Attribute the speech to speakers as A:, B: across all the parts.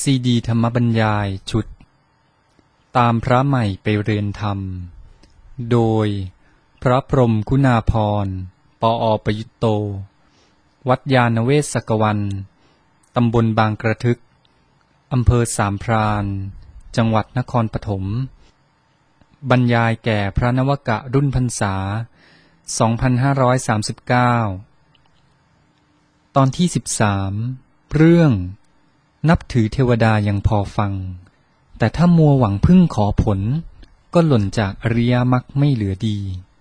A: ซีดีธรรมบรรยายชุดตามพระใหม่ไปเรียนธรรมโดยพระพรหมคุณาภรณ์ ปอ.ประยุตโต วัดยานเวศกวัน ตำบลบางกระทึก อำเภอสามพราน จังหวัดนครปฐม บรรยายแก่พระนวกะรุ่นพรรษา 2539 ตอนที่ 13 เรื่องนับถือเทวดายังพอฟังแต่ถ้ามัวหวังพึ่งขอผลก็หล่นจากอริยมรรคไม่เหลือดี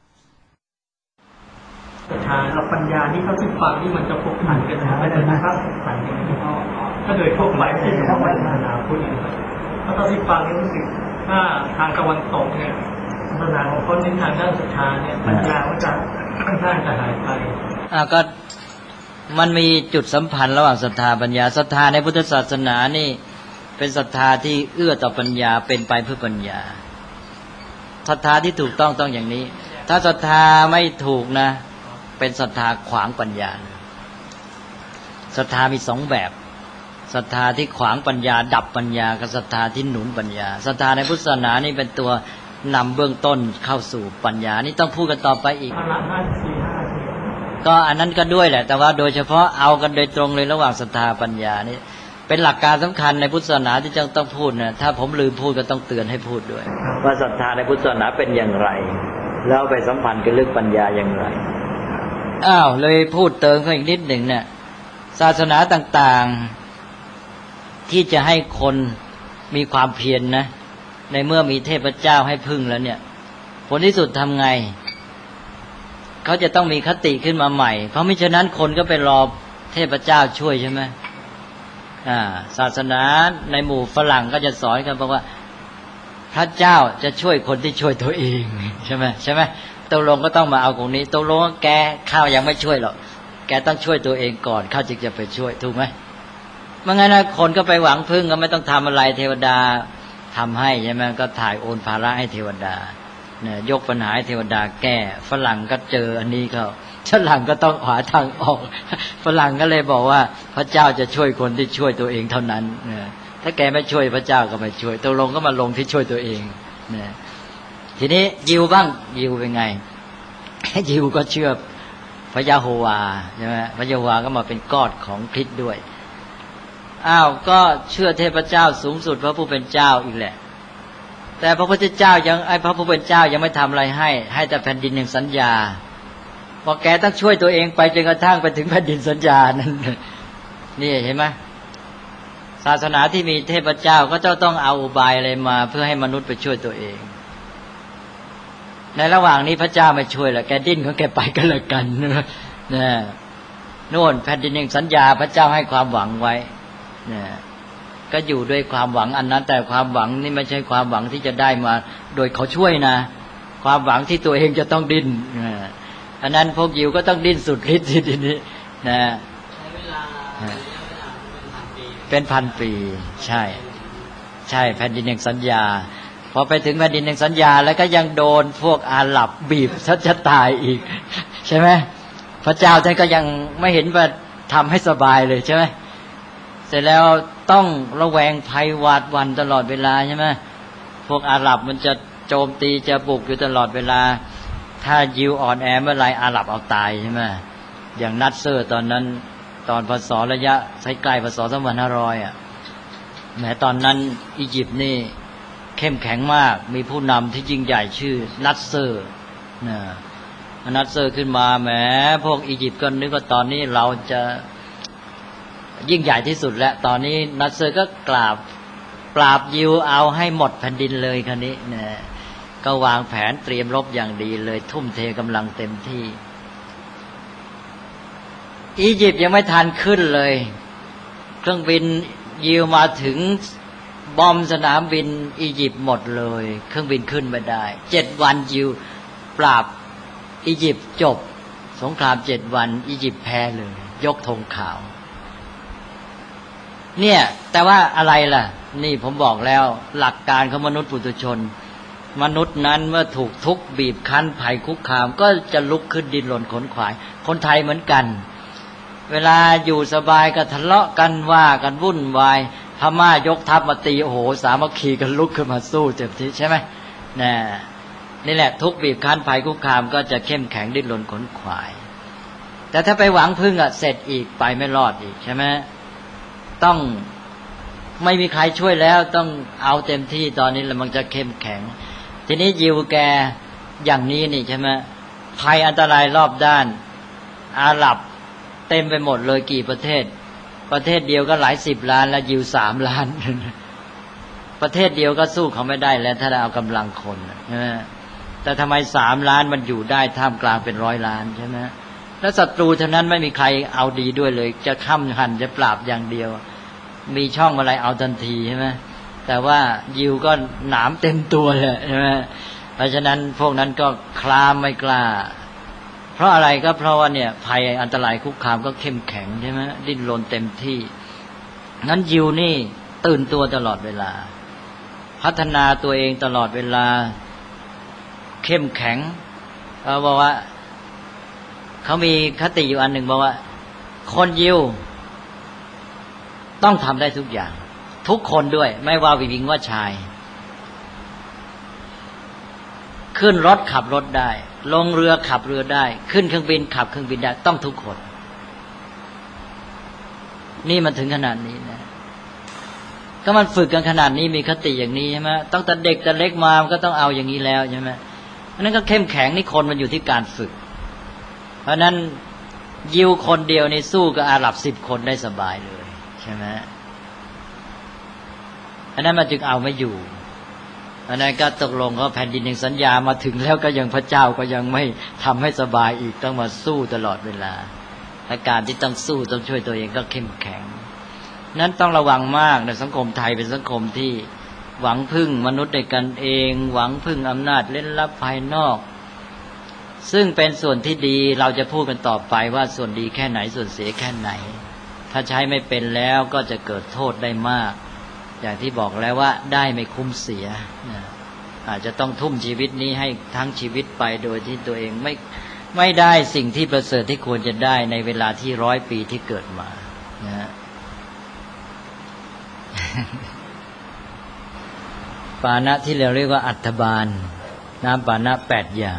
B: ทางกับปัญญาที่เขาที่ฟังที่มันจะพบกันกันนะไม่ได้นะครับฝันอย่างนี้ถ้าโดยทั่วไปที่เขาไม่ศาสนาพุทธถ้าตอนที่ฟังนี่รู้สึกถ้าทางตะวันตกเนี่ยศาสนาของคนในทางด้านศรัทธาเนี่ยปัญญาก็จะค่อนข้างจะหายไป
C: ก็มันมีจุดสัมพันธ์ระหว่างศรัทธาปัญญาศรัทธาในพุทธศาสนานี่เป็นศรัทธาที่เอื้อต่อปัญญาเป็นไปเพื่อปัญญาศรัทธาที่ถูกต้องอย่างนี้ถ้าศรัทธาไม่ถูกนะเป็นศรัทธาขวางปัญญาศรัทธามีสองแบบศรัทธาที่ขวางปัญญาดับปัญญากับศรัทธาที่หนุนปัญญาศรัทธาในพุทธศาสนานี่เป็นตัวนำเบื้องต้นเข้าสู่ปัญญานี่ต้องพูดกันต่อไปอีกก็อันนั้นก็ด้วยแหละแต่ว่าโดยเฉพาะเอากันโดยตรงเลยระหว่างศรัทธาปัญญานี่เป็นหลักการสำคัญในพุทธศาสนาที่ต้องพูดนะถ้าผมลืมพูดก็ต้องเตือนให้พูดด้วยว่าศรัทธาในพุทธศาสนาเป็นอย่างไรแล้วไปสัมพันธ์กับเรื่องปัญญาอย่างไรเลยพูดเติมเข้าอีกนิดหนึ่งเนี่ยศาสนาต่างๆที่จะให้คนมีความเพียรนะในเมื่อมีเทพเจ้าให้พึ่งแล้วเนี่ยผลที่สุดทำไงเขาจะต้องมีคติขึ้นมาใหม่เพราะมิฉะนั้นคนก็ไปรอเทพเจ้าช่วยใช่ไหมศาสนาในหมู่ฝรั่งก็จะสอนกันบอกว่าพระเจ้าจะช่วยคนที่ช่วยตัวเองใช่ไหมตกลงก็ต้องมาเอาตรงนี้ตกลงแกข้าวยังไม่ช่วยหรอกแกต้องช่วยตัวเองก่อนข้าจึงจะไปช่วยถูกไหมเมื่อไงนะคนก็ไปหวังพึ่งก็ไม่ต้องทำอะไรเทวดาทำให้ใช่ไหมก็ถ่ายโอนภาระให้เทวดาเนี่ยยกปัญหาให้เทวดาแก้ฝรั่งก็เจออันนี้เขาฝรั่งก็ต้องหาทางออกฝรั่งก็เลยบอกว่าพระเจ้าจะช่วยคนที่ช่วยตัวเองเท่านั้นถ้าแกไม่ช่วยพระเจ้าก็ไม่ช่วยตกลงก็มาลงที่ช่วยตัวเองเนี่ยทีนี้ยิวบ้างยิวเป็นไงยิวก็เชื่อพระยะโฮวาใช่ไหมพระยะโฮวาก็มาเป็นกอดของคริสต์ด้วยก็เชื่อเทพเจ้าสูงสุดพระผู้เป็นเจ้าอีกแหละแต่พระพุทธเจ้ายังพระผู้เป็นเจ้ายังไม่ทำอะไรให้แต่แผ่นดินแห่งสัญญาพอแกต้องช่วยตัวเองไปจนกระทั่งไปถึงแผ่นดินสัญญานั่นนี่เห็นไหมศาสนาที่มีเทพเจ้าก็ต้องเอาอุบายอะไรมาเพื่อให้มนุษย์ไปช่วยตัวเองในระหว่างนี้พระเจ้าไม่ช่วยหรอกแกดิ้นของแกไปก็แล้วกันนะโน่นแผ่นดินแห่งสัญญาพระเจ้าให้ความหวังไว้นะก็อยู่ด้วยความหวังอันนั้นแต่ความหวังนี่ไม่ใช่ความหวังที่จะได้มาโดยเขาช่วยนะความหวังที่ตัวเองจะต้องดิ้นอันนั้นพวกยิวก็ต้องดิ้นสุดฤทธิ์ทีนี้นะเป็นพันปีใช่แผ่นดินแห่งสัญญาพอไปถึงแผ่นดินแห่งสัญญาแล้วก็ยังโดนพวกอาหรับบีบจะตายอีกใช่ไหมพระเจ้าท่านก็ยังไม่เห็นว่าทำให้สบายเลยใช่ไหมเสร็จแล้วต้องระแวงภัยหวาดหวั่นตลอดเวลาใช่ไหมพวกอาหรับมันจะโจมตีจะบุกอยู่ตลอดเวลาถ้ายิวอ่อนแอเมื่อไรอาหรับเอาตายใช่ไหมอย่างนัสเซอร์ตอนนั้นตอนพศระยะใกล้พศ2500แม้ตอนนั้นอียิปต์นี่เข้มแข็งมากมีผู้นำที่ยิ่งใหญ่ชื่อนัสเซอร์นัสเซอร์ขึ้นมาแหมพวกอียิปต์ก็นึกว่าตอนนี้เราจะยิ่งใหญ่ที่สุดแล้วตอนนี้นัสเซอร์ก็ปราบยิวเอาให้หมดแผ่นดินเลยคราวนี้เนี่ยก็วางแผนเตรียมรบอย่างดีเลยทุ่มเทกำลังเต็มที่อียิปต์ยังไม่ทันขึ้นเลยเครื่องบินยิวมาถึงบอมสนามบินอียิปต์หมดเลยเครื่องบินขึ้นไม่ได้7 วันยิวปราบอียิปต์จบสงคราม7 วันอียิปต์แพ้เลยยกธงขาวเนี่ยแต่ว่าอะไรล่ะนี่ผมบอกแล้วหลักการของมนุษย์ปุถุชนมนุษย์นั้นเมื่อถูกทุกข์บีบคั้นภัยคุกคามก็จะลุกขึ้นดิ้นรนขนขวายคนไทยเหมือนกันเวลาอยู่สบายก็ทะเลาะกันว่ากันวุ่นวายพม่ายกทัพมาตีโอ้โหสามัคคีกันลุกขึ้นมาสู้เต็มที่ใช่ไหมนี่แหละทุกบีบคั้นภัยคุกคามก็จะเข้มแข็งดิ้นรนขนขวายแต่ถ้าไปหวังพึ่งเสร็จอีกไปไม่รอดอีกใช่ไหมต้องไม่มีใครช่วยแล้วต้องเอาเต็มที่ตอนนี้แล้วมันจะเข้มแข็งทีนี้ยิวแกอย่างนี้นี่ใช่ไหมภัยอันตรายรอบด้านอาหรับเต็มไปหมดเลยกี่ประเทศเดียวก็หลาย10 ล้านแล้วยิว3 ล้าน ประเทศเดียวก็สู้เขาไม่ได้แล้วถ้าเราเอากำลังคนใช่ไหมแต่ทำไม3 ล้านมันอยู่ได้ท่ามกลางเป็น100 ล้านใช่ไหมแล้วศัตรูเท่านั้นไม่มีใครเอาดีด้วยเลยจะค้ำหันจะปราบอย่างเดียวมีช่องอะไรเอาทันทีใช่ไหมแต่ว่ายิวก็หนามเต็มตัวเลยใช่ไหมเพราะฉะนั้นพวกนั้นก็คลามไม่กล้าเพราะอะไรก็เพราะว่าเนี่ยภัยอันตรายคุกคามก็เข้มแข็งใช่ไหมดิ้นรนเต็มที่นั้นยิวนี่ตื่นตัวตลอดเวลาพัฒนาตัวเองตลอดเวลาเข้มแข็งบอกว่าเขามีคติอยู่อันหนึ่งบอกว่าคนยิวต้องทำได้ทุกอย่างทุกคนด้วยไม่ว่าหญิงว่าชายขึ้นรถขับรถได้ลงเรือขับเรือได้ขึ้นเครื่องบินขับเครื่องบินได้ต้องทุกคนนี่มันถึงขนาดนี้นะก็มันฝึกกันขนาดนี้มีคติอย่างนี้ใช่ไหมตั้งแต่เด็กแต่เล็กมามันก็ต้องเอาอย่างนี้แล้วใช่ไหมอันนั้นก็เข้มแข็งนี่คนมันอยู่ที่การฝึกเพราะนั้นยิวคนเดียวนี่สู้กับอาหรับ10 คนได้สบายเลยใช่ไหมอันนั้นมันจึงเอาไม่อยู่อันนั้นก็ตกลงเขาแผ่นดินยังสัญญามาถึงแล้วก็ยังพระเจ้าก็ยังไม่ทำให้สบายอีกต้องมาสู้ตลอดเวลาและการที่ต้องสู้ต้องช่วยตัวเองก็เข้มแข็งนั้นต้องระวังมากในสังคมไทยเป็นสังคมที่หวังพึ่งมนุษย์ด้วยกันเองหวังพึ่งอำนาจเล่นลับภายนอกซึ่งเป็นส่วนที่ดีเราจะพูดกันต่อไปว่าส่วนดีแค่ไหนส่วนเสียแค่ไหนถ้าใช้ไม่เป็นแล้วก็จะเกิดโทษได้มากอย่างที่บอกแล้วว่าได้ไม่คุ้มเสียอาจจะต้องทุ่มชีวิตนี้ให้ทั้งชีวิตไปโดยที่ตัวเองไม่ได้สิ่งที่ประเสริฐที่ควรจะได้ในเวลาที่100 ปีที่เกิดมานะปานะที่เราเรียกว่าอัฐบาลน้ำปานะ8 อย่าง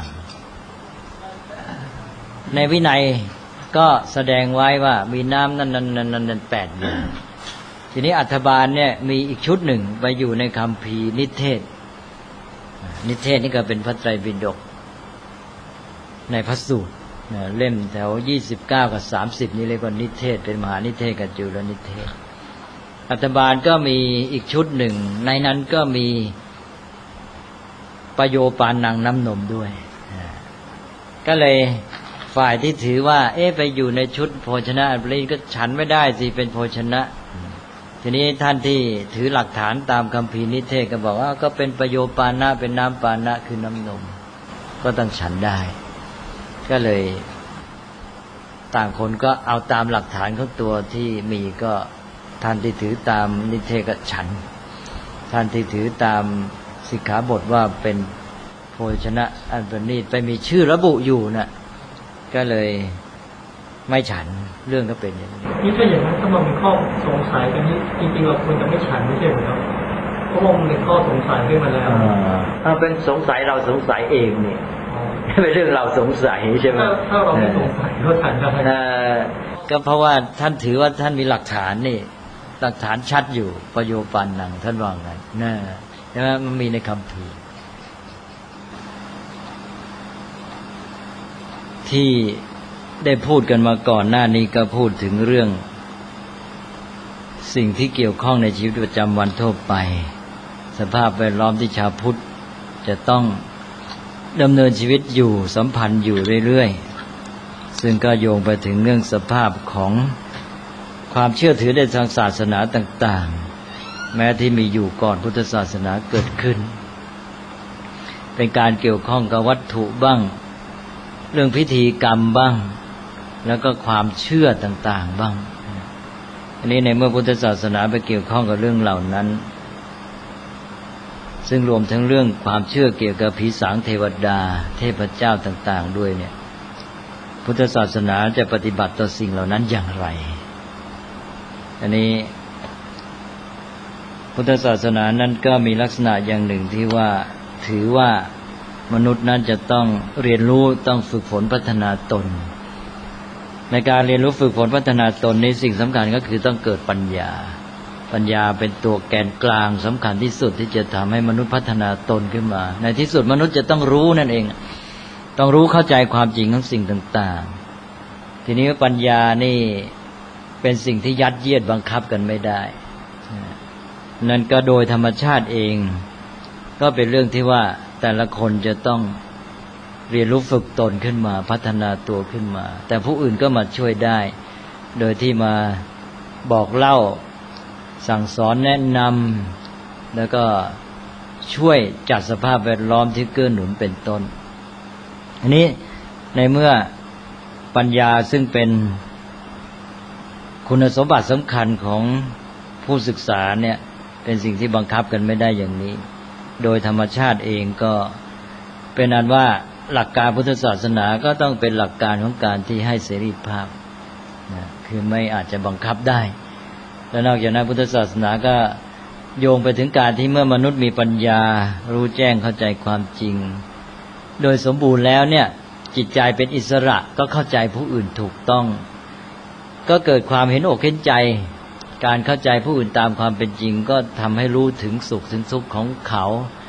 C: ในวินัยก็แสดงไว้ว่ามีน้ำนั้น8 อย่างทีนี้อัฐบาลเนี่ยมีอีกชุดหนึ่งไปอยู่ในคัมภีร์นิเทศนี่ก็เป็นพระไตรปิฎกในพระสูตรเล่มแถว29 กับ 30นี่เรียกว่านิเทศเป็นมหานิเทศกับจุลนิเทศอัฐบาลก็มีอีกชุดหนึ่งในนั้นก็มีปโยปานังน้ำนมด้วยก็เลยฝ่ายที่ถือว่าไปอยู่ในชุดโภชนะอันนี้ก็ฉันไม่ได้สิเป็นโภชนะทีนี้ท่านที่ถือหลักฐานตามคัมภีร์นิเทศก็บอกว่าก็เป็นปโยปานะเป็นน้ำปานะคือน้ำนมก็ต้องฉันได้ก็เลยต่างคนก็เอาตามหลักฐานของตัวที่มีก็ท่านที่ถือตามนิเทศก็ฉันท่านที่ถือตามสิกขาบทว่าเป็นโภชนะอันประณีตไปมีชื่อระบุอยู่น่ะก็เลยไม่ฉันเรื่องก็เป็นอย่างนี้
B: นี่ถ้าอย่างนั้นถ้ามันมีข้อสงสัยกันนี้จริงๆเราควรจะไม่ฉันไม่ใช่เหรอครับเพราะว่ามันมีข้อสงสัยขึ้นมาแล้ว
C: ถ้าเป็นสงสัยเราสงสัยเองนี่เป็นเรื่องเราสงสัยใช่ไหม
B: ถ้าเราไม่สงสัยก็ฉันได้
C: ก็เพราะว่าท่านถือว่าท่านมีหลักฐานนี่หลักฐานชัดอยู่ปโยปันนังท่านว่าไงน่ะใช่ไหมมันมีในคัมภีร์ที่ได้พูดกันมาก่อนหน้านี้ก็พูดถึงเรื่องสิ่งที่เกี่ยวข้องในชีวิตประจำวันทั่วไปสภาพแวดล้อมที่ชาวพุทธจะต้องดำเนินชีวิตอยู่สัมพันธ์อยู่เรื่อยๆซึ่งก็โยงไปถึงเรื่องสภาพของความเชื่อถือในทางศาสนาต่างๆแม้ที่มีอยู่ก่อนพุทธศาสนาเกิดขึ้นเป็นการเกี่ยวข้องกับวัตถุบ้างเรื่องพิธีกรรมบ้างแล้วก็ความเชื่อต่างๆบ้างอันนี้ในเมื่อพุทธศาสนาไปเกี่ยวข้องกับเรื่องเหล่านั้นซึ่งรวมทั้งเรื่องความเชื่อเกี่ยวกับผีสางเทวดาเทพเจ้าต่างๆด้วยเนี่ยพุทธศาสนาจะปฏิบัติต่อสิ่งเหล่านั้นอย่างไรอันนี้พุทธศาสนานั้นก็มีลักษณะอย่างหนึ่งที่ว่าถือว่ามนุษย์นั้นจะต้องเรียนรู้ต้องฝึกฝนพัฒนาตนในการเรียนรู้ฝึกฝนพัฒนาตนนี้สิ่งสำคัญก็คือต้องเกิดปัญญาเป็นตัวแกนกลางสำคัญที่สุดที่จะทำให้มนุษย์พัฒนาตนขึ้นมาในที่สุดมนุษย์จะต้องรู้นั่นเองต้องรู้เข้าใจความจริงของสิ่งต่างๆทีนี้ปัญญานี่เป็นสิ่งที่ยัดเยียดบังคับกันไม่ได้นั่นก็โดยธรรมชาติเองก็เป็นเรื่องที่ว่าแต่ละคนจะต้องเรียนรู้ฝึกตนขึ้นมาพัฒนาตัวขึ้นมาแต่ผู้อื่นก็มาช่วยได้โดยที่มาบอกเล่าสั่งสอนแนะนำแล้วก็ช่วยจัดสภาพแวดล้อมที่เกื้อหนุนเป็นต้นอันนี้ในเมื่อปัญญาซึ่งเป็นคุณสมบัติสำคัญของผู้ศึกษาเนี่ยเป็นสิ่งที่บังคับกันไม่ได้อย่างนี้โดยธรรมชาติเองก็เป็นอันว่าหลักการพุทธศาสนาก็ต้องเป็นหลักการของการที่ให้เสรีภาพคือไม่อาจจะบังคับได้และนอกจากนั้นพุทธศาสนาก็โยงไปถึงการที่เมื่อมนุษย์มีปัญญารู้แจ้งเข้าใจความจริงโดยสมบูรณ์แล้วเนี่ยจิตใจเป็นอิสระก็เข้าใจผู้อื่นถูกต้องก็เกิดความเห็นอกเห็นใจการเข้าใจผู้อื่นตามความเป็นจริงก็ทำให้รู้ถึงสุขถึงทุกข์ของเขา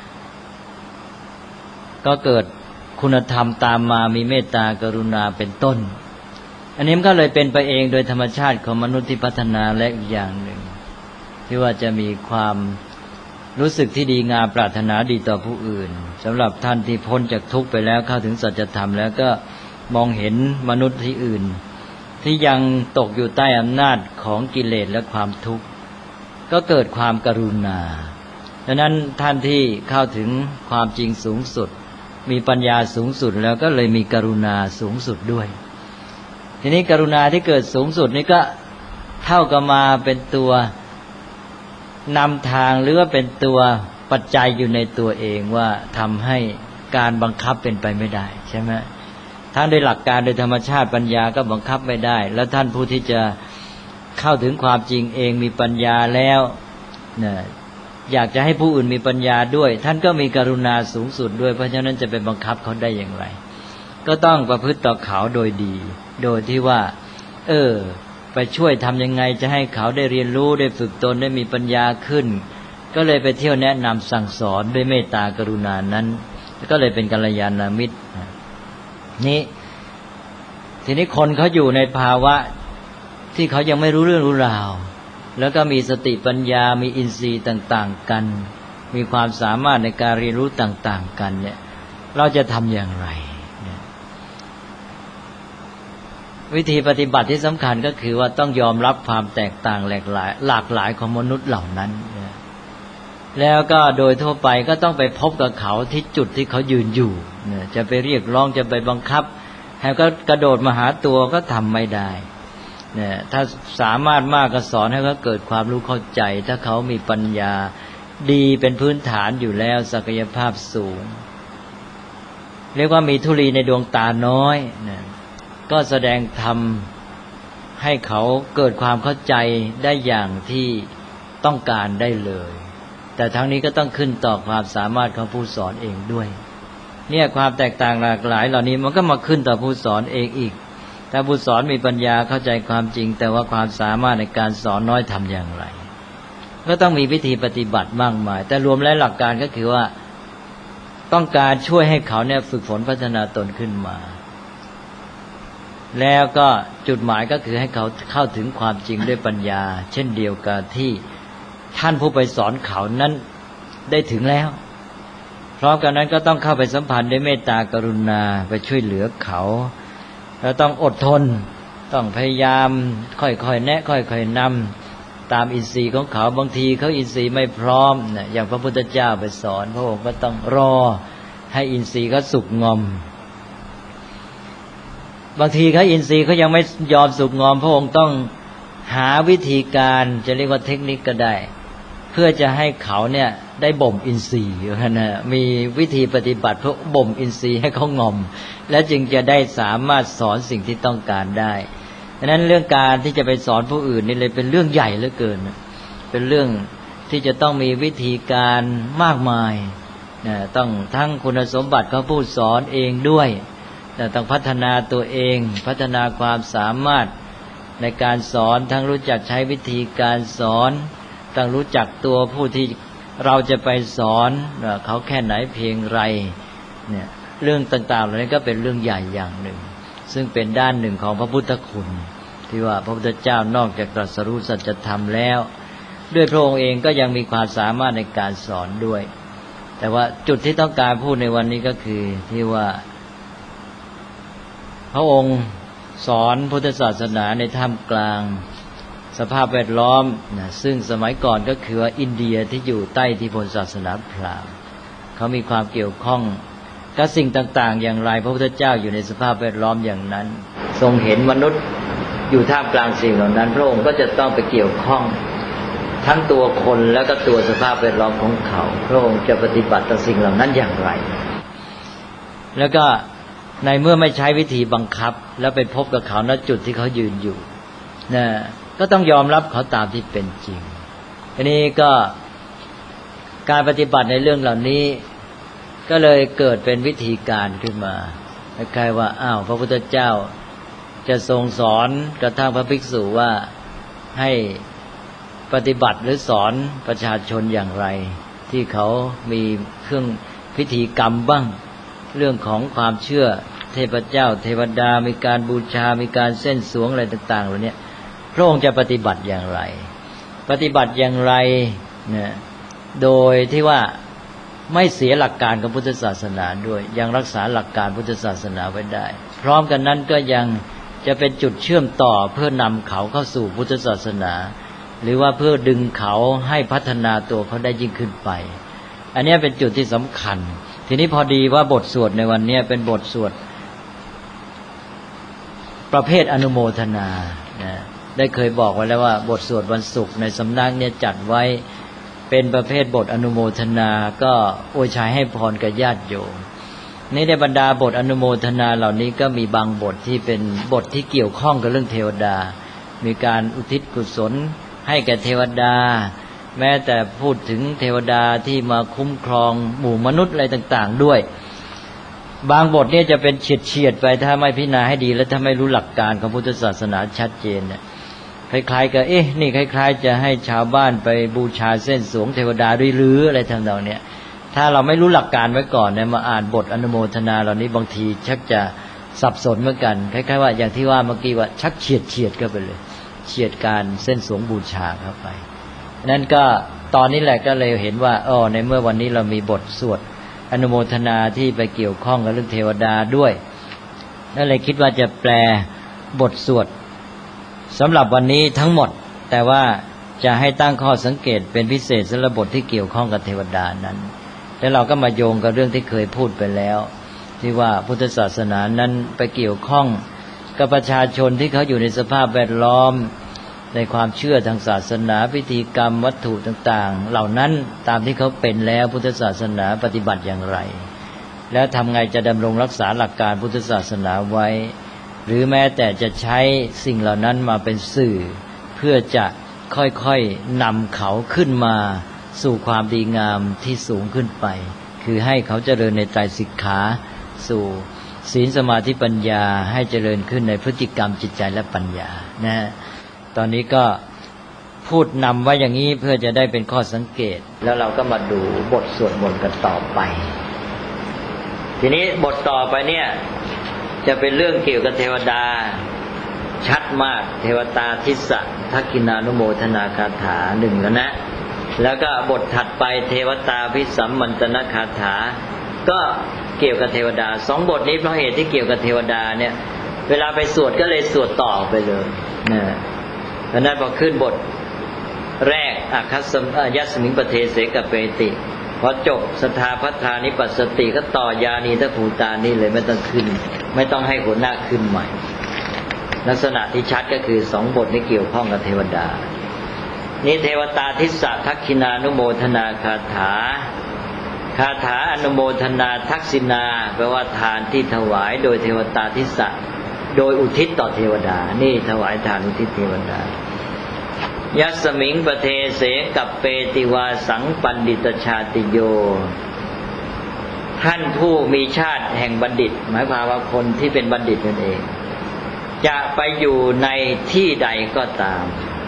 C: ก็เกิดคุณธรรมตามมามีเมตตากรุณาเป็นต้นอันนี้มันก็เลยเป็นไปเองโดยธรรมชาติของมนุษย์ที่พัฒนาและอีกอย่างหนึ่งที่ว่าจะมีความรู้สึกที่ดีงามปรารถนาดีต่อผู้อื่นสำหรับท่านที่พ้นจากทุกข์ไปแล้วเข้าถึงสัจธรรมแล้วก็มองเห็นมนุษย์ที่อื่นที่ยังตกอยู่ใต้อำนาจของกิเลสและความทุกข์ก็เกิดความกรุณาดังนั้นท่านที่เข้าถึงความจริงสูงสุดมีปัญญาสูงสุดแล้วก็เลยมีกรุณาสูงสุดด้วยทีนี้กรุณาที่เกิดสูงสุดนี่ก็เท่ากับมาเป็นตัวนำทางหรือว่าเป็นตัวปัจจัยอยู่ในตัวเองว่าทำให้การบังคับเป็นไปไม่ได้ใช่ไหมทั้งโดยหลักการโดยธรรมชาติปัญญาก็บังคับไม่ได้แล้วท่านผู้ที่จะเข้าถึงความจริงเองมีปัญญาแล้วเนี่ยอยากจะให้ผู้อื่นมีปัญญาด้วยท่านก็มีกรุณาสูงสุดด้วยเพราะฉะนั้นจะไปบังคับเขาได้อย่างไรก็ต้องประพฤติต่อเขาโดยดีโดยที่ว่าไปช่วยทำยังไงจะให้เขาได้เรียนรู้ได้ฝึกตนได้มีปัญญาขึ้นก็เลยไปเที่ยวแนะนำสั่งสอนด้วยเมตตากรุณานั้นก็เลยเป็นกัลยาณมิตรนี่ทีนี้คนเขาอยู่ในภาวะที่เขายังไม่รู้เรื่องรู้ราวแล้วก็มีสติปัญญามีอินทรีย์ต่างๆกันมีความสามารถในการเรียนรู้ต่างๆกันเนี่ยเราจะทำอย่างไรวิธีปฏิบัติที่สำคัญก็คือว่าต้องยอมรับความแตกต่างหลากหลายของมนุษย์เหล่านั้นแล้วก็โดยทั่วไปก็ต้องไปพบกับเขาที่จุดที่เขายืนอยู่จะไปเรียกร้องจะไปบังคับให้ก็กระโดดมาหาตัวก็ทำไม่ได้ถ้าสามารถมากก็สอนให้เขาเกิดความรู้เข้าใจถ้าเขามีปัญญาดีเป็นพื้นฐานอยู่แล้วศักยภาพสูงเรียกว่ามีธุลีในดวงตาน้อยก็แสดงธรรมให้เขาเกิดความเข้าใจได้อย่างที่ต้องการได้เลยแต่ทั้งนี้ก็ต้องขึ้นต่อความสามารถของผู้สอนเองด้วยเนี่ยความแตกต่างหลากหลายเหล่านี้มันก็มาขึ้นต่อผู้สอนเองอีกถ้าผู้สอนมีปัญญาเข้าใจความจริงแต่ว่าความสามารถในการสอนน้อยทำอย่างไรก็ต้องมีวิธีปฏิบัติมากมายแต่รวมแล้วหลักการก็คือว่าต้องการช่วยให้เขาเนี่ยฝึกฝนพัฒนาตนขึ้นมาแล้วก็จุดหมายก็คือให้เขาเข้าถึงความจริงด้วยปัญญาเช่นเดียวกับที่ท่านผู้ไปสอนเขานั้นได้ถึงแล้วพร้อมกันนั้นก็ต้องเข้าไปสัมพันธ์ด้วยเมตตากรุณาไปช่วยเหลือเขาแล้วต้องอดทนต้องพยายามค่อยๆแนะค่อยๆนำตามอินทรีย์ของเขาบางทีเขาอินทรีย์ไม่พร้อมอย่างพระพุทธเจ้าไปสอนพระองค์ก็ต้องรอให้อินทรีย์เขาสุกงอมบางทีเขาอินทรีย์เขายังไม่ยอมสุกงอมพระองค์ต้องหาวิธีการจะเรียกว่าเทคนิคก็ได้เพื่อจะให้เขาเนี่ยได้บ่มอินทรีย์นะมีวิธีปฏิบัติเพื่อบ่มอินทรีย์ให้เขางอมและจึงจะได้สามารถสอนสิ่งที่ต้องการได้ดังนั้นเรื่องการที่จะไปสอนผู้อื่นนี่เลยเป็นเรื่องใหญ่เหลือเกินเป็นเรื่องที่จะต้องมีวิธีการมากมายต้องทั้งคุณสมบัติของผู้สอนเองด้วยต้องพัฒนาตัวเองพัฒนาความสามารถในการสอนทั้งรู้จักใช้วิธีการสอนต้องรู้จักตัวผู้ที่เราจะไปสอนเขาแค่ไหนเพียงไรเนี่ยเรื่องต่างๆเหล่านี้ก็เป็นเรื่องใหญ่อย่างหนึ่งซึ่งเป็นด้านหนึ่งของพระพุทธคุณที่ว่าพระพุทธเจ้านอกจากตรัสรู้สัจธรรมแล้วด้วยพระองค์เองก็ยังมีความสามารถในการสอนด้วยแต่ว่าจุดที่ต้องการพูดในวันนี้ก็คือที่ว่าพระองค์สอนพุทธศาสนาในท่ามกลางสภาพแวดล้อมซึ่งสมัยก่อนก็คือว่าอินเดียที่อยู่ใต้อิทธิพลศาสนาพราหมณ์เขามีความเกี่ยวข้องกับสิ่งต่างๆอย่างไรพระพุทธเจ้าอยู่ในสภาพแวดล้อมอย่างนั้นทรงเห็นมนุษย์อยู่ท่ามกลางสิ่งเหล่านั้นพระองค์ก็จะต้องไปเกี่ยวข้องทั้งตัวคนแล้วก็ตัวสภาพแวดล้อมของเขาพระองค์จะปฏิบัติต่อสิ่งเหล่านั้นอย่างไรแล้วก็ในเมื่อไม่ใช้วิธีบังคับแล้วไปพบกับเขาณจุดที่เขายืนอยู่ก็ต้องยอมรับเขาตามที่เป็นจริงทีนี้ก็การปฏิบัติในเรื่องเหล่านี้ก็เลยเกิดเป็นวิธีการขึ้นมาคล้ายๆว่าพระพุทธเจ้าจะทรงสอนกระทั่งพระภิกษุว่าให้ปฏิบัติหรือสอนประชาชนอย่างไรที่เขามีเครื่องพิธีกรรมบ้างเรื่องของความเชื่อเทพเจ้าเทวดามีการบูชามีการเส้นสวงอะไรต่างๆเหล่านี้พระองค์จะปฏิบัติอย่างไรปฏิบัติอย่างไรเนี่ยโดยที่ว่าไม่เสียหลักการของพุทธศาสนาด้วยยังรักษาหลักการพุทธศาสนาไว้ได้พร้อมกันนั้นก็ยังจะเป็นจุดเชื่อมต่อเพื่อนำเขาเข้าสู่พุทธศาสนาหรือว่าเพื่อดึงเขาให้พัฒนาตัวเขาได้ยิ่งขึ้นไปอันนี้เป็นจุดที่สำคัญทีนี้พอดีว่าบทสวดในวันนี้เป็นบทสวดประเภทอนุโมทนาได้เคยบอกไว้แล้วว่าบทสวดวันศุกร์ในสำนักเนี่ยจัดไว้เป็นประเภทบทอนุโมทนาก็อวยชัยให้พรกับญาติโยมนี่ในบรรดาบทอนุโมทนาเหล่านี้ก็มีบางบทที่เป็นบทที่เกี่ยวข้องกับเรื่องเทวดามีการอุทิศกุศลให้แก่เทวดาแม้แต่พูดถึงเทวดาที่มาคุ้มครองหมู่มนุษย์อะไรต่างๆด้วยบางบทเนี่ยจะเป็นเฉียดๆไปถ้าไม่พิจารณาให้ดีและถ้าไม่รู้หลักการของพุทธศาสนาชัดเจนเนี่ยคล้ายๆกับนี่คล้ายๆจะให้ชาวบ้านไปบูชาเส้นสวงเทวดาด้วยหรืออะไรทำนองเนี้ยถ้าเราไม่รู้หลักการไว้ก่อนเนี่ยมาอ่านบทอนุโมทนาเหล่านี้บางทีชักจะสับสนเหมือนกันคล้ายๆว่าอย่างที่ว่าเมื่อกี้ว่าชักเฉียดเข้าไปเลยเฉียดการเส้นสวงบูชาเข้าไปนั่นก็ตอนนี้แหละก็เลยเห็นว่าในเมื่อวันนี้เรามีบทสวดอนุโมทนาที่ไปเกี่ยวข้องกับเรื่องเทวดาด้วยนั่นเลยคิดว่าจะแปลบทสวดสำหรับวันนี้ทั้งหมดแต่ว่าจะให้ตั้งข้อสังเกตเป็นพิเศษสำหรับบทที่เกี่ยวข้องกับเทวดานั้นแล้วเราก็มาโยงกับเรื่องที่เคยพูดไปแล้วที่ว่าพุทธศาสนานั้นไปเกี่ยวข้องกับประชาชนที่เขาอยู่ในสภาพแวดล้อมในความเชื่อทางศาสนาพิธีกรรมวัตถุต่างๆเหล่านั้นตามที่เขาเป็นแล้วพุทธศาสนาปฏิบัติอย่างไรแล้วทำไงจะดำรงรักษาหลักการพุทธศาสนาไว้หรือแม้แต่จะใช้สิ่งเหล่านั้นมาเป็นสื่อเพื่อจะค่อยๆนำเขาขึ้นมาสู่ความดีงามที่สูงขึ้นไปคือให้เขาเจริญในไตรสิกขาสู่ศีลสมาธิปัญญาให้เจริญขึ้นในพฤติกรรมจิตใจและปัญญาตอนนี้ก็พูดนำไว้อย่างนี้เพื่อจะได้เป็นข้อสังเกตแล้วเราก็มาดูบทสวดมนต์กันต่อไปทีนี้บทต่อไปเนี่ยจะเป็นเรื่องเกี่ยวกับเทวดาชัดมากเทวตาทิสะทักขินานุโมทนาคาถาหนึ่งแล้วก็บทถัดไปเทวตาภิสัมมันตนคาถาก็เกี่ยวกับเทวดาสองบทนี้เพราะเหตุที่เกี่ยวกับเทวดาเนี่ยเวลาไปสวดก็เลยสวดต่อไปเลยเพราะนั้นพอขึ้นบทแรกอัคคัสยัสมิงปเทเสกเปติพอจบสทาพัทธานิปัสสติก็ต่อยานีทภูตานี่เลยไม่ต้องขึ้นไม่ต้องให้หัวหน้าขึ้นใหม่ลักษณะที่ชัดก็คือสองบทนี้เกี่ยวข้องกับเทวดานี่เทวตาทิสะทักขินานุโมทนาคาถาคาถาอนุโมทนาทักษิณาแปลว่าทานที่ถวายโดยเทวตาทิสะโดยอุทิศต่อเทวดานี่ถวายทานอุทิศเทวดายัสมิงปเทเสกับเปติวาสังปันดิตชาติโยท่านผู้มีชาติแห่งบัณฑิตหมายความว่าคนที่เป็นบัณฑิตนั่นเองจะไปอยู่ในที่ใดก็ตาม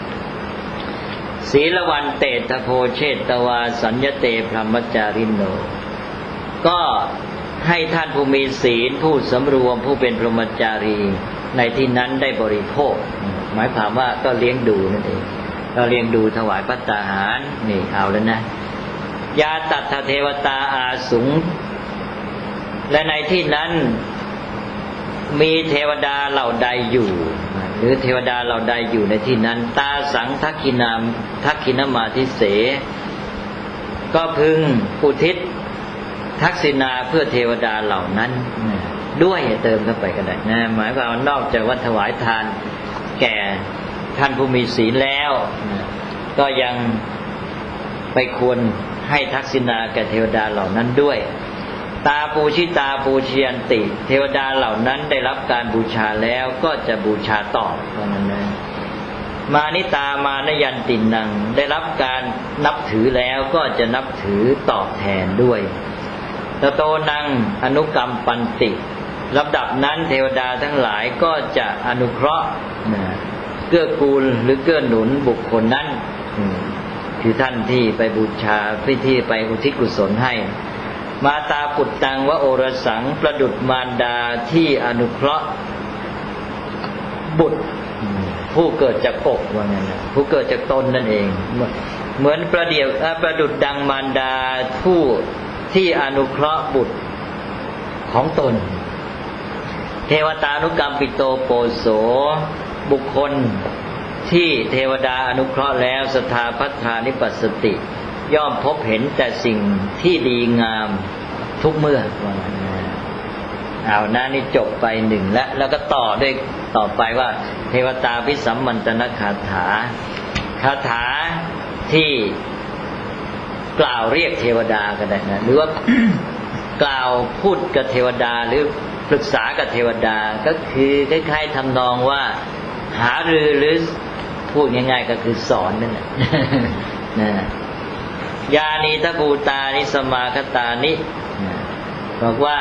C: ศีลวันเตทโพเชตวาสัญญเตพรหมจาริโนก็ให้ท่านผู้มีศีลผู้สำรวมผู้เป็นพรหมจารีในที่นั้นได้บริโภคหมายความว่าก็เลี้ยงดูนั่นเองเราเลี้ยงดูถวายภัตตาหารนี่เอาแล้วนะยาตัทเทวตาอาสุงและในที่นั้นมีเทวดาเหล่าใดอยู่หรือเทวดาเหล่าใดอยู่ในที่นั้นตาสังทักขินมาทิเสก็พึงอุทิศทักษิณาเพื่อเทวดาเหล่านั้นด้วยเติมเข้าไปก็ได้นะหมายความว่านอกจากว่าถวายทานแก่ท่านผู้มีศีลแล้วก็ยังไปควรให้ทักษิณาแก่เทวดาเหล่านั้นด้วยตาปูชิตาปูชยันติเทวดาเหล่านั้นได้รับการบูชาแล้วก็จะบูชาตอบเพราะนั้นนะมานิตามานยันตินังได้รับการนับถือแล้วก็จะนับถือตอบแทนด้วยตโตนังอนุกรรมปันติลำดับนั้นเทวดาทั้งหลายก็จะอนุเคราะห์เกื้อกูลหรือเกื้อหนุนบุคคลนั้นคือท่านที่ไปบูชาที่ไปอุทิศกุศลให้มาตาปุตตังวะโอรสังประดุจมารดาที่อนุเคราะห์บุตรผู้เกิดจากอกว่างั้นนะผู้เกิดจากตนนั่นเองเหมือนประดุจดังมารดาผู้ที่อนุเคราะห์บุตรของตนเทวตานุกรรมปิโตโปโสบุคคลที่เทวดาอนุเคราะห์แล้วสถาพัทธานิปัสสติย่อมพบเห็นแต่สิ่งที่ดีงามทุกเมื่อเอานะนี่จบไปหนึ่งแล้วก็ต่อไปว่าเทวตาภิสัมมันตนคาถาที่กล่าวเรียกเทวดาก็ได้นะหรือว่า กล่าวพูดกับเทวดาหรือปรึกษากับเทวดาก็คือคล้ายๆทำนองว่าหารือหรือพูดง่ายๆก็คือสอนนั่นแหละนะยานีทภูตานิสมาคตานิบอกว่า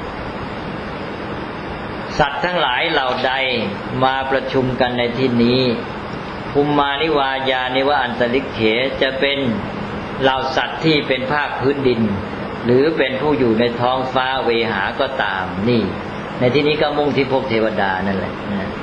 C: สัตว์ทั้งหลายเหล่าใดมาประชุมกันในที่นี้ภูมิมานิวายานิวะอันตริกเขจะเป็นเหล่าสัตว์ที่เป็นภาคพื้นดินหรือเป็นผู้อยู่ในท้องฟ้าเวหาก็ตามนี่ในที่นี้ก็มุ่งที่พวกเทวดานั่นแหละ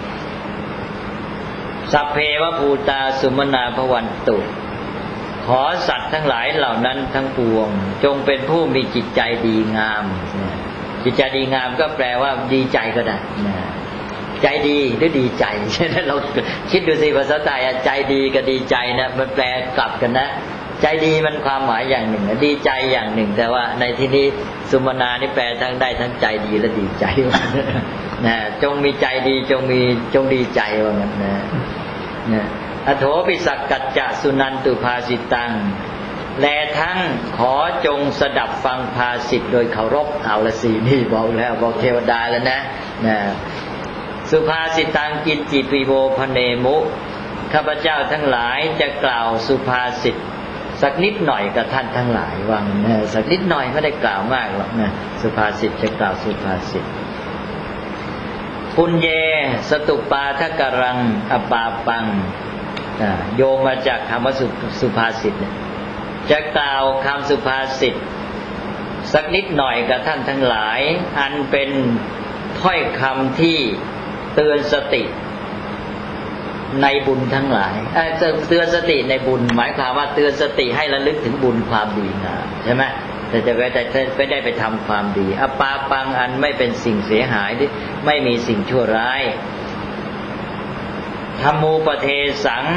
C: สัพเพวภูตาสุมนาภวันตุขอสัตว์ทั้งหลายเหล่านั้นทั้งปวงจงเป็นผู้มีจิตใจดีงามจิตใจดีงามก็แปลว่าดีใจก็ได้ใจดีหรือดีใจใช่ไหมเราคิดดูสิภาษาไทยใจดีกับดีใจนะมันแปลกลับกันนะใจดีมันความหมายอย่างหนึ่งดีใจอย่างหนึ่งแต่ว่าในที่นี้สุมนานี่แปลทั้งได้ทั้งใจดีและดีใจนะจงมีใจดีจงดีใจว่ามันนะอโถปิสักกัจจะสุนันตุภาสิตังและทั้งขอจงสดับฟังภาสิทธิ์โดยเคารพเอาละสินี่บอกแล้วบอกเทวดาแล้วนะสุภาสิตังกิจจิปิโวพเนมุข้าพเจ้าทั้งหลายจะกล่าวสุภาษิตสักนิดหน่อยกับท่านทั้งหลายว่าสักนิดหน่อยไม่ได้กล่าวมากหรอกนะสุภาษิตจะกล่าวสุภาษิตปุญเยสตุปาทกรังอปาปังโยงมาจากคำว่าสุภาษิตจะกล่าวคำสุภาษิตสักนิดหน่อยกับท่านทั้งหลายอันเป็นถ้อยคำที่เตือนสติในบุญทั้งหลายเตือนสติในบุญหมายความว่าเตือนสติให้ระลึกถึงบุญความดีงามใช่ไหมแต่จะไม่ได้ไปทำความดีอปาปังอันไม่เป็นสิ่งเสียหายไม่มีสิ่งชั่วร้ายธัมมูปเทสัง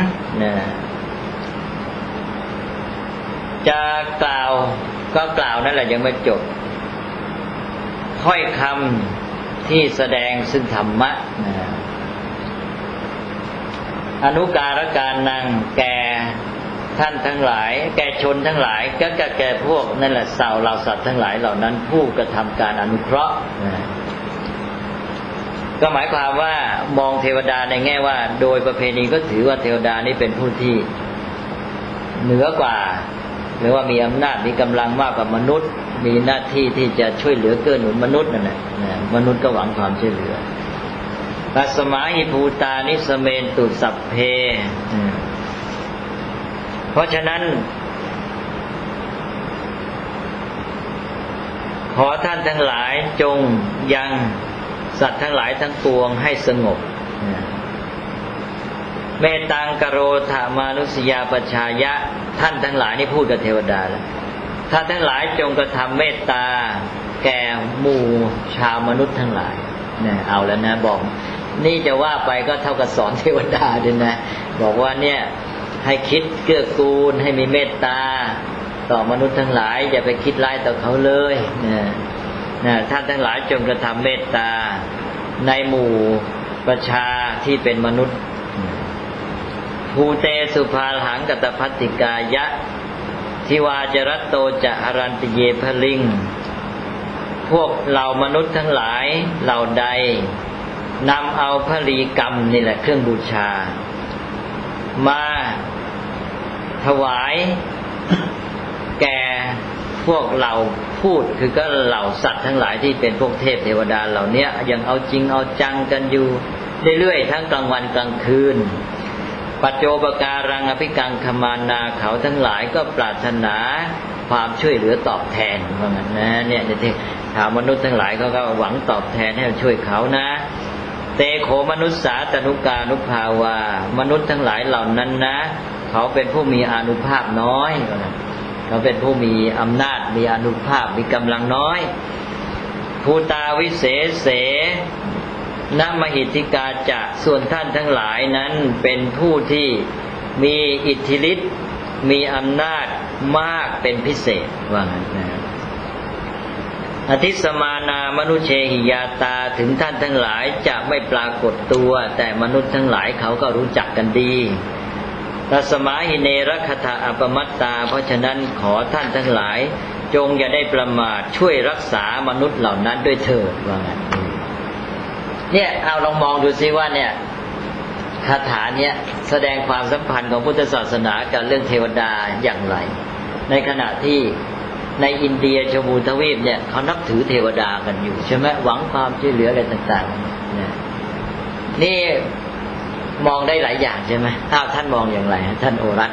C: จะกล่าวก็กล่าวนั่นแหละยังไม่จบถ้อยคำที่แสดงซึ่งธรรมะอนุการการนังแก่ท่านทั้งหลายแก่ชนทั้งหลายก็แก่พวกนั่นแหละเหล่าสัตว์ทั้งหลายเหล่านั้นผู้กระทำการอนุเคราะห์ก็หมายความว่ามองเทวดาในแง่ว่าโดยประเพณีก็ถือว่าเทวดานี่เป็นผู้ที่เหนือกว่าหรือว่ามีอำนาจมีกำลังมากกว่ามนุษย์มีหน้าที่ที่จะช่วยเหลือเกื้อหนุนมนุษย์นั่นแหละมนุษย์ก็หวังความช่วยเหลือตัสมาหิภูตานิสเมนตุสัพเพเพราะฉะนั้นขอท่านทั้งหลายจงยังสัตว์ทั้งหลายทั้งปวงให้สงบเมตตังกโรธามานุสยาปชายะท่านทั้งหลายนี่พูดกับเทวดาแล้วท่านทั้งหลายจงกระทำเมตตาแก่หมู่ชาวมนุษย์ทั้งหลายเนี่ยเอาแล้วนะบอกนี่จะว่าไปก็เท่ากับสอนเทวดาด้วยนะบอกว่าเนี่ยให้คิดเกื้อกูลให้มีเมตตาต่อมนุษย์ทั้งหลายอย่าไปคิดร้ายต่อเขาเลยนะท่านทั้งหลายจงกระทำเมตตาในหมู่ประชาที่เป็นมนุษย์ภูเตสุภาหังกตภัตติกายะทิวาจรัตโตจะอรันติเยพลิงพวกเหล่ามนุษย์ทั้งหลายเหล่าใดนำเอาพลีกรรมนี่แหละเครื่องบูชามาถวายแก่พวกเหล่าพูดคือก็เหล่าสัตว์ทั้งหลายที่เป็นพวกเทพเทวดาเหล่านี้ยังเอาจริงเอาจังกันอยู่เรื่อยๆทั้งกลางวันกลางคืนปัจโจปการังอภิกังขมานาเขาทั้งหลายก็ปรารถนาความช่วยเหลือตอบแทนว่างั้นนะเนี่ยที่ถามมนุษย์ทั้งหลายเขาก็หวังตอบแทนให้ช่วยเขานะเตโขมนุษสาตนุกานุภาวามนุษย์ทั้งหลายเหล่านั้นนะเขาเป็นผู้มีอานุภาพน้อยเขาเป็นผู้มีอำนาจมีอานุภาพมีกำลังน้อยภูตาวิเศษเสนมหิทธิกาจะส่วนท่านทั้งหลายนั้นเป็นผู้ที่มีอิทธิฤทธิ์มีอำนาจมากเป็นพิเศษว่างั้นนะอธิสมานามนุเชหิยาตาถึงท่านทั้งหลายจะไม่ปรากฏตัวแต่มนุษย์ทั้งหลายเขาก็รู้จักกันดีตัสมาหิเนรคถาอัปมัตตาเพราะฉะนั้นขอท่านทั้งหลายจงอย่าได้ประมาทช่วยรักษามนุษย์เหล่านั้นด้วยเถิดว่างั้นเนี่ยเอาลองมองดูซิว่าเนี่ยคาถาเนี่ยแสดงความสัมพันธ์ของพุทธศาสนากับเรื่องเทวดาอย่างไรในขณะที่ในอินเดียชมพูทวีปเนี่ยเขานับถือเทวดากันอยู่ใช่ไหมหวังความช่วยเหลืออะไรต่างๆเนี่ยนี่มองได้หลายอย่างใช่ไหมท่านมองอย่างไรท่านโอรัต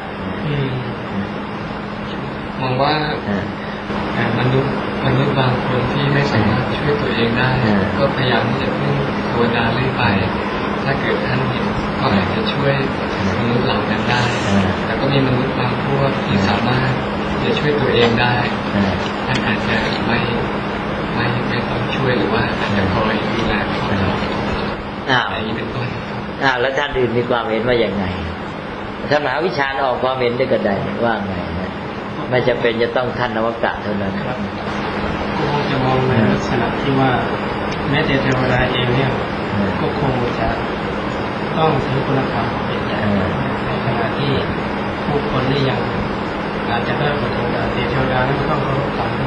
D: มองว่ามนุษย์บางคนที่ไม่สามารถช่วยตัวเองได้ก็พยายามที่จะพึ่งเทวดาเรื่อยไปถ้าเกิดท่านเห็นก็อาจจะช่วยมนุษย์เหล่านั้นได้แต่ก็มีมนุษย์บางพวกที่สามารถจะช่วยตัวเองได้ท่านอาจจะไม่ต้องช่วยหรือว่าอาจจะคอยดูแลเขาอะไรอย่างนี้เป็นต้น
C: แล้วท่านอื่นมีความเห็นว่าอย่างไงท่านมหาวิชาญออกความเห็นด้วยกันได้ว่าไงไม่จำเป็นจะต้องท่านนวกะเท่านั้น
D: ก็จะมองในลักษณะที่ว่าแม้แต่เทวดาเองเนี่ยก็คงจะต้องถือคุณธรรมเป็นใหญ่ในขณะที่ผู้คนนี่ยังอาจจะได้ประโยชน์แต่เทวดานั้นก็ต้องเคารพธรรม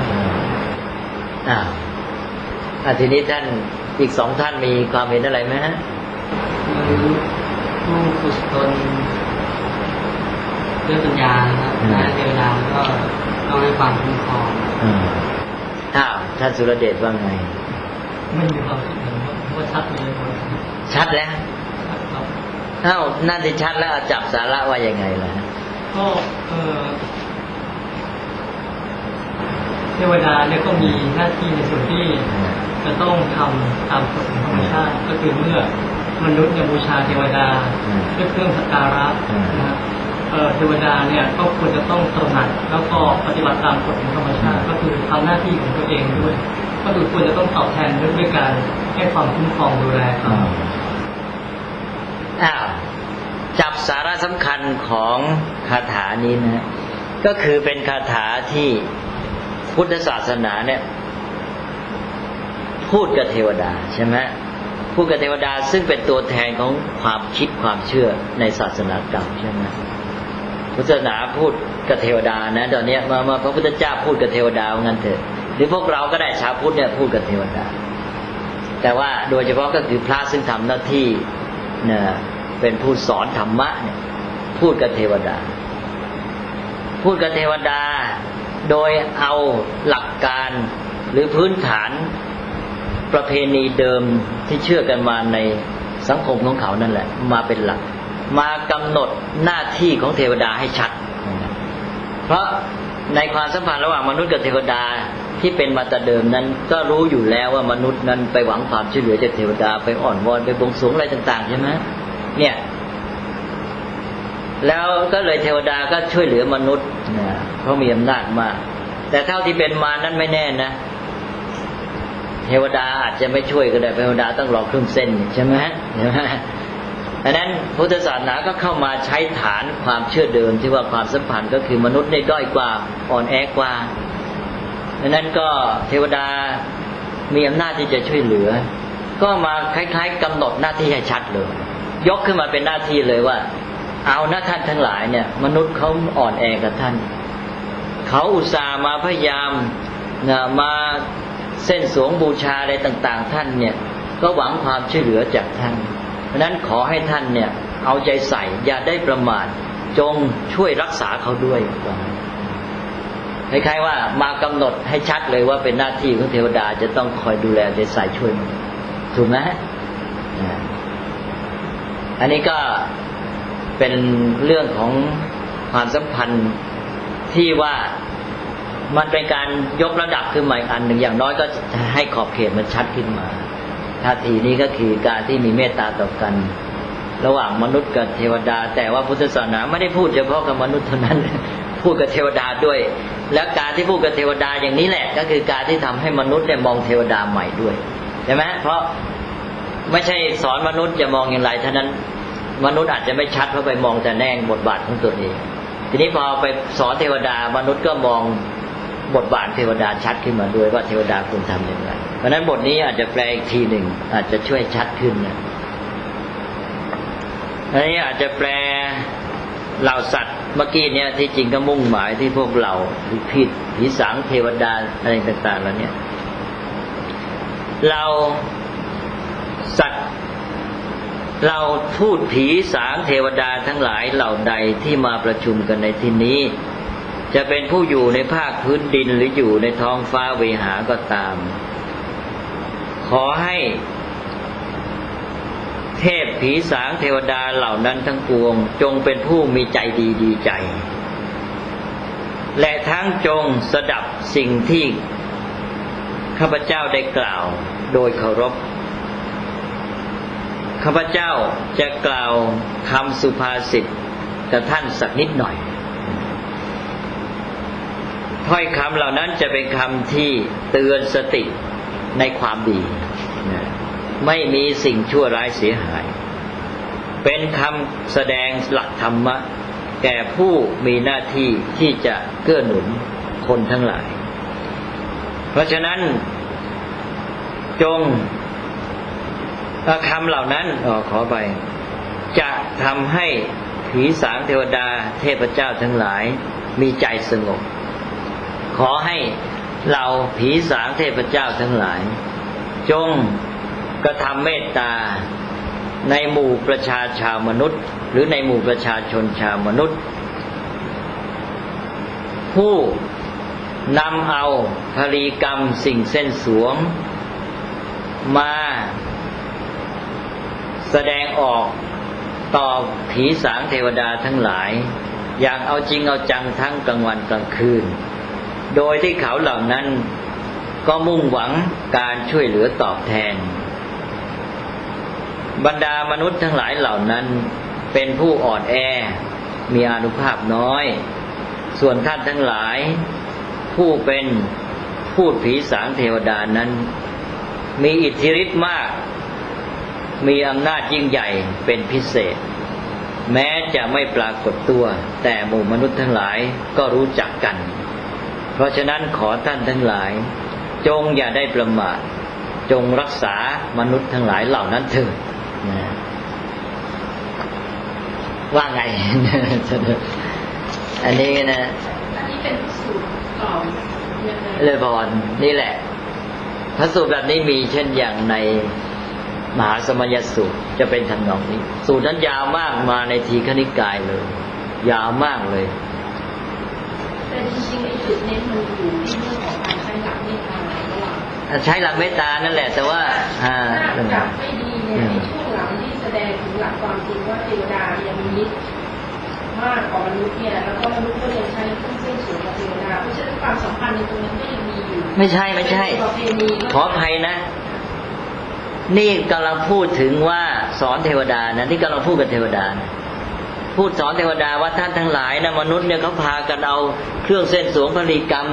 C: ด้วยทีนี้ท่านอีกสองท่านมีความเห็นอะไรไหมฮะ
B: ผู้ฝึกตนด้วยปัญญาครับเทวดาก็ต้องให้ความคุ้มครอง
C: ท่านสุรเดชว่าไง
B: ไม่มีความคิดเห็นว่าชัดเลย
C: ชัดแล้วน่าจะชัดแล้วจับสาระว่ายังไงล่ะ
B: ก็เทวดาเนี่ยก็มีหน้าที่ในส่วนที่จะต้องทำตามกฎธรรมชาติก็คือเมื่อมนุษย์บูชาเทวดาด้วยเครื่องสักการะนะครับเทวดาเนี่ยก็ควรจะต้องตระหนักแล้วก็ปฏิบัติตามกฎของธรรมชาติก็คือทำหน้าที่ของตัวเองด้วยก็คือควรจะต้องตอบแทนด้วยการให้ความคุ้มครองดูแลเขา
C: จับสาระสำคัญของคาถานี้นะก็คือเป็นคาถาที่พุทธศาสนาเนี่ยพูดกับเทวดาใช่ไหมพูดกับเทวดาซึ่งเป็นตัวแทนของความคิดความเชื่อในศาสนากรรมใช่ไหมพุทธศาสนาพูดกับเทวดานะตอนนี้มาพระพุทธเจ้าพูดกับเทวดางั้นเถอะหรือพวกเราก็ได้ชาวพุทธเนี่ยพูดกับเทวดาแต่ว่าโดยเฉพาะก็คือพระซึ่งทำหน้าที่เนี่ยเป็นผู้สอนธรรมะเนี่ยพูดกับเทวดาโดยเอาหลักการหรือพื้นฐานประเพณีเดิมที่เชื่อกันมาในสังคมของเขานั่นแหละมาเป็นหลักมากำหนดหน้าที่ของเทวดาให้ชัดเพราะในความสัมพันธ์ระหว่างมนุษย์กับเทวดาที่เป็นมาแต่เดิมนั้นก็รู้อยู่แล้วว่ามนุษย์นั้นไปหวังความช่วยเหลือจากเทวดาไปอ้อนวอนไปบวงสรวงอะไรต่างๆใช่ไหมเนี่ยแล้วก็เลยเทวดาก็ช่วยเหลือมนุษย์นะเพราะมีอำนาจมากแต่เท่าที่เป็นมานั้นไม่แน่นะเทวดาอาจจะไม่ช่วยก็ได้เทวดาต้องรอครึ่งเส้นใช่ไหมดังนั้นพุทธศาสนาก็เข้ามาใช้ฐานความเชื่อเดิมที่ว่าความสัมพันธ์ก็คือมนุษย์ได้ด้อยกว่าอ่อนแอกว่าดังนั้นก็เทวดามีอำนาจที่จะช่วยเหลือก็มาคล้ายๆกำหนดหน้าที่ให้ชัดเลยยกขึ้นมาเป็นหน้าที่เลยว่าเอานะท่านทั้งหลายเนี่ยมนุษย์เขาอ่อนแอกับท่านเขาอุตส่าห์มาพยายามมาเส้นสวงบูชาอะไรต่างๆท่านเนี่ยก็หวังความช่วยเหลือจากท่านเพราะนั้นขอให้ท่านเนี่ยเอาใจใส่อย่าได้ประมาทจงช่วยรักษาเขาด้วยคล้ายๆว่ามากำหนดให้ชัดเลยว่าเป็นหน้าที่ของเทวดาจะต้องคอยดูแลใจใส่ช่วยมันถูกไหมอันนี้ก็เป็นเรื่องของความสัมพันธ์ที่ว่ามันเป็นการยกระดับขึ้นมาอีกอันหนึ่งอย่างน้อยก็ให้ขอบเขตมันชัดขึ้นมาท่าทีนี้ก็คือการที่มีเมตตาต่อกันระหว่างมนุษย์กับเทวดาแต่ว่าพุทธศาสนาไม่ได้พูดเฉพาะกับมนุษย์เท่านั้นพูดกับเทวดาด้วยและการที่พูดกับเทวดาอย่างนี้แหละก็คือการที่ทำให้มนุษย์เนี่ยมองเทวดาใหม่ด้วยใช่ไหมเพราะไม่ใช่สอนมนุษย์จะมองอย่างไรเท่านั้นมนุษย์อาจจะไม่ชัดเพราะไปมองแต่แนงบทบาทของตัวเองทีนี้พอไปสอนเทวดามนุษย์ก็มองบทบาทเทวดาชัดขึ้นมาด้วยว่าเทวดาควรทำอย่างไรเพราะนั้นบทนี้อาจจะแปลอีกทีหนึ่งอาจจะช่วยชัดขึ้นนะอันนี้อาจจะแปลเหล่าสัตว์เมื่อกี้เนี่ยที่จริงก็มุ่งหมายที่พวกเราผีสางเทวดาอะไรต่างๆแล้วเนี่ยเราสัตว์เราทูตผีสางเทวดาทั้งหลายเหล่าใดที่มาประชุมกันในที่นี้จะเป็นผู้อยู่ในภาคพื้นดินหรืออยู่ในท้องฟ้าเวหาก็ตามขอให้เทพผีสางเทวดาเหล่านั้นทั้งปวงจงเป็นผู้มีใจดีใจและทั้งจงสดับสิ่งที่ข้าพเจ้าได้กล่าวโดยเคารพข้าพเจ้าจะกล่าวคำสุภาษิตกับท่านสักนิดหน่อยถ้อยคำเหล่านั้นจะเป็นคำที่เตือนสติในความดีไม่มีสิ่งชั่วร้ายเสียหายเป็นคำแสดงหลักธรรมะแก่ผู้มีหน้าที่ที่จะเกื้อหนุนคนทั้งหลายเพราะฉะนั้นจงคำเหล่านั้นขอไปจะทำให้ผีสางเทวดาเทพเจ้าทั้งหลายมีใจสงบขอให้เหล่าผีสางเทพเจ้าทั้งหลายจงกระทำเมตตาในหมู่ประชาชาวมนุษย์หรือในหมู่ประชาชนชาวมนุษย์ผู้นำเอาพลีกรรมสิ่งเส้นสวงมาแสดงออกต่อผีสางเทวดาทั้งหลายอย่างเอาจริงเอาจังทั้งกลางวันกลางคืนโดยที่เขาเหล่านั้นก็มุ่งหวังการช่วยเหลือตอบแทนบรรดามนุษย์ทั้งหลายเหล่านั้นเป็นผู้อ่อนแอมีอานุภาพน้อยส่วนท่านทั้งหลายผู้เป็นพูดผีสางเทวดานั้นมีอิทธิฤทธิ์มากมีอำนาจยิ่งใหญ่เป็นพิเศษแม้จะไม่ปรากฏตัวแต่หมู่มนุษย์ทั้งหลายก็รู้จักกันเพราะฉะนั้นขอท่านทั้งหลายจงอย่าได้ประมาทจงรักษามนุษย์ทั้งหลายเหล่านั้นเถิดว่าไง อันนี้นะอันนี้เป็นสูตรก่อนเลยบอลนี่แหละพระสูตรแบบนี้มีเช่นอย่างในมหาสมัยสูตรจะเป็นทำนองนี้สูตรนั้นยาวมากมาในทีฆนิกายเลยยาวมากเลย
E: แต่จริงๆไอ้จุดเน้นมันอยู่ที่เรื่องของการใช้หลักเมตตาระหว่าง
C: ใช้หลักเมตตานั่นแหละแต่ว่า
E: ถ้าไม่ดีเนี่ยในช่วงหลังที่แสดงถึงหลักความจริงว่าเทวดายังมีฤทธิ์มากกว่ามนุษย์เนี่ยแล้วก็มนุษย์ก็ยังใช้เครื่องเส้นสูงกว่าเทวดาเพราะฉะนั้นความสัมพันธ์ในตรงนั้นก็ยังมีอยู่
C: ไม่ใช่ขออภัยนะนี่กำลังพูดถึงว่าสอนเทวดานะที่กำลังพูดกับเทวดานะพูดสอนเทวดาว่าท่านทั้งหลายนะมนุษย์เนี่ยเขาพากันเอาเครื่องเส้นสวงผลิกรรม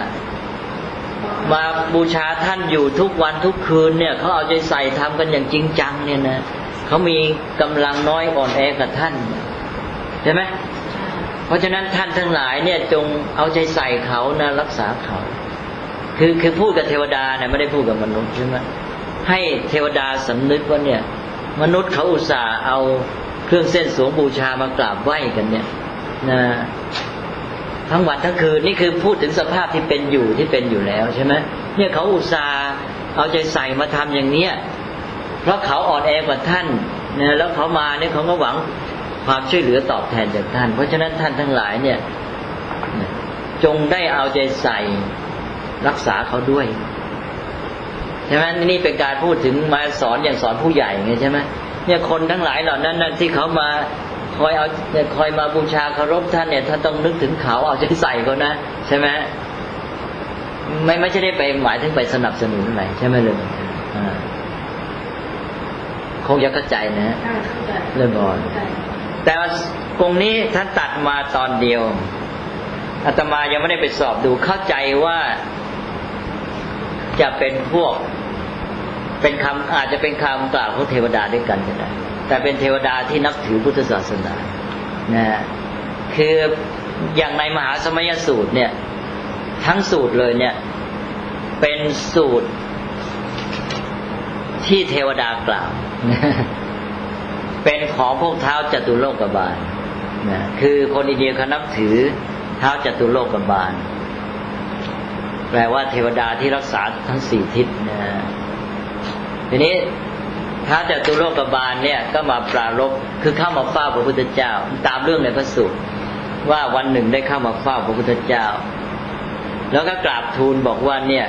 C: มาบูชาท่านอยู่ทุกวันทุกคืนเนี่ยเขาเอาใจใส่ทำกันอย่างจริงจังเนี่ยนะเขามีกำลังน้อยอ่อนแอกับท่านใช่ไหมเพราะฉะนั้นท่านทั้งหลายเนี่ยจงเอาใจใส่เขานะรักษาเขาคือพูดกับเทวดาเนี่ยไม่ได้พูดกับมนุษย์ใช่ไหมให้เทวดาสำนึกว่าเนี่ยมนุษย์เขาอุตส่าห์เอาเครื่องเส้นสวงบูชามากราบไหว้กันเนี่ยนะทั้งวันทั้งคืนนี่คือพูดถึงสภาพที่เป็นอยู่แล้วใช่ไหมเนี่ยเขาอุตส่าห์เอาใจใส่มาทำอย่างเนี้ยเพราะเขาอ่อนแอกว่าท่านเนี่ยแล้วเขามาเนี่ยเขาก็หวังความช่วยเหลือตอบแทนจากท่านเพราะฉะนั้นท่านทั้งหลายเนี่ยจงได้เอาใจใส่รักษาเขาด้วยใช่ไหมนี่เป็นการพูดถึงมาสอนอย่างสอนผู้ใหญ่ไงใช่ไหมเนี่ยคนทั้งหลายเหล่านั้นที่เขามาคอยมาบูชาเคารพท่านเนี่ยท่านต้องนึกถึงเขาเอาใจใส่เขานะใช่ไหมไม่ใช่ได้ไปหมายถึงไปสนับสนุนอะไรใช่ไหมเลยคงจะเข้าใจนะเรื่องก่อนแต่ว่าตรงนี้ท่านตัดมาตอนเดียวอาตมายังไม่ได้ไปสอบดูเข้าใจว่าจะเป็นพวกเป็นคำอาจจะเป็นคำกล่าวของเทวดาด้วยกันก็ได้แต่เป็นเทวดาที่นับถือพุทธศาสนานะคืออย่างในมหาสมัยสูตรเนี่ยทั้งสูตรเลยเนี่ยเป็นสูตรที่เทวดากล่าวเป็นของพวกท้าวจตุโลกบาลนะคือคนอินเดียเขานับถือท้าวจตุโลกบาลแปลว่าเทวดาที่รักษาทั้ง4ทิศนะทีนี้ท้าวจตุโลกบาลเนี่ยก็มาปรารภคือเข้ามาเฝ้าพระพุทธเจ้าตามเรื่องในพระสูตรว่าวันหนึ่งได้เข้ามาเฝ้าพระพุทธเจ้าแล้วก็กราบทูลบอกว่าเนี่ย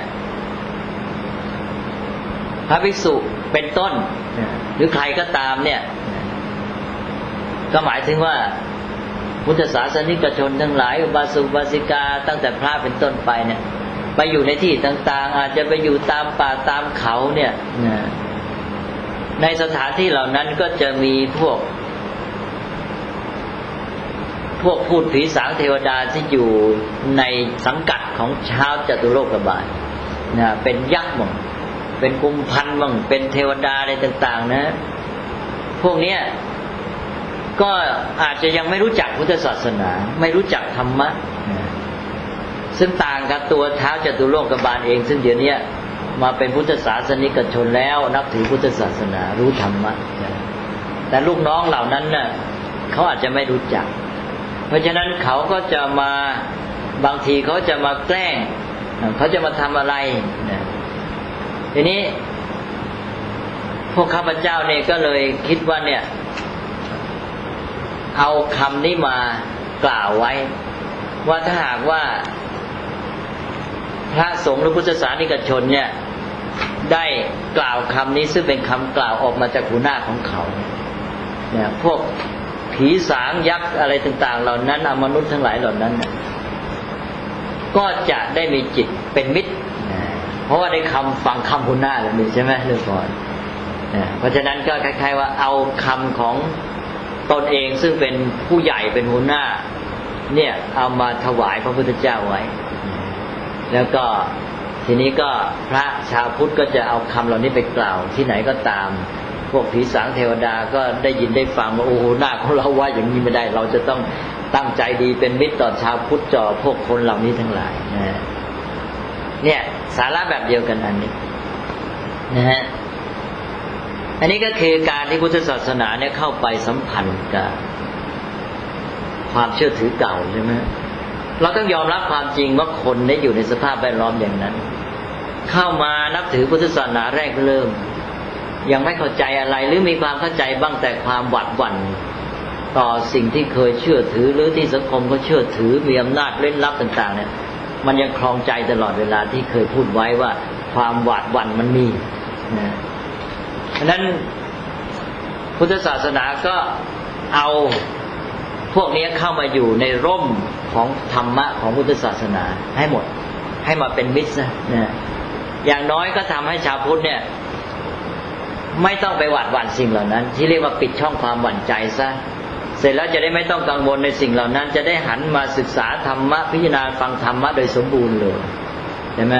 C: พระภิกษุเป็นต้นหรือใครก็ตามเนี่ยก็หมายถึงว่าพุทธศาสนิกชนทั้งหลายอุบาสกอุบาสิกาตั้งแต่พระเป็นต้นไปเนี่ยไปอยู่ในที่ต่างๆอาจจะไปอยู่ตามป่าตามเขาเนี่ยในสถานที่เหล่านั้นก็จะมีพวกพูดผีสางเทวดาที่อยู่ในสังกัดของชาวจตุโลกบาลนะเป็นยักษ์มั่งเป็นกุมพันธ์มั่งเป็นเทวดาอะไรต่างๆนะพวกเนี้ยก็อาจจะยังไม่รู้จักพุทธศาสนาไม่รู้จักธรรมะซึ่งต่างกับตัวท้าวจตุโลกบาลเองซึ่งเดี๋ยวนี้มาเป็นพุทธศาสนิกชนแล้วนับถือพุทธศาสนารู้ธรรมะแต่ลูกน้องเหล่านั้นน่ะเขาอาจจะไม่รู้จักเพราะฉะนั้นเขาก็จะมาบางทีเขาจะมาแกล้งเขาจะมาทำอะไรทีนี้พวกข้าพเจ้าเนี่ยก็เลยคิดว่าเนี่ยเอาคำนี้มากล่าวไว้ว่าถ้าหากว่าพระสงฆ์หรือพุทธศาสนิกชนเนี่ยได้กล่าวคำนี้ซึ่งเป็นคำกล่าวออกมาจากหัวหน้าของเขาเนี่ยพวกผีสางยักษ์อะไรต่างๆเหล่านั้นมนุษย์ทั้งหลายเหล่านั้นก็จะได้มีจิตเป็นมิตรเพราะว่าได้ฟังคำหัวหน้าแล้วนี่ใช่ไหมเรื่องก่อนเพราะฉะนั้นก็คล้ายๆว่าเอาคำของตนเองซึ่งเป็นผู้ใหญ่เป็นหัวหน้าเนี่ยเอามาถวายพระพุทธเจ้าไว้แล้วก็ทีนี้ก็พระชาวพุทธก็จะเอาคำเหล่านี้ไปกล่าวที่ไหนก็ตามพวกผีสางเทวดาก็ได้ยินได้ฟังว่าโอ้โหหน้าของเราว่าอย่างนี้ไม่ได้เราจะต้องตั้งใจดีเป็นมิตรต่อชาวพุทธต่อพวกคนเหล่านี้ทั้งหลายเนี่ยสาระแบบเดียวกันอันนี้นะฮะอันนี้ก็คือการที่พุทธศาสนาเนี่ยเข้าไปสัมพันธ์กับความเชื่อถือเก่าใช่ไหมเราต้องยอมรับความจริงว่าคนได้อยู่ในสภาพแวดล้อมอย่างนั้นเข้ามานับถือพุทธศาสนาแรกเริ่มยังไม่เข้าใจอะไรหรือมีความเข้าใจบ้างแต่ความหวาดหวั่นต่อสิ่งที่เคยเชื่อถือหรือที่สังคมก็เชื่อถือมีอำนาจเล่นลับต่างๆเนี่ยมันยังคลองใจตลอดเวลาที่เคยพูดไว้ว่าความหวาดหวั่นมันมีนะฉะนั้นพุทธศาสนาก็เอาพวกนี้เข้ามาอยู่ในร่มของธรรมะของพุทธศาสนาให้หมดให้มาเป็นมิตรนะอย่างน้อยก็ทำให้ชาวพุทธเนี่ยไม่ต้องไปหวาดหวั่นสิ่งเหล่านั้นที่เรียกว่าปิดช่องความหวั่นใจซะเสร็จแล้วจะได้ไม่ต้องกังวลในสิ่งเหล่านั้นจะได้หันมาศึกษาธรรมะพิจารณาฟังธรรมะโดยสมบูรณ์เลยใช่ไหม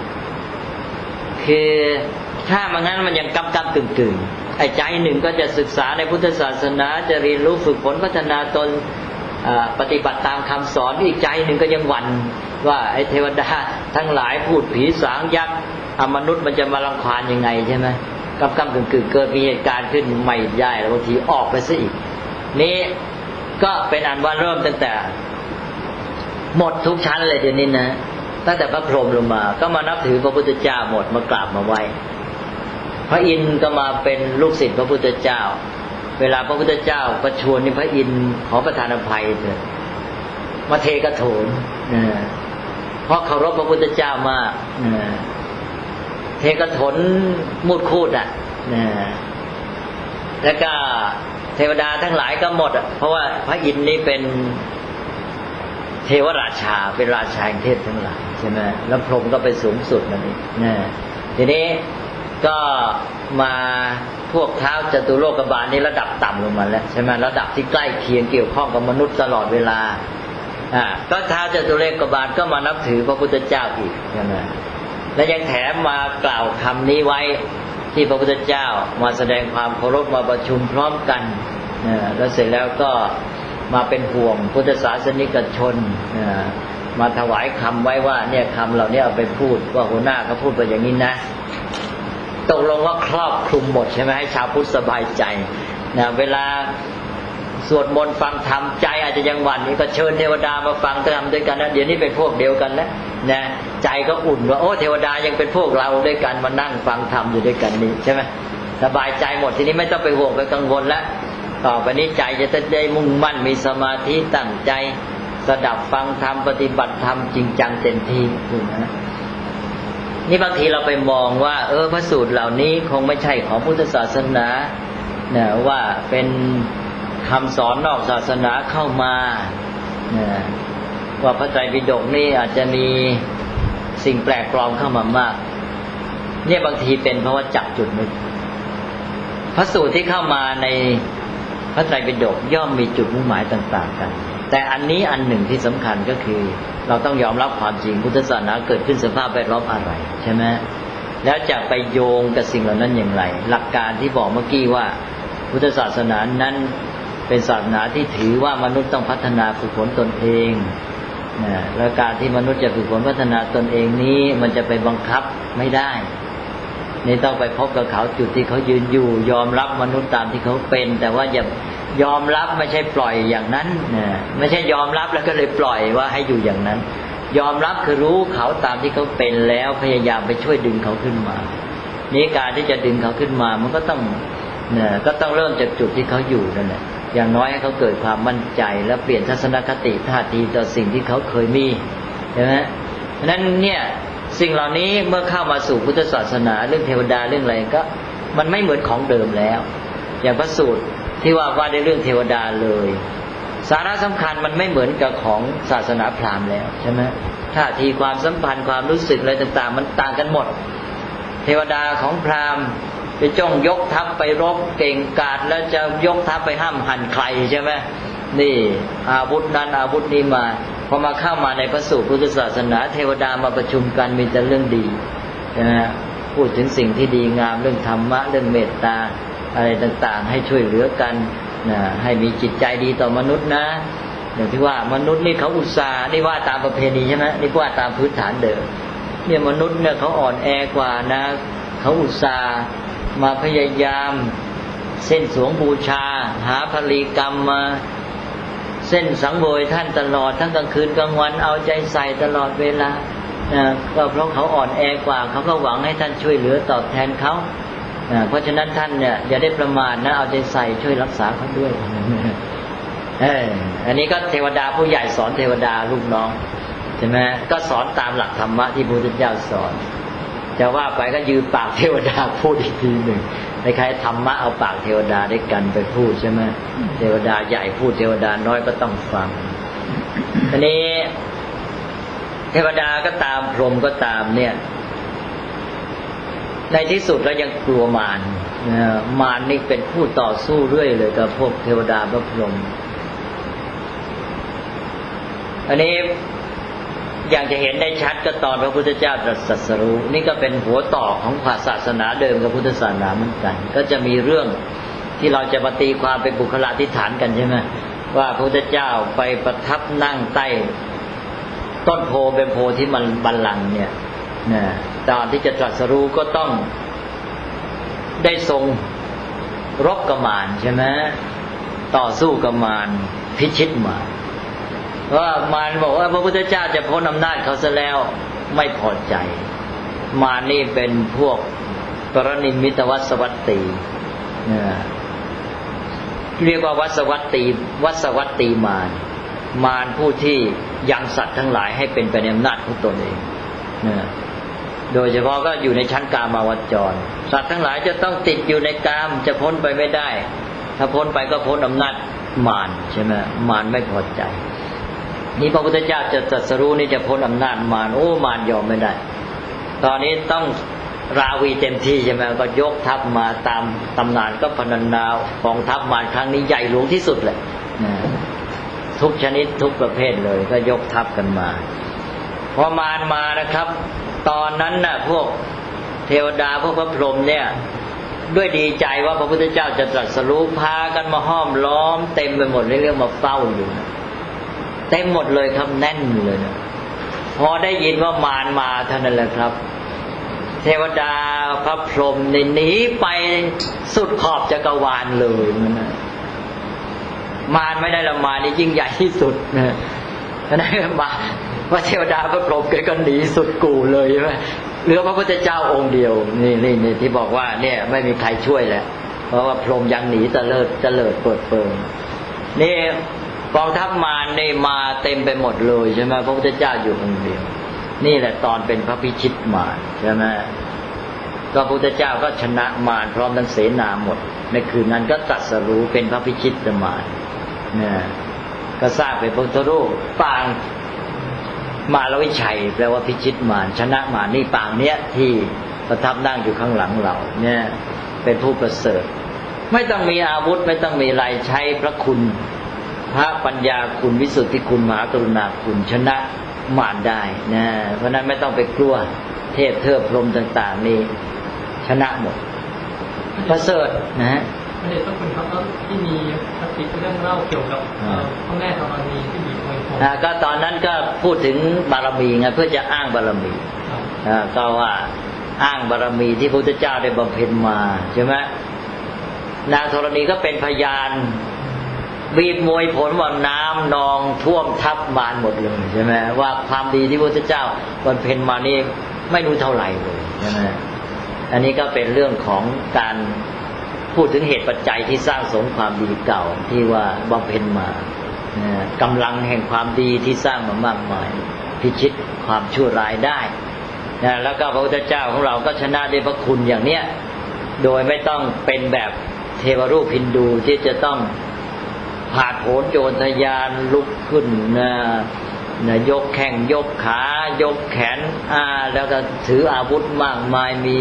C: คือถ้ามันงั้นมันยังกำกำกึ่งไอ้ใจหนึ่งก็จะศึกษาในพุทธศาสนาจะเรียนรู้ฝึกฝนพัฒนาตนปฏิบัติตามคำสอนอีกใจหนึ่งก็ยังหวั่นว่าไอ้เทวดาทั้งหลายพูดผีสางยักษ์มนุษย์มันจะมารังควานยังไงใช่ไหมกำกำกึ่งเกิดมีเหตุการณ์ขึ้นไม่ได้แล้วบางทีออกไปซะอีกนี้ก็เป็นอันว่าเริ่มตั้งแต่หมดทุกชั้นเลยเดี๋ยวนี้นะตั้งแต่พระพรหมลงมาก็มานับถือพระพุทธเจ้าหมดมากราบมาไหว้พระอินทร์ก็มาเป็นลูกศิษย์พระพุทธเจ้าเวลาพระพุทธเจ้าประชวรนี่พระอินทร์ขอประทานอภัยเถิดมาเทกระโถนเพราะเคารพพระพุทธเจ้ามากเทกระโถนมูดคูดแล้วก็เทวดาทั้งหลายก็หมดเพราะว่าพระอินทร์นี่เป็นเทวราชาเป็นราชาแห่งเทพทั้งหลายใช่ไหมแล้วพรหมก็เป็นสูงสุดนั่นเองทีนี้ก็มาพวกท้าวจตุโลกบาลนี่ระดับต่ำลงมาแล้วใช่ไหมระดับที่ใกล้เคียงเกี่ยวข้องกับมนุษย์ตลอดเวลาก็ท้าวจตุโลกบาลก็มานับถือพระพุทธเจ้าอีกใช่ไหมและยังแถมมากล่าวคำนี้ไว้ที่พระพุทธเจ้ามาแสดงความเคารพมาประชุมพร้อมกันแล้วเสร็จแล้วก็มาเป็นห่วงพุทธศาสนิกชนมาถวายคำไว้ว่าเนี่ยคำเหล่านี้เอาไปพูดว่าหัวหน้าเขาพูดไปอย่างนี้นะตกลงว่าครอบคลุมหมดใช่ไหมให้ชาวพุทธสบายใจเวลาสวดมนต์ฟังธรรมใจอาจจะยังหวั่นนี่ก็เชิญเทวดามาฟังธรรมด้วยกันนะเดี๋ยวนี้เป็นพวกเดียวกันแล้วนะใจก็อุ่นว่าโอ้เทวดายังเป็นพวกเราด้วยกันมานั่งฟังธรรมอยู่ด้วยกันนี่ใช่ไหมสบายใจหมดทีนี้ไม่ต้องไปห่วงไปกังวลแล้วต่อไปนี้ใจจะได้มุ่งมั่นมีสมาธิตั้งใจสดับฟังธรรมปฏิบัติธรรมจริงจังเต็มที่นะนี่บางทีเราไปมองว่าพระสูตรเหล่านี้คงไม่ใช่ของพุทธศาสนาเนี่ยว่าเป็นคำสอนนอกศาสนาเข้ามาว่าพระไตรปิฎกนี่อาจจะมีสิ่งแปลกปลอมเข้ามามากเนี่ยบางทีเป็นเพราะว่าจับจุดนึงพระสูตรที่เข้ามาในพระไตรปิฎกย่อมมีจุดมุ่งหมายต่างๆกันแต่อันนี้อันหนึ่งที่สำคัญก็คือเราต้องยอมรับความจริงพุทธศาสนาเกิดขึ้นสภาพแวดล้อมอะไรใช่ไหมแล้วจะไปโยงกับสิ่งเหล่านั้นอย่างไรหลักการที่บอกเมื่อกี้ว่าพุทธศาสนานั้นเป็นศาสนาที่ถือว่ามนุษย์ต้องพัฒนาฝึกฝนตนเองและการที่มนุษย์จะฝึกฝนพัฒนาตนเองนี้มันจะไปบังคับไม่ได้นี่ต้องไปพบกับเขาจุดที่เขายืนอยู่ยอมรับมนุษย์ตามที่เขาเป็นแต่ว่าอย่ายอมรับไม่ใช่ปล่อยอย่างนั้นไม่ใช่ยอมรับแล้วก็เลยปล่อยว่าให้อยู่อย่างนั้นยอมรับคือรู้เขาตามที่เขาเป็นแล้วพยายามไปช่วยดึงเขาขึ้นมานี่การที่จะดึงเขาขึ้นมามันก็ต้องเริ่มจากจุดที่เขาอยู่นั่นแหละอย่างน้อยให้เขาเกิดความมั่นใจและเปลี่ยนทัศนคติท่าทีต่อสิ่งที่เขาเคยมีใช่ไหมเพราะฉะนั้นเนี่ยสิ่งเหล่านี้เมื่อเข้ามาสู่พุทธศาสนาเรื่องเทวดาเรื่องอะไรก็มันไม่เหมือนของเดิมแล้วอย่างพระสูตรที่ว่าในเรื่องเทวดาเลยสาระสำคัญมันไม่เหมือนกับของศาสนาพราหมณ์แล้วใช่ไหมท่าทีความสัมพันธ์ความรู้สึกอะไรต่างๆมันต่างกันหมดเทวดาของพราหมณ์ไปจ้องยกทัพไปรบเก่งกาจแล้วจะยกทัพไปห้ามหันใครใช่ไหมนี่อาวุธนั้นอาวุธนี้มาพอมาเข้ามาในพระสูตรพุทธศาสนาเทวดามาประชุมกันมีแต่เรื่องดีนะพูดถึงสิ่งที่ดีงามเรื่องธรรมะเรื่องเมตตาอะไรต่างๆให้ช่วยเหลือกันนะให้มีจิตใจดีต่อมนุษย์นะอย่างที่ว่ามนุษย์นี่เขาอุตส่าห์นี่ว่าตามประเพณีใช่ไหมนี่ว่าตามพื้นฐานเดิมเนี่ยมนุษย์เนี่ยเขาอ่อนแอกว่านะเขาอุตส่าห์มาพยายามเส้นสวงบูชาหาผลีกรรมมาเส้นสังเวยท่านตลอดทั้งกลางคืนกลางวันเอาใจใส่ตลอดเวลาก็เพราะเขาอ่อนแอกว่าเขาก็หวังให้ท่านช่วยเหลือตอบแทนเขาเพราะฉะนั้นท่านเนี่ยอย่าได้ประมาทนะเอาใจใส่ช่วยรักษาเขาด้วยอันนี้ก็เทวดาผู้ใหญ่สอนเทวดาลูกน้องใช่ไหมก็สอนตามหลักธรรมะที่พระพุทธเจ้าสอนจะว่าไปก็ยืมปากเทวดาพูดอีกทีหนึ่งในใครธรรมะเอาปากเทวดาได้กันไปพูดใช่ไหมเทวดาใหญ่พูดเทวดาน้อยก็ต้องฟังอันนี้เทวดาก็ตามพรหมก็ตามเนี่ยในที่สุดแล้วยังกลัวมารมารนี่เป็นผู้ต่อสู้เรื่อยเลยกับพวกเทวดาพระพรหมอันนี้อย่างจะเห็นได้ชัดก็ตอนพระพุทธเจ้าตรัสรู้นี่ก็เป็นหัวต่อของศาสนาเดิมกับพุทธศาสนาเหมือนกันก็จะมีเรื่องที่เราจะมาตีความเป็นบุคลาธิฐานกันใช่ไหมว่าพระพุทธเจ้าไปประทับนั่งใต้ต้นโพเป็นโพที่มันบัลลังก์เนี่ยตอนที่จะตรัสรู้ก็ต้องได้ทรงรบกับมารใช่ไหมต่อสู้กับมารพิชิตมารว่ามารบอกว่าพระพุทธเจ้าจะพ้นอำนาจเขาซะแล้วไม่พอใจมารนี่เป็นพวกปรนิมมิตวัสวัตตีเรียกว่าวัสวัตตีมารผู้ที่ยังสัตว์ทั้งหลายให้เป็นไปในอำนาจของตนเองโดยเฉพาะก็อยู่ในชั้นกามาวจรสัตว์ทั้งหลายจะต้องติดอยู่ในกามจะพ้นไปไม่ได้ถ้าพ้นไปก็พ้นอำนาจมารใช่ไหมมารไม่พอใจนี่พระพุทธเจ้าจะตรัสรู้นี่จะพ้นอำนาจมารมารยอมไม่ได้ตอนนี้ต้องราวีเต็มที่ใช่ไหมก็ยกทัพมาตามตำนานก็พรรณนากองทัพมารครั้งนี้ใหญ่หลวงที่สุดเลยทุกชนิดทุกประเภทเลยก็ยกทัพกันมาพอมารมานะครับตอนนั้นน่ะพวกเทวดาพวกพระพรหมเนี่ยด้วยดีใจว่าพระพุทธเจ้าจะตรัสรู้พากันมาห้อมล้อมเต็มไปหมดเรื่องมาเฝ้าอยู่นะเต็มหมดเลยครับแน่นเลยนะพอได้ยินว่ามารมาเท่านั้นแหละครับเทวดาพระพรหมหนีไปสุดขอบจักรวาลเลยนะมารไม่ได้ละมารนี่ยิ่งใหญ่ที่สุดนะนั่นมาว่าเทวดาพระพรหมก็หนีสุดกู่เลยใช่ไหมเหลือพระพุทธเจ้าองค์เดียวนี่ที่บอกว่าเนี่ยไม่มีใครช่วยแล้วเพราะว่าพรหมยังหนีเตลิดเปิดเปิงนี่กองทัพมารนี่มาเต็มไปหมดเลยใช่ไหมพระพุทธเจ้าอยู่องค์เดียวนี่แหละตอนเป็นพระพิชิตมารใช่ไหมก็พระพุทธเจ้าก็ชนะมารพร้อมทั้งเสนาหมดในคืนนั้นก็ตรัสรู้เป็นพระพิชิตมารเนี่ยก็สร้างเป็นพระพุทธรูปปางมารวิชัยแปลว่าพิชิตมารชนะมารนี่ปางเนี้ยที่ประทับนั่งอยู่ข้างหลังเราเนี่ยเป็นผู้ประเสริฐไม่ต้องมีอาวุธไม่ต้องมีอะไรใช้พระคุณพระปัญญาคุณวิสุทธิคุณมหากรุณาคุณชนะมารได้นะเพราะนั้นไม่ต้องไปกลัวเทพเทพพรหมต่างๆนี่ชนะหมดประเสริฐนะฮะ
B: พระเดชพระคุณครับที่มีคติเรื่องเล่าเกี่ยวกับพระแม่ธรณีที่มีมวยผม
C: ก็ตอนนั้นก็พูดถึงบารมีไงเพื่อจะอ้างบารมีก็ว่าอ้างบารมีที่พระพุทธเจ้าได้บำเพ็ญมาใช่ไหมนางธรณีก็เป็นพยานบีบมวยผลว่าน้ำนองท่วมทับมารหมดเลยใช่ไหมว่าความดีที่พระพุทธเจ้าบำเพ็ญมานี่ไม่รู้เท่าไหร่เลยใช่ไหมอันนี้ก็เป็นเรื่องของการพูดถึงเหตุปัจจัยที่สร้างสมความดีเก่าที่ว่าบำเพ็ญมากำลังแห่งความดีที่สร้างมามากมายพิชิตความชั่วร้ายได้แล้วก็พระพุทธเจ้าของเราก็ชนะด้วยพระคุณอย่างเนี้ยโดยไม่ต้องเป็นแบบเทวรูปฮินดูที่จะต้องผาดโผนโจรทยานลุกขึ้นยกแข้งยกขายกแขนแล้วก็ถืออาวุธมากมายมี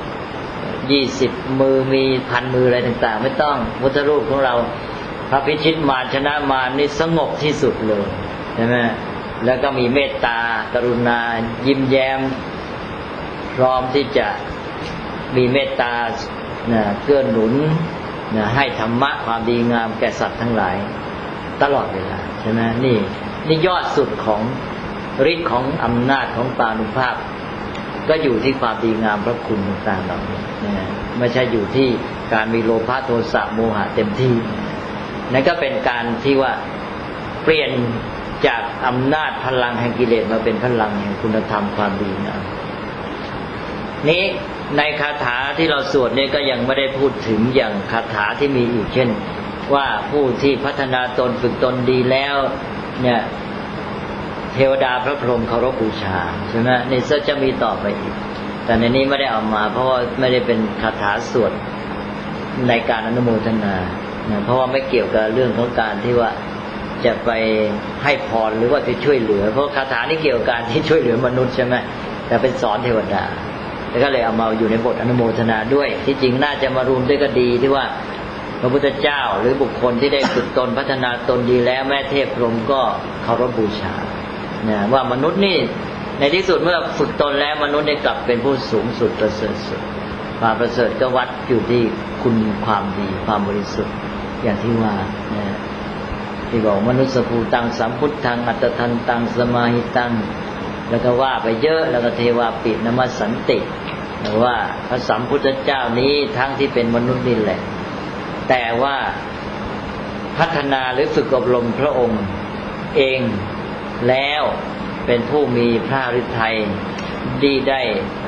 C: 20 มือมี1,000 มืออะไรต่างๆไม่ต้องพุทธรูปของเราพระพิชิตมารชนะมารนี่สงบที่สุดเลยใช่ไหมแล้วก็มีเมตตากรุณายิ้มแย้มพร้อมที่จะมีเมตตาเกื้อหนุนให้ธรรมะความดีงามแก่สัตว์ทั้งหลายตลอดเวลาใช่ไหมนี่ยอดสุดของฤทธิ์ของอำนาจของปานุภาพก็อยู่ที่ความดีงามพระคุณต่างๆเหล่านี้ไม่ใช่อยู่ที่การมีโลภะโทสะโมหะเต็มที่นั่นก็เป็นการที่ว่าเปลี่ยนจากอำนาจพลังแห่งกิเลสมาเป็นพลังแห่งคุณธรรมความดีงามนี้ในคาถาที่เราสวดเนี่ยก็ยังไม่ได้พูดถึงอย่างคาถาที่มีอีกเช่นว่าผู้ที่พัฒนาตนฝึกตนดีแล้วเนี่ยเทวดาพระพรหมเคารพบูชาใช่ไหมนี่จะมีต่อไปอีกแต่ในนี้ไม่ได้เอามาเพราะว่าไม่ได้เป็นคาถาสวดในการอนุโมทนาเพราะว่าไม่เกี่ยวกับเรื่องของการที่ว่าจะไปให้พรหรือว่าจะช่วยเหลือเพราะคาถานี้เกี่ยวกับการที่ช่วยเหลือมนุษย์ใช่ไหมแต่เป็นสอนเทวดาแล้วก็เลยเอามาอยู่ในบทอนุโมทนาด้วยที่จริงน่าจะมารวมด้วยก็ดีที่ว่าพระพุทธเจ้าหรือบุคคลที่ได้ฝึกตนพัฒนาตนดีแล้วแม่เทพพรหมก็เคารพบูชาว่ามนุษย์นี่ในที่สุดเมื่อฝึกตนแล้วมนุษย์ได้กลับเป็นผู้สูงสุดประเสริฐสุดความประเสริฐก็วัดอยู่ที่คุณความดีความบริสุทธิ์อย่างที่ว่าที่บอกมนุษย์ภูตังสัมพุทธังอัตทันตังสมาหิตังแล้วก็ว่าไปเยอะแล้วก็เทวาปินมัสสันติว่าพระสัมพุทธเจ้านี้ทั้งที่เป็นมนุษย์นี่แหละแต่ว่าพัฒนาหรือฝึกอบรมพระองค์เองแล้วเป็นผู้มีพระฤทัยดีได้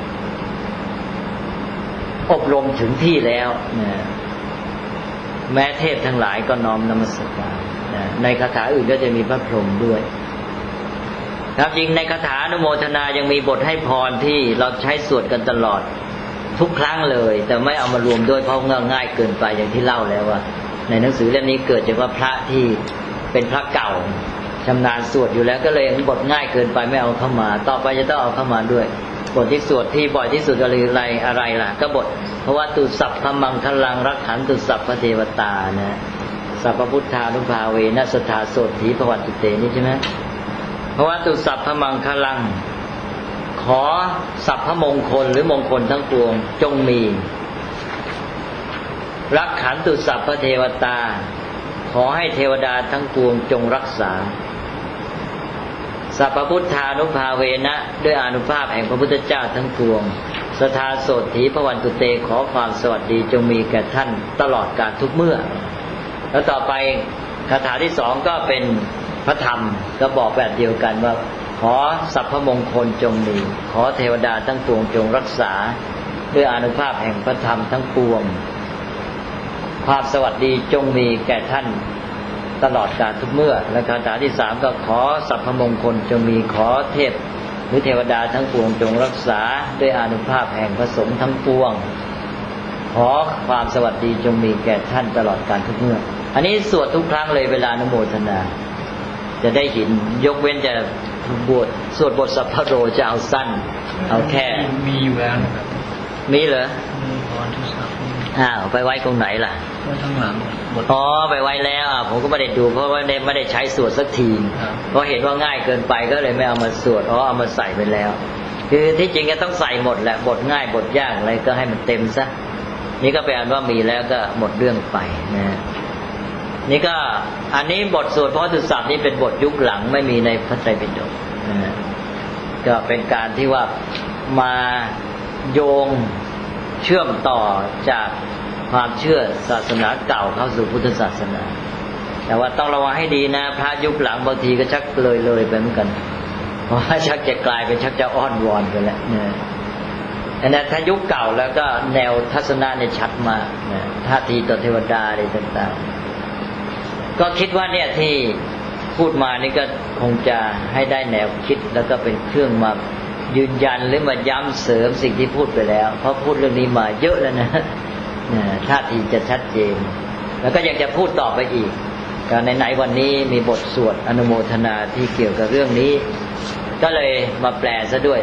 C: อบรมถึงที่แล้วแม้เทพทั้งหลายก็น้อมนมัสการในคาถาอื่นก็จะมีพระพรหมด้วยครับจริงในคาถาอนุโมทนายังมีบทให้พรที่เราใช้สวดกันตลอดทุกครั้งเลยแต่ไม่เอามารวมด้วยเพราะง่ายเกินไปอย่างที่เล่าแล้วว่าในหนังสือเล่มนี้เกิดจากว่าพระที่เป็นพระเก่าชำนาญสวดอยู่แล้วก็เลยบทง่ายเกินไปไม่เอาเข้ามาต่อไปจะต้องเอาเข้ามาด้วยบทที่สวดที่บ่อยที่สุดอะไรล่ะก็บทเพราะว่าตุสัพพมังคลังรักขันตุสัพพเทวตานะสัพพพุทธานุภาเวนะสถาโสถีภวันตุเตนี่ใช่ไหมเพราะว่าตุสัพพมังคลังขอสัพพมงคลหรือมงคลทั้งปวงจงมีรักขันตุสัพพเทวตาขอให้เทวดาทั้งปวงจงรักษาสัพพพุทธานุภาเวนะด้วยอานุภาพแห่งพระพุทธเจ้าทั้งปวงสถาโสถีภวันตุเตขอความสวัสดีจงมีแก่ท่านตลอดกาลทุกเมื่อแล้วต่อไปคาถาที่สองก็เป็นพระธรรมก็บอกแบบเดียวกันว่าขอสัพพมงคลจงมีขอเทวดาทั้งปวงจงรักษาด้วยอานุภาพแห่งพระธรรมทั้งปวงความสวัสดีจงมีแก่ท่านตลอดกาลทุกเมื่อและคาถาที่สามก็ขอสัพพมงคลจงมีขอเทพหรือเทวดาทั้งปวงจงรักษาด้วยอานุภาพแห่งพระสงฆ์ทั้งปวงขอความสวัสดีจงมีแก่ท่านตลอดกาลทุกเมื่ออันนี้สวดทุกครั้งเลยเวลาอนุโมทนาจะได้เห็นยกเว้นจะบทสวดบทสัพพโรจะเอาสั้นเอาแค่
B: มีอยู่แล้วนะครับ
C: มีเหรอ
B: มีพรทุสัพ
C: ไปไว้ตรงไหนล่ะ
B: ไว้ข้างหลัง
C: ไปไว้แล้วผมก็ไม่ได้ดูเพราะว่าไม่ได้ใช้สวดสักทีเพราะเห็นว่าง่ายเกินไปก็เลยไม่เอามาสวดเอามาใส่ไปแล้วคือที่จริงก็ต้องใส่หมดแหละบทง่ายบทยากอะไรก็ให้มันเต็มซะนี่ก็แปลว่ามีแล้วก็หมดเรื่องไปนะนี่ก็อันนี้บทสวดพระตุสัพนี่เป็นบทยุคหลังไม่มีในพระไตรปิฎกก็เป็นการที่ว่ามาโยงเชื่อมต่อจากความเชื่อศาสนาเก่าเข้าสู่พุทธศาสนาแต่ว่าต้องระวังให้ดีนะพระยุคหลังบางทีก็ชักเลยไปเหมือนกันเพราะว่าชักจะกลายเป็นชักจะอ้อนวอนไปแล้วเนี่ยอันนั้นถ้ายุคเก่าแล้วก็แนวทัศนะเนี่ยชัดมากนะท่าทีต่อเทวดาอะไรต่างๆก็คิดว่าเนี่ยที่พูดมานี่ก็คงจะให้ได้แนวคิดแล้วก็เป็นเครื่องมายืนยันหรือมาย้ำเสริมสิ่งที่พูดไปแล้วเพราะพูดเรื่องนี้มาเยอะแล้วนะท่าทีจะชัดเจนแล้วก็ยังจะพูดต่อไปอีกการไหนๆวันนี้มีบทสวดอนุโมทนาที่เกี่ยวกับเรื่องนี้ก็เลยมาแปลซะด้วย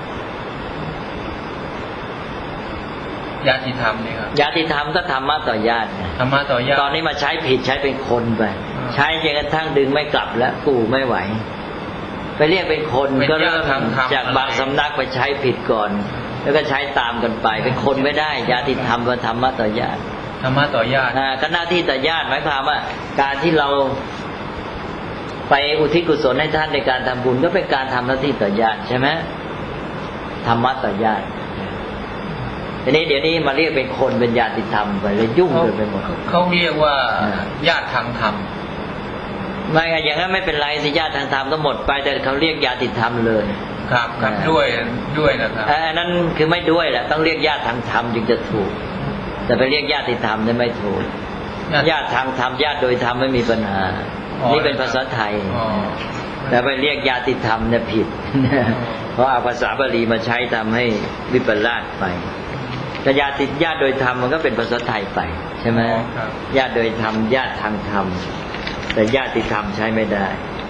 B: ญาติธรรมนี่ครับ
C: ญาติธรรมก็ธรรมะต่อญาติ
B: ธรรมะต่อญาติ
C: ตอนนี้มาใช้ผิดใช้เป็นคนไปใช้จนกระทั่งดึงไม่กลับแล้วกูไม่ไหวไปเรียกเป็นคนก็เริ่มจากบางสำนักไปใช้ผิดก่อนแล้วก็ใช้ตามกันไปเป็นคนไม่ได้ญาติธรรมกับธรรมะต่อญาติ
B: ธรรมะต่อญาติ
C: ก็หน้าที่ต่อญาติหมายความว่าการที่เราไปอุทิศกุศลให้ท่านในการทำบุญก็เป็นการทำหน้าที่ต่อญาติใช่ไหมธรรมะต่อญาติทีนี้เดี๋ยวนี้มาเรียกเป็นคนเป็นญาติธรรมไปเลยยุ่งเลยไปหมด
B: เขาเรียกว่าญาติทางธรรม
C: ไม่อย่างนั้นไม่เป็นไรสิญาติทางธรรมก็หมดไปแต่เขาเรียกญาติธรรมเลย
D: ครับด้วยนะครับ
C: อันนั้นคือไม่ด้วยแหละต้องเรียกญาติทางธรรมจึงจะถูกแต่ไปเรียกญาติธรรมเนี่ยไม่ถูกญาติทางธรรมญาติโดยธรรมไม่มีปัญหานี่เป็นภาษาไทยแต่ไปเรียกญาติธรรมเนี่ยผิดเพราะเอาภาษาบาลีมาใช้ทำให้วิปลาสไปแต่ญาติโดยธรรมมันก็เป็นภาษาไทยไปใช่ไหมญาติโดยธรรมญาติทางธรรมแต่ญาติธรรมใช้ไม่ได้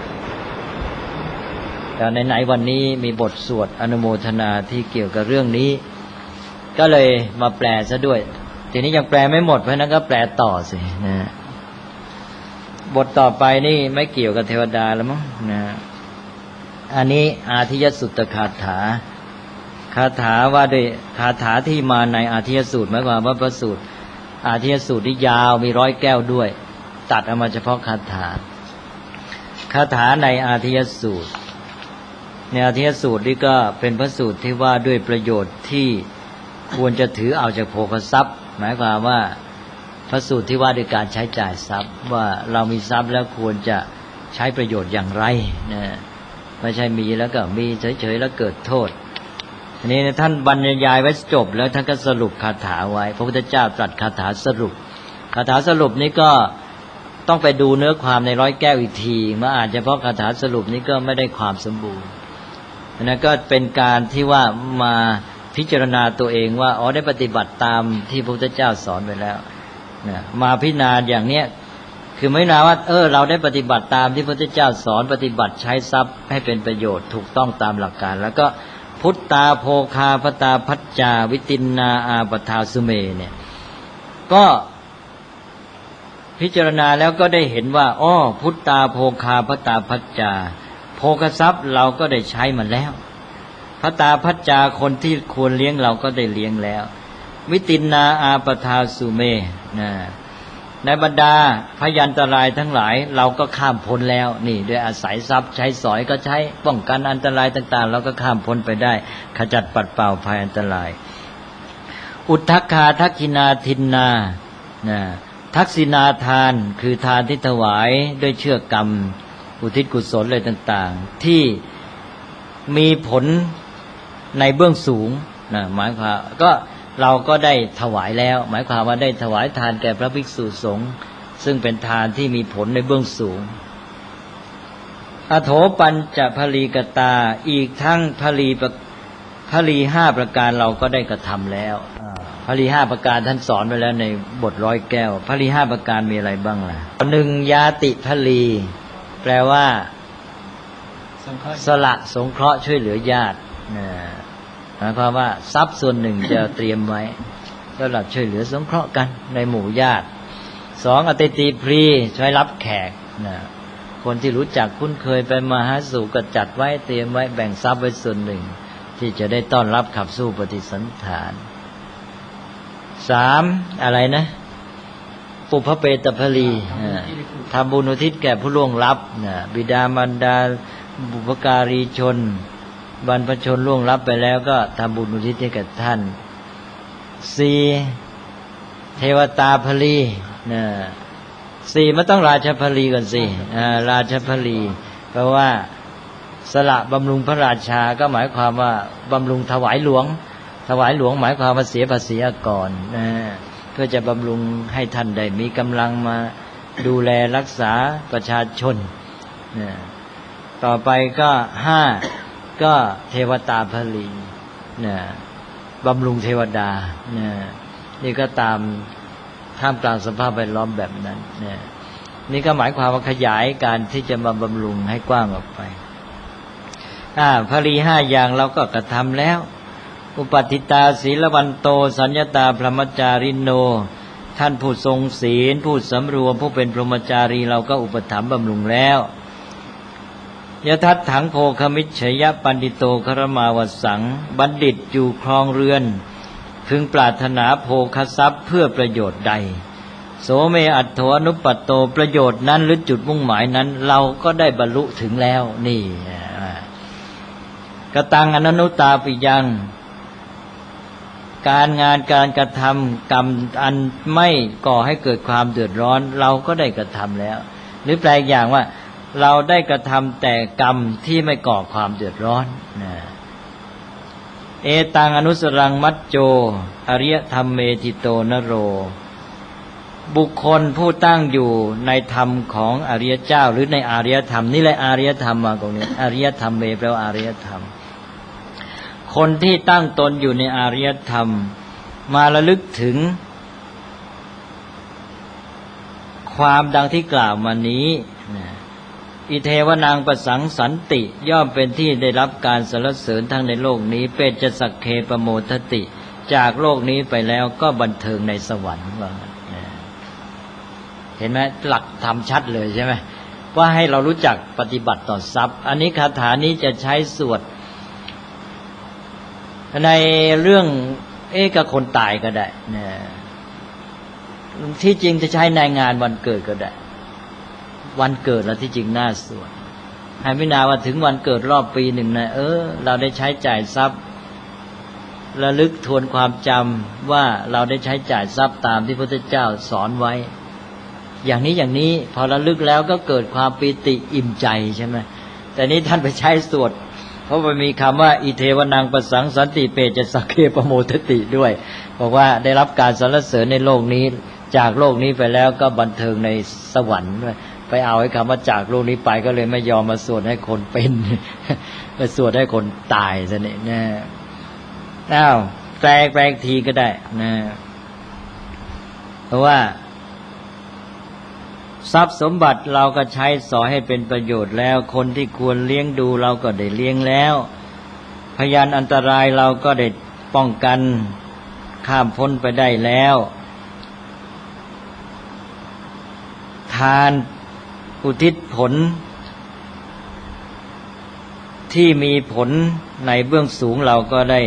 C: แต่ไหนๆวันนี้มีบทสวดอนุโมทนาที่เกี่ยวกับเรื่องนี้ก็เลยมาแปลซะด้วยทีนี้ยังแปลไม่หมดเพราะนั้นก็แปลต่อสินะบทต่อไปนี่ไม่เกี่ยวกับเทวดาแล้วมั้งนะอันนี้อาทิยสุตตคาถาคาถาว่าด้วยคาถาที่มาในอาทิยสูตรหมายความว่าพระสูตรอาทิยสูตรที่ยาวมี100 แก้วด้วยตัดเอามาเฉพาะคาถาในอาทิยสูตรในอาทิยสูตรนี่ก็เป็นพระสูตรที่ว่าด้วยประโยชน์ที่ควรจะถือเอาจากโภคทรัพย์หมายความว่าพระสูตรที่ว่าด้วยการใช้จ่ายทรัพย์ว่าเรามีทรัพย์แล้วควรจะใช้ประโยชน์อย่างไรนะไม่ใช่มีแล้วก็มีเฉยๆแล้วเกิดโทษอันนี้ท่านบรรยายไว้จบแล้วท่านก็สรุปคาถาไว้พระพุทธเจ้าตรัสคาถาสรุปคาถาสรุปนี้ก็ต้องไปดูเนื้อความใน100 แก้วอีกทีมาอ่านเฉพาะคาถาสรุปนี้ก็ไม่ได้ความสมบูรณ์นั่นก็เป็นการที่ว่ามาพิจารณาตัวเองว่าอ๋อได้ปฏิบัติตามที่พระพุทธเจ้าสอนไปแล้วนะมาพิจารณาอย่างเนี้ยคือไม่นาว่าเราได้ปฏิบัติตามที่พระพุทธเจ้าสอนปฏิบัติใช้ทรัพย์ให้เป็นประโยชน์ถูกต้องตามหลักการแล้วก็พุทธาโภคาพตาพัจจาวิตินนาอาปทาสุเมเนี่ยก็พิจารณาแล้วก็ได้เห็นว่าอ้อพุทธาโภคาพตาพัจจาโภคทรัพย์เราก็ได้ใช้มันแล้วพตาพัจจาคนที่ควรเลี้ยงเราก็ได้เลี้ยงแล้ววิตินนาอาปทาสุเมนะในบรรดาพยันตรายทั้งหลายเราก็ข้ามพ้นแล้วนี่ด้วยอาศัยทรัพย์ใช้สอยก็ใช้ป้องกันอันตรายต่างๆเราก็ข้ามพ้นไปได้ขจัดปัดเป่าภัยอันตรายอุทธัคคาทักขินาทินนานะทักษิณาทานคือทานที่ถวายด้วยเชื่อกรรมอุทิศกุศลอะไรต่างๆที่มีผลในเบื้องสูงนะหมายความก็เราก็ได้ถวายแล้วหมายความว่าได้ถวายทานแก่พระภิกษุสงฆ์ซึ่งเป็นทานที่มีผลในเบื้องสูงอโถปัญจภลีกตาอีกทั้งภลี5 ประการเราก็ได้กระทำแล้วภลี5 ประการท่านสอนไว้แล้วในบท100 แก้วภลี5 ประการมีอะไรบ้างล่ะ1ยาติภลีแปลว่าสละสงเคราะห์ช่วยเหลือญาติหมายความว่าทรัพย์ส่วนหนึ่งจะเตรียมไว้สำหรับช่วยเหลือสงเคราะห์กันในหมู่ญาติ2อติติพรีช่วยรับแขกคนที่รู้จักคุ้นเคยไปมาหาสู่ก็จัดไว้เตรียมไว้แบ่งทรัพย์ไว้ส่วนหนึ่งที่จะได้ต้อนรับขับสู้ปฏิสันถาน3อะไรนะปุพเปตภลีทำบุญอุทิศแก่ผู้ล่วงลับบิดามารดาบุพการีชนบรรพชนล่วงลับไปแล้วก็ทำบุญอุทิศให้กับท่าน4เทวตาภลี4มันต้องราชภลีก่อนสิราชภลีเพราะว่าสละบำรุงพระราชาก็หมายความว่าบำรุงถวายหลวงหมายความว่าเสียภาษีก่อนเพื่อจะบำรุงให้ท่านได้มีกำลังมาดูแลรักษาประชาชนต่อไปก็5ก็เทวตาภลีบำรุงเทวดานี่ก็ตามท่ามกลางสภาพแวดล้อมแบบนั้นนี่ก็หมายความว่าขยายการที่จะมาบำรุงให้กว้างออกไปภลี5 อย่างเราก็กระทำแล้วอุปติตาศีลวันโตสัญญตาพรหมจาริโนท่านผู้ทรงศีลผู้สำรวมผู้เป็นพรหมจารีเราก็อุปถัมภ์บำรุงแล้วยทัตถังโภคมิจฉยปันติโตครมาวสังบัณฑิตอยู่ครองเรือนพึงปรารถนาโภคทรัพย์เพื่อประโยชน์ใดโสเมอัตโถอนุปัตโตประโยชน์นั้นหรือจุดมุ่งหมายนั้นเราก็ได้บรรลุถึงแล้วนี่กตังอนันนุตาปิยังการงานการกระทำกรรมอันไม่ก่อให้เกิดความเดือดร้อนเราก็ได้กระทำแล้วหรือแปลอย่างว่าเราได้กระทำแต่กรรมที่ไม่ก่อความเดือดร้อนนะเอตังอนุสรังมัจโจอริยธรรมเมติโตนโรบุคคลผู้ตั้งอยู่ในธรรมของอริยเจ้าหรือในอารยธรรมนี่แหละอารยธรรมมาตรงนี้อริยธรรมเมแปลว่าอารยธรรมคนที่ตั้งตนอยู่ในอารยธรรมมาระลึกถึงความดังที่กล่าวมานี้อิเทวนางประสังสันติย่อมเป็นที่ได้รับการสรรเสริญทั้งในโลกนี้เปจสักเคปโมทติจากโลกนี้ไปแล้วก็บันเทิงในสวรรค์ว่าเห็นไหมหลักธรรมชัดเลยใช่ไหมว่าให้เรารู้จักปฏิบัติต่อทรัพย์อันนี้คาถานี้จะใช้สวดในเรื่องกับคนตายก็ได้นะที่จริงจะใช้ในงานวันเกิดก็ได้วันเกิดแล้วที่จริงน่าสวดให้พิจารณาว่าถึงวันเกิดรอบปีหนึ่งนะเราได้ใช้จ่ายทรัพย์ระลึกทวนความจำว่าเราได้ใช้จ่ายทรัพย์ตามที่พระพุทธเจ้าสอนไว้อย่างนี้พอระลึกแล้วก็เกิดความปีติอิ่มใจใช่ไหมแต่นี้ท่านไปใช้สวดเพราะมันมีคำว่าอิเทวนังประสังสันติเปจสักเคปโมทติด้วยบอกว่าได้รับการสรรเสริญในโลกนี้จากโลกนี้ไปแล้วก็บันเทิงในสวรรค์ด้วยไปเอาไอ้คำว่าจากโลกนี้ไปก็เลยไม่ยอมมาสวดให้คนเป็นมาสวดให้คนตายซะเนี่ยนะแปลงทีก็ได้นะเพราะว่าทรัพย์สมบัติเราก็ใช้สอยให้เป็นประโยชน์แล้วคนที่ควรเลี้ยงดูเราก็ได้เลี้ยงแล้วพยานอันตรายเราก็ได้ป้องกันข้ามพ้นไปได้แล้วทานอุทิศผลที่มีผลในเบื้องสูงเราก็ได้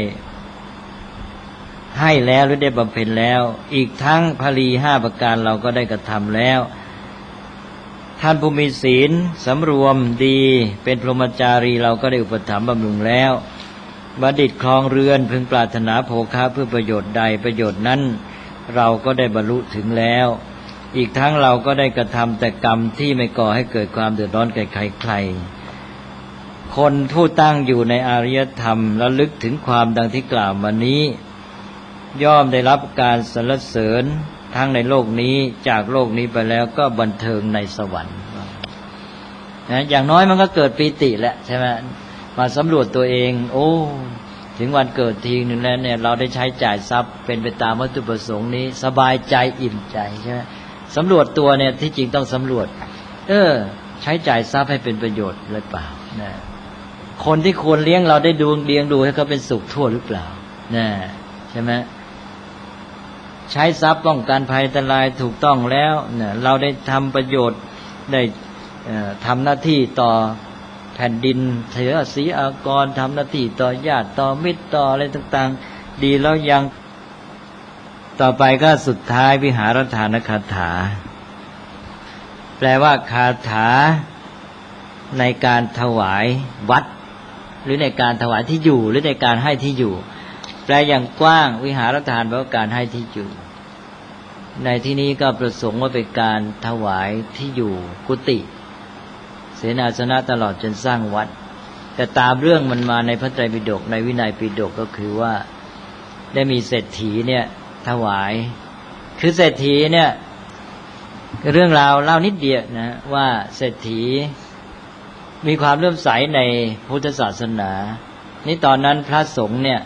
C: ให้แล้วหรือได้บำเพ็ญแล้วอีกทั้งภรี5ประการเราก็ได้กระทำแล้วท่านผู้มีศีลสำรวมดีเป็นพรหมจารีเราก็ได้อุปถัมภ์บำรุงแล้วบัณฑิตครองเรือนพึงปรารถนาโภคะเพื่อประโยชน์ใดประโยชน์นั้นเราก็ได้บรรลุถึงแล้วอีกทั้งเราก็ได้กระทำแต่กรรมที่ไม่ก่อให้เกิดความเดือดร้อนแก่ใครๆคนผู้ตั้งอยู่ในอารยธรรมระลึกถึงความดังที่กล่าวมานี้ย่อมได้รับการสรรเสริญทั้งในโลกนี้จากโลกนี้ไปแล้วก็บันเทิงในสวรรค์นะอย่างน้อยมันก็เกิดปีติแหละใช่ไหมมาสำรวจตัวเองถึงวันเกิดทีนึงแล้วเนี่ยเราได้ใช้จ่ายทรัพย์เป็นไปตามวัตถุประสงค์นี้สบายใจอิ่มใจใช่ไหมสำรวจตัวเนี่ยที่จริงต้องสำรวจใช้จ่ายทรัพย์ให้เป็นประโยชน์หรือเปล่านะคนที่ควรเลี้ยงเราได้เลี้ยงดูให้เขาเป็นสุขทั่วหรือเปล่านะใช่ไหมใช้ทรัพย์ป้องกันภัยอันตรายถูกต้องแล้วเนี่ยเราได้ทำประโยชน์ได้ทำหน้าที่ต่อแผ่นดินเถรศรีอากรทำหน้าที่ต่อญาติต่อมิตรต่ออะไรต่างๆดีแล้วยังต่อไปก็สุดท้ายวิหารทานคาถาแปลว่าคาถาในการถวายวัดหรือในการถวายที่อยู่หรือในการให้ที่อยู่แปลอย่างกว้างวิหารทานแปลว่าการให้ที่อยู่ในที่นี้ก็ประสงค์ว่าเป็นการถวายที่อยู่กุฏิเสนาสนะตลอดจนสร้างวัดแต่ตามเรื่องมันมาในพระไตรปิฎกในวินัยปิฎกก็คือว่าได้มีเศรษฐีเนี่ยถวายคือเศรษฐีเนี่ยเรื่องราวเล่านิดเดียวนะว่าเศรษฐีมีความเลื่อมใสในพุทธศาสนานี่ตอนนั้นพระสงฆ์เนี่ย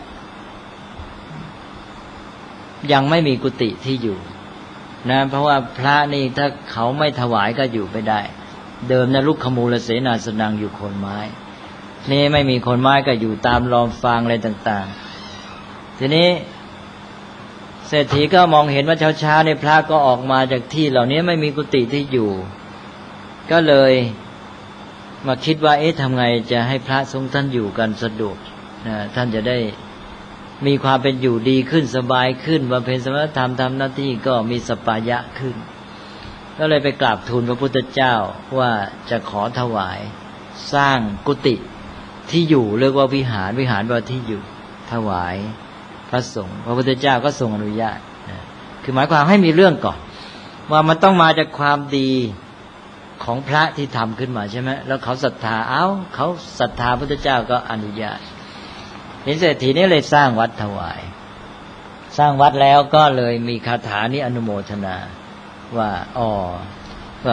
C: ยังไม่มีกุฏิที่อยู่นะเพราะว่าพระนี่ถ้าเขาไม่ถวายก็อยู่ไม่ได้เดิมนะลุกขมูลเสนาสนังอยู่โคนไม้นี่ไม่มีโคนไม้ก็อยู่ตามลอมฟางอะไรต่างๆทีนี้เศรษฐีก็มองเห็นว่าเช้าๆในพระก็ออกมาจากที่เหล่านี้ไม่มีกุฏิที่อยู่ก็เลยมาคิดว่าทำไงจะให้พระสงฆ์ท่านอยู่กันสะดวกท่านจะได้มีความเป็นอยู่ดีขึ้นสบายขึ้นบำเพ็ญสมณธรรมทำหน้าที่ก็มีสปายะขึ้นก็เลยไปกราบทูลพระพุทธเจ้าว่าจะขอถวายสร้างกุฏิที่อยู่เรียกว่าวิหารว่าที่อยู่ถวายพระสงฆ์พระพุทธเจ้าก็ทรงอนุญาตคือหมายความให้มีเรื่องก่อนว่ามันต้องมาจากความดีของพระที่ทำขึ้นมาใช่ไหมแล้วเขาศรัทธาเขาศรัทธาพุทธเจ้าก็อนุญาตนี่เศรษฐีนี่เลยสร้างวัดถวายสร้างวัดแล้วก็เลยมีคาถานี้อนุโมทนาว่าว่า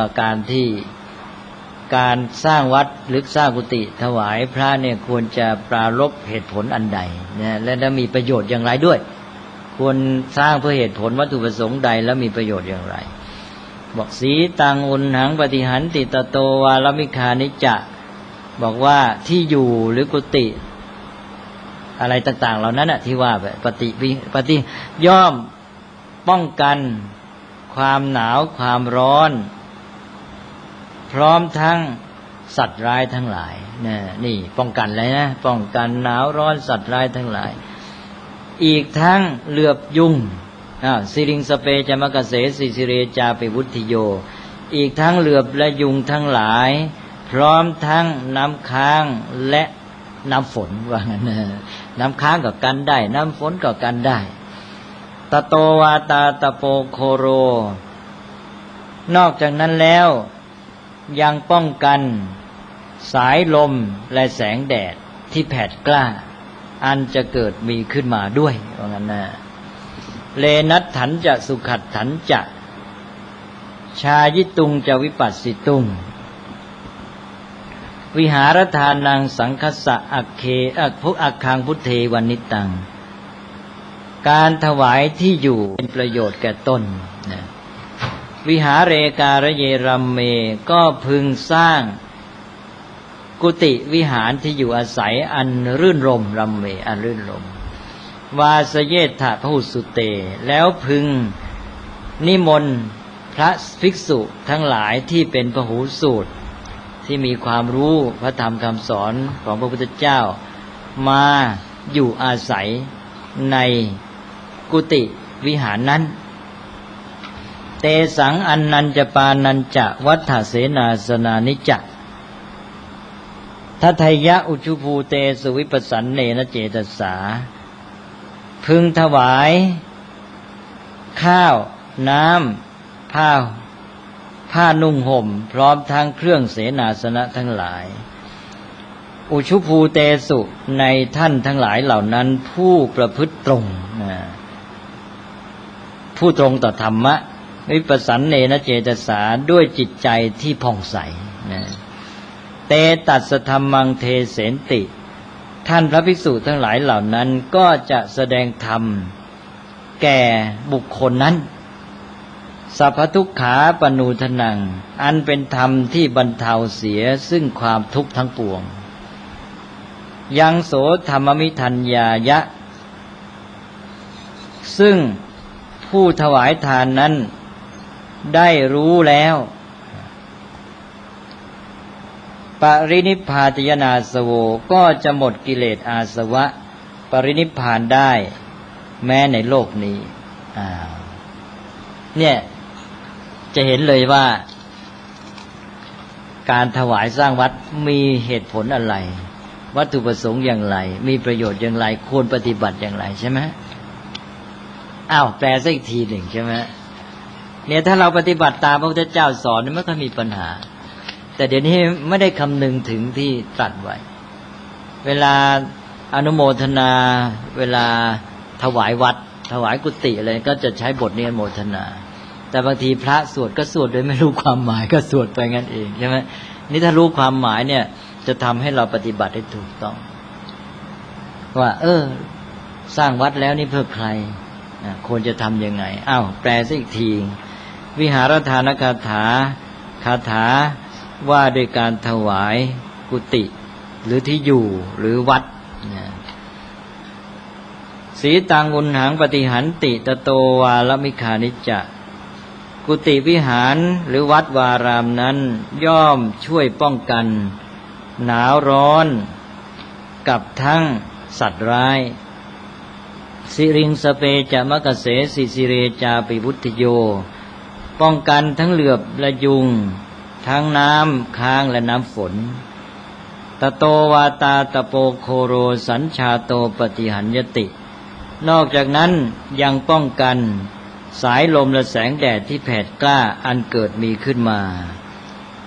C: การสร้างวัดหรือสร้างกุฏิถวายพระเนี่ยควรจะปรารภเหตุผลอันใดนะและมีประโยชน์อย่างไรด้วยควรสร้างเพื่อเหตุผลวัตถุประสงค์ใดแล้วมีประโยชน์อย่างไรบอกสีตังอุณหังปฏิหันติตโตวาลมิคานิจะบอกว่าที่อยู่หรือกุฏิอะไรต่างๆเหล่านั้นที่ว่าปฏิย่อมป้องกันความหนาวความร้อนพร้อมทั้งสัตว์ร้ายทั้งหลายนี่ป้องกันเลยนะป้องกันหนาวร้อนสัตว์ร้ายทั้งหลายอีกทั้งเหลือบยุงสิริงสเปจมกเสสิสิเรจาปิวุติโยอีกทั้งเหลือบและยุงทั้งหลายพร้อมทั้งน้ำค้างและน้ำฝนว่างั้นน้ำค้างก็กันได้น้ำฝนก็กันได้ตโตวาตาตโปโคโรนอกจากนั้นแล้วยังป้องกันสายลมและแสงแดดที่แผดกล้าอันจะเกิดมีขึ้นมาด้วยว่างั้นนะเลนัตถันจะสุขัดถันจะชายิตุงจะวิปัสสิตุงวิหารทานังสังคัสสะอัคเคอัคคังพุทเทวนิตังการถวายที่อยู่เป็นประโยชน์แก่ตนนะวิหาเรการเยรัมเมก็พึงสร้างกุฏิวิหารที่อยู่อาศัยอันรื่นรมรัมเมอันรื่นรมวาสเยถะพหุสุเตแล้วพึงนิมนต์พระภิกษุทั้งหลายที่เป็นพหูสูตรที่มีความรู้พระธรรมคำสอนของพระพุทธเจ้ามาอยู่อาศัยในกุฏิวิหารนั้นเตสังอันนันจะปานันจะวัฏเสนาสนานิจะทัทยะอุชุภูเตสุวิปัสสันเนนะเจตสาพึงถวายข้าวน้ำผ้านุ่งห่มพร้อมทั้งเครื่องเสนาสนะทั้งหลายอุชุภูเตสุในท่านทั้งหลายเหล่านั้นผู้ประพฤติตรงผู้ตรงต่อธรรมะวิปัสสันเนนะเจตสาด้วยจิตใจที่ผ่องใสเตตัสสธัมมังเทเสนติท่านพระภิกษุทั้งหลายเหล่านั้นก็จะแสดงธรรมแก่บุคคลนั้นสัพพทุกขาปนูทนังอันเป็นธรรมที่บรรเทาเสียซึ่งความทุกข์ทั้งปวงยังโสธรรมมิทัญญายะซึ่งผู้ถวายทานนั้นได้รู้แล้วปรินิพพาติยนาสโวก็จะหมดกิเลสอาสวะปรินิพพานได้แม้ในโลกนี้เนี่ยจะเห็นเลยว่าการถวายสร้างวัดมีเหตุผลอะไรวัตถุประสงค์อย่างไรมีประโยชน์อย่างไรควรปฏิบัติอย่างไรใช่ไหมแปลซะอีกทีหนึ่งใช่ไหมเนี่ยถ้าเราปฏิบัติตามพระพุทธเจ้าสอนไม่ค่อยมีปัญหาแต่เดี๋ยวนี้ไม่ได้คำนึงถึงที่ตรัสไว้เวลาอนุโมทนาเวลาถวายวัดถวายกุฏิอะไรก็จะใช้บทนี้อนุโมทนาแต่บางทีพระสวดก็สวดโดยไม่รู้ความหมายก็สวดไปงั้นเองใช่ไหมนี่ถ้ารู้ความหมายเนี่ยจะทำให้เราปฏิบัติได้ถูกต้องว่าสร้างวัดแล้วนี่เพื่อใครควรจะทำยังไงแปลซะอีกทีวิหารทานคาถาว่าโดยการถวายกุฏิหรือที่อยู่หรือวัดสีตังอุณหังปฏิหันติตโตวาลมิคานิจะกุฏิวิหารหรือวัดวารามนั้นย่อมช่วยป้องกันหนาวร้อนกับทั้งสัตว์ร้ายสิริงสเปจะมกเสสิสิเรจาปิวุติโยป้องกันทั้งเหลือบและยุงทั้งน้ำค้างและน้ำฝนตโตวาตาตโปโคโรสัญชาโตปฏิหันยตินอกจากนั้นยังป้องกันสายลมและแสงแดดที่แผดกล้าอันเกิดมีขึ้นมา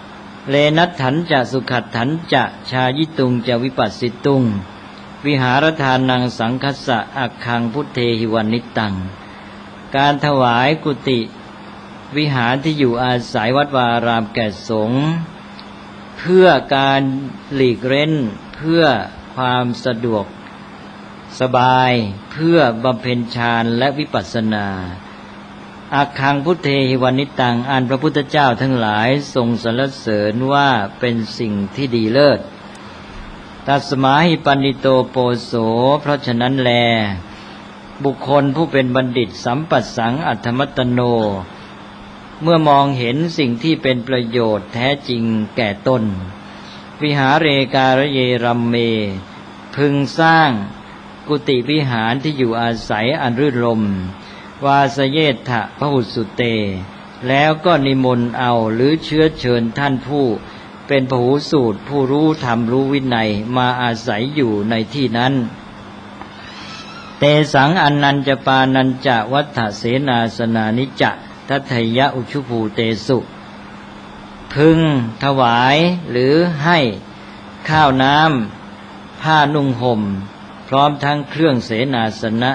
C: เลนัตถันจะสุขัดถันจะชายิตุงจะวิปัสสิตุงวิหารทานังสังคัสสะอักขังพุทเทหิวันนิตังการถวายกุฏิวิหารที่อยู่อาศัยวัดวาอารามแก่สงฆ์เพื่อการหลีกเร้นเพื่อความสะดวกสบายเพื่อบำเพ็ญฌานและวิปัสสนาอักขังพุทเทหิวันนิตังอันพระพุทธเจ้าทั้งหลายทรงสรรเสริญว่าเป็นสิ่งที่ดีเลิศตัสมาหิปันดิโตโปโสเพราะฉะนั้นแลบุคคลผู้เป็นบัณฑิตสัมปัสสังอัตถมัตตโนเมื่อมองเห็นสิ่งที่เป็นประโยชน์แท้จริงแก่ตนวิหาเรการเยรัมเมพึงสร้างกุฏิวิหารที่อยู่อาศัยอันรื่นรมวาสเยถะพหุสุเตแล้วก็นิมนต์เอาหรือเชื้อเชิญท่านผู้เป็นพหูสูตรผู้รู้ธรรมรู้วินัยมาอาศัยอยู่ในที่นั้นเตสังอนันจปานันจะวัฏฐเสนาสนานิจะทัตถยะอุชุภูเตสุพึงถวายหรือให้ข้าวน้ำผ้านุ่งห่มพร้อมทั้งเครื่องเสนาสนะ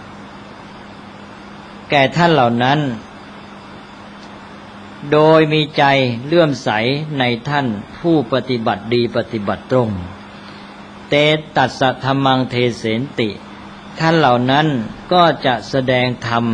C: แก่ท่านเหล่านั้นโดยมีใจเลื่อมใสในท่านผู้ปฏิบัติดีปฏิบัติตรงเตตัสสะธัมมังเทเสนติท่านเหล่านั้นก็จะแสดงธรรม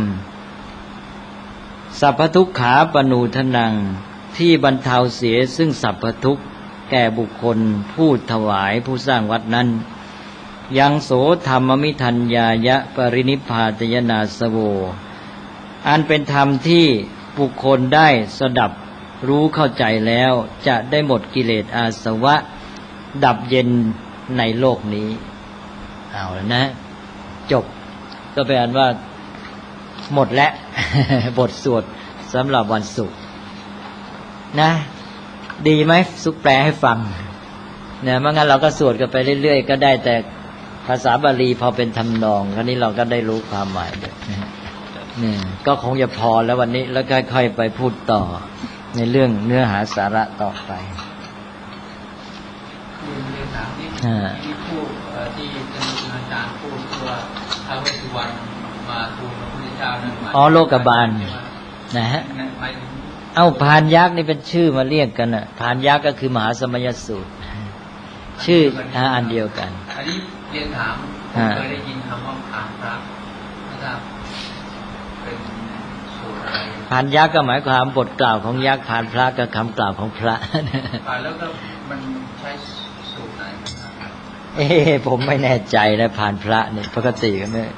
C: สัพพทุกขาปนูทนังที่บรรเทาเสียซึ่งสัพพทุกข์แก่บุคคลผู้ถวายผู้สร้างวัดนั้นยังโสธรรมมิทัญญายะปรินิพพาตยนาสโวอันเป็นธรรมที่บุคคลได้สดับรู้เข้าใจแล้วจะได้หมดกิเลสอาสวะดับเย็นในโลกนี้เอาแล้วนะจบก็แปลว่าหมดแล้ว บทสวดสำหรับวันศุกร์นะดีไหมสุกแปลให้ฟังเนี่ยไม่งั้นเราก็สวดกันไปเรื่อยๆก็ได้แต่ภาษาบาลีพอเป็นทำนองคราวนี้เราก็ได้รู้ความหมายด้วยเนี่ยก็คงจะพอแล้ววันนี้แล้วค่อยๆไปพูดต่อในเรื่องเนื้อหาสาระต่อไป
D: คือเรื่องถามที่พูดที่อาจารย์พูดว่าท้าวเวสสุวรรณมาทูลพระพุทธเจ้านั้น
C: อ๋อโลกบาลนะฮะเอ้าพานยักษ์นี่เป็นชื่อมาเรียกกันน่ะพานยักษ์ก็คือมหาสมัยสูตรชื่ออันเดียวกัน
D: อันนี้เรียนถามเคยได้ยินคำว่าพานพระนะครับเป็นสูตรอะไร
C: พานยักษ์ก็หมายความบทกล่าวของยักษ์พานพระก็คำกล่าวของพระ
D: แล้วก็มันใช้สูตรไหน
C: ผมไม่แน่ใจนะพานพระนี่ปกติก็ไม่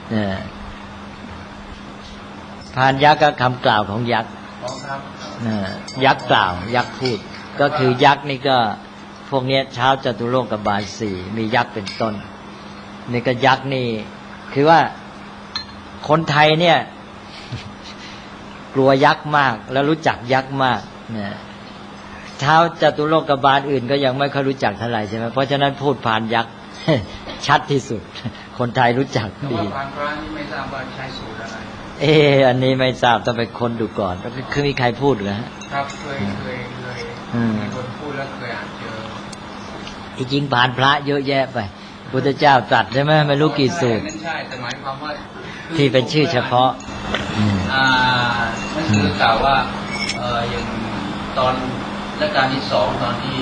C: พานยักษ์ก็คำกล่าวของยักษ์ยักษ์กล่าวยักษ์พูดก็คือยักษ์นี่ก็พวกนี้เช้าจตุโลกบาลสี่มียักษ์เป็นต้นนี่ก็ยักษ์นี่คือว่าคนไทยเนี่ยกลัวยักษ์มากแล้วรู้จักยักษ์มากเนี่ยเช้าจตุโลกบาลอื่นก็ยังไม่ค่อยรู้จักเท่าไหร่ใช่ไหมเพราะฉะนั้นพูดพานยักษ์ชัดที่สุดคนไทยรู้จักดี
D: พานพระนี่ไม่ทราบว่าใช้สูตรอะไร
C: อันนี้ไม่ทราบต้องไปค้นดูก่อนคือมีใครพูดเหรอ
D: ครับเคยมีคนพูดแล้วเคยอ่านเจอ
C: จริงผ่านพระเยอะแยะไปพุทธเจ้าตรัสใช่ไหมไม่รู้กี่สูตร
D: ใช่แต่หมายความว่า
C: ที่เป็นชื่อเฉพาะ
D: มันคือกล่าวว่าอย่างตอนรัชกาลที่สองตอนที่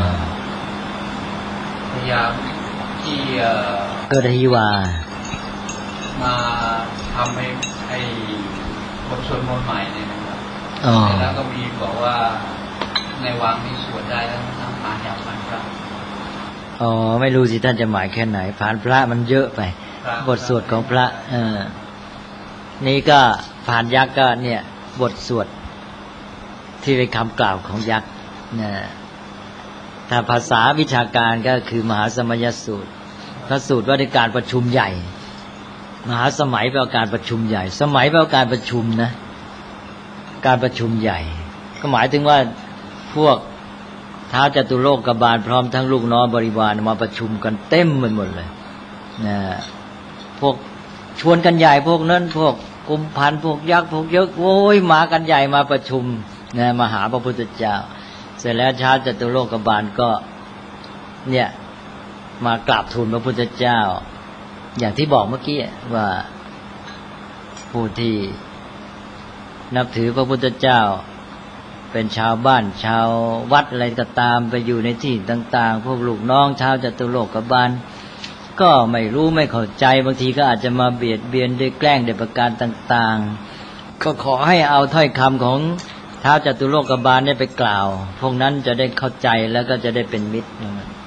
D: พยายามที่
C: เกิดฮิวา
D: มาทำให้บทสวดมนต์ใหม่เนี่ยนะครับแล้วก็มีบอกว่าในวังนี้สวดได้แล้วทั้งผ่านยักษ์ผ่านพระ
C: ไม่รู้สิท่านจะหมายแค่ไหนผ่านพระมันเยอะไปบทสวดของพระนี่ก็ผ่านยักษ์ก็เนี่ยบทสวดที่เป็นคำกล่าวของยักษ์นะถ้าภาษาวิชาการก็คือมหาสมัยสูตรพระสูตรว่าด้วยการประชุมใหญ่มหาสมัยแปลว่าการประชุมใหญ่สมัยแปลว่าการประชุมนะการประชุมใหญ่ก็หมายถึงว่าพวกท้าวจตุโลกบาลพร้อมทั้งลูกน้องบริวารมาประชุมกันเต็มไปหมดเลยนะพวกชวนกันใหญ่พวกนั้นพวกกุมพันพวกยักษ์พวกเยอะโว้ยมากันใหญ่มาประชุมนะมาหาพระพุทธเจ้าเสร็จแล้วท้าวจตุโลกบาลก็เนี่ยมากราบทูลพระพุทธเจ้าอย่างที่บอกเมื่อกี้ว่าผู้ที่นับถือพระพุทธเจ้าเป็นชาวบ้านชาววัดอะไรก็ตามไปอยู่ในที่ต่างๆพวกลูกน้องชาวจตุโลกบาลก็ไม่รู้ไม่เข้าใจบางทีก็อาจจะมาเบียดเบียนด้วยแกล้งด้วยประการต่างๆก็ขอให้เอาถ้อยคำของท้าวจตุโลกบาลเนี่ยไปกล่าวพวกนั้นจะได้เข้าใจแล้วก็จะได้เป็นมิตร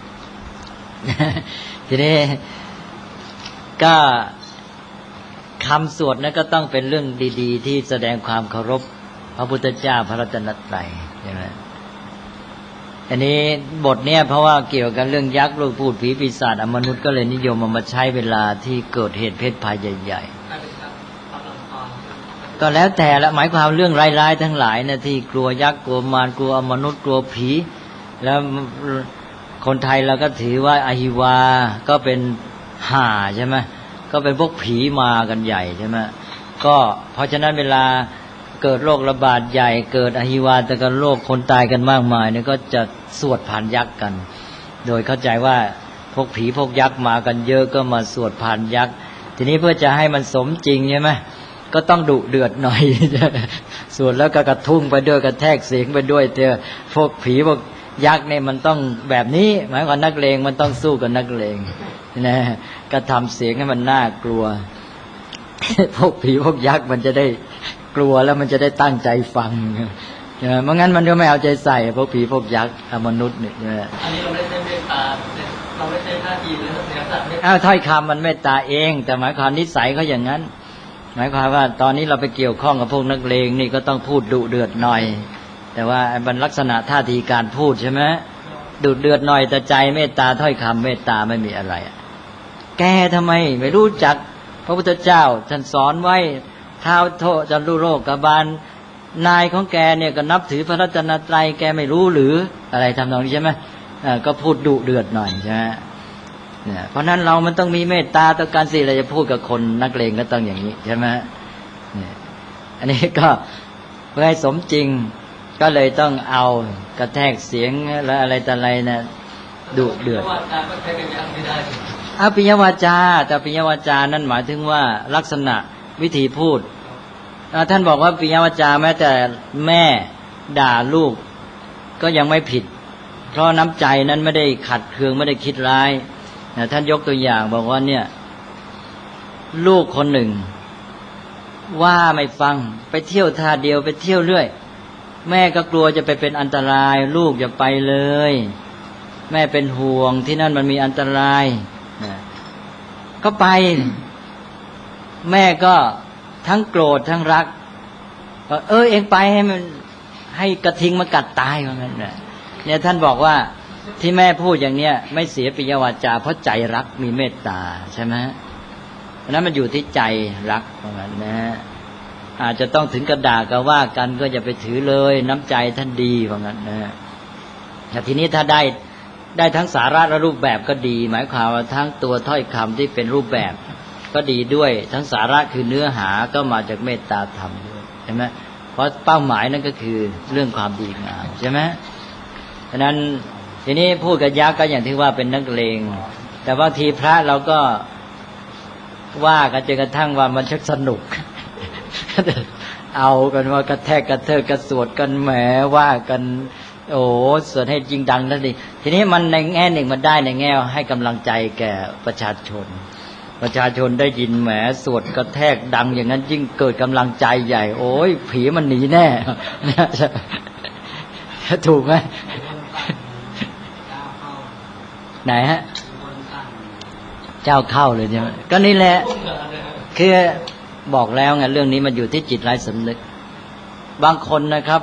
C: ทีนี้ก็คำสวดนั้นก็ต้องเป็นเรื่องดีๆที่แสดงความเคารพพระพุทธเจ้าพระรัตนตรัยใช่ไหมอันนี้บทเนี่ยเพราะว่าเกี่ยวกับเรื่องยักษ์ลูกพูดผีปีศาจอมนุษย์ก็เลยนิยมมาใช้เวลาที่เกิดเหตุเพศภัยใหญ่ๆก็แล้วแต่ละหมายความเรื่องร้ายๆทั้งหลายนะที่กลัวยักษ์กลัวมารกลัวอมนุษย์กลัวผีแล้วคนไทยเราก็ถือว่าอหิวาก็เป็นห่าใช่ไหมก็เป็นพวกผีมากันใหญ่ใช่ไหมก็เพราะฉะนั้นเวลาเกิดโรคระบาดใหญ่เกิดอหิวาตกโรคคนตายกันมากมายเนี่ยก็จะสวดผ่านยักษ์กันโดยเข้าใจว่าพวกผีพวกยักษ์มากันเยอะก็มาสวดผ่านยักษ์ทีนี้เพื่อจะให้มันสมจริงใช่ไหมก็ต้องดุเดือดหน่อย สวดแล้วก็กระทุ่งไปด้วยกระแทกเสียงไปด้วยเจอพวกผีพวกยักษ์เนี่ยมันต้องแบบนี้หมายความนักเลงมันต้องสู้กับนักเลงนะก็ทำเสียงให้มันน่ากลัว พวกผีพวกยักษ์มันจะได้กลัวแล้วมันจะได้ตั้งใจฟังเพราะงั้นมันก็ไม่เอาใจใส่พวกผีพวกยักษ์มนุษย์เนี่ย
B: อันนี้เราไม่ใช่เมตตาเราไม่ใช่ท่าทีหรือเสียสัตว์
C: ถ้อยคำมันเมตตาเองแต่หมายความนิสัยเขาอย่างนั้นหมายความว่าตอนนี้เราไปเกี่ยวข้องกับพวกนักเลงนี่ก็ต้องพูดดุเดือดหน่อยแต่ว่ามันลักษณะท่าทีการพูดใช่ไหมดุเดือดหน่อยแต่ใจเมตตาถ้อยคำเมตตาไม่มีอะไรแกทำไมไม่รู้จักพระพุทธเจ้าท่านสอนไว้ท้าวโทจตุโลกบาลนายของแกเนี่ยก็นับถือพระรัตนตรัยแกไม่รู้หรืออะไรทำนองนี้ใช่ไหมก็พูดดุเดือดหน่อยใช่ไหมเนี่ยเพราะนั้นเรามันต้องมีเมตตาต่อการสิเราจะพูดกับคนนักเลงก็ต้องอย่างนี้ใช่ไหมเนี่ยอันนี้ก็เพื่อให้สมจริงก็เลยต้องเอากระแทกเสียงและอะไรต่ออะไรนะดุเดือดปิยวาจาแต่ปิยวาจานั้นหมายถึงว่าลักษณะวิธีพูดท่านบอกว่าปิยวาจาแม้แต่แม่ด่าลูกก็ยังไม่ผิดเพราะน้ำใจนั้นไม่ได้ขัดเคืองไม่ได้คิดร้ายท่านยกตัวอย่างบอกว่าเนี่ยลูกคนหนึ่งว่าไม่ฟังไปเที่ยวท่าเดียวไปเที่ยวเรื่อยแม่ก็กลัวจะไปเป็นอันตรายลูกอย่าไปเลยแม่เป็นห่วงที่นั่นมันมีอันตรายก็ไปแม่ก็ทั้งโกรธทั้งรักเองไปให้มันให้กระทิงมากัดตายว่างั้นเนี่ยท่านบอกว่าที่แม่พูดอย่างเนี้ยไม่เสียปิยวาจาเพราะใจรักมีเมตตาใช่ไหมเพราะนั้นมันอยู่ที่ใจรักว่างั้นนะอาจจะต้องถึงกระด่าก็ว่ากันก็อย่าไปถือเลยน้ำใจท่านดีว่างั้นนะแต่ทีนี้ถ้าได้ทั้งสาระและรูปแบบก็ดีหมายความว่าทั้งตัวถ้อยคำที่เป็นรูปแบบก็ดีด้วยทั้งสาระคือเนื้อหาก็มาจากเมตตาธรรมด้วยใช่ไหมเพราะเป้าหมายนั่นก็คือเรื่องความดีงามใช่ไหมฉะนั้นทีนี้พูดกับยักษ์ก็อย่างที่ว่าเป็นนักเลงแต่บางทีพระเราก็ว่ากันจนกระทั่งว่ามันชักสนุก เอากันว่ากระแทกกระเทิกกระสวดกันแหมว่ากันโอ้สวดให้จริงดังนั่นดิทีนี้มันในแง่หนึ่งมันได้ในแง่ให้กำลังใจแก่ประชาชนได้ยินแหมสวดกระแทกดังอย่างนั้นยิ่งเกิดกำลังใจใหญ่โอ้ยผีมันหนีแน่ ถูกไหมไหนฮะเจ้าเข้าเลยใช่ไหมก็นี่แหละคือบอกแล้วไงเรื่องนี้มันอยู่ที่จิตไร้สำนึกบางคนนะครับ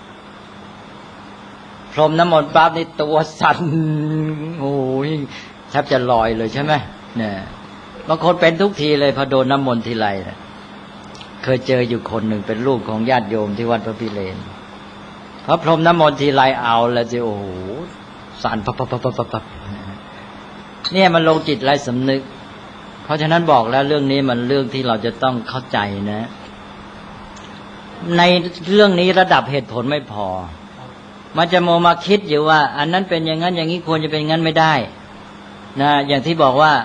C: พรมน้ำมนต์ปั๊บนี่ตัวสั่นโอ้ยแทบจะลอยเลยใช่ไหมเนี่ยบางคนเป็นทุกทีเลยพอโดนน้ำมนต์ทีไรเคยเจออยู่คนหนึ่งเป็นลูกของญาติโยมที่วัดพระพิเรนพอพรมน้ำมนต์ทีไรเอาแล้วจะโอ้โหสั่นปับเนี่ยมันลงจิตไร้สำนึกเพราะฉะนั้นบอกแล้วเรื่องนี้มันเรื่องที่เราจะต้องเข้าใจนะในเรื่องนี้ระดับเหตุผลไม่พอมันจะมาคิดอยู่ว่าอันนั้นเป็นอย่างนั้นอย่างนี้ควรจะเป็นงั้นไม่ได้นะอย่างที่บอกว่า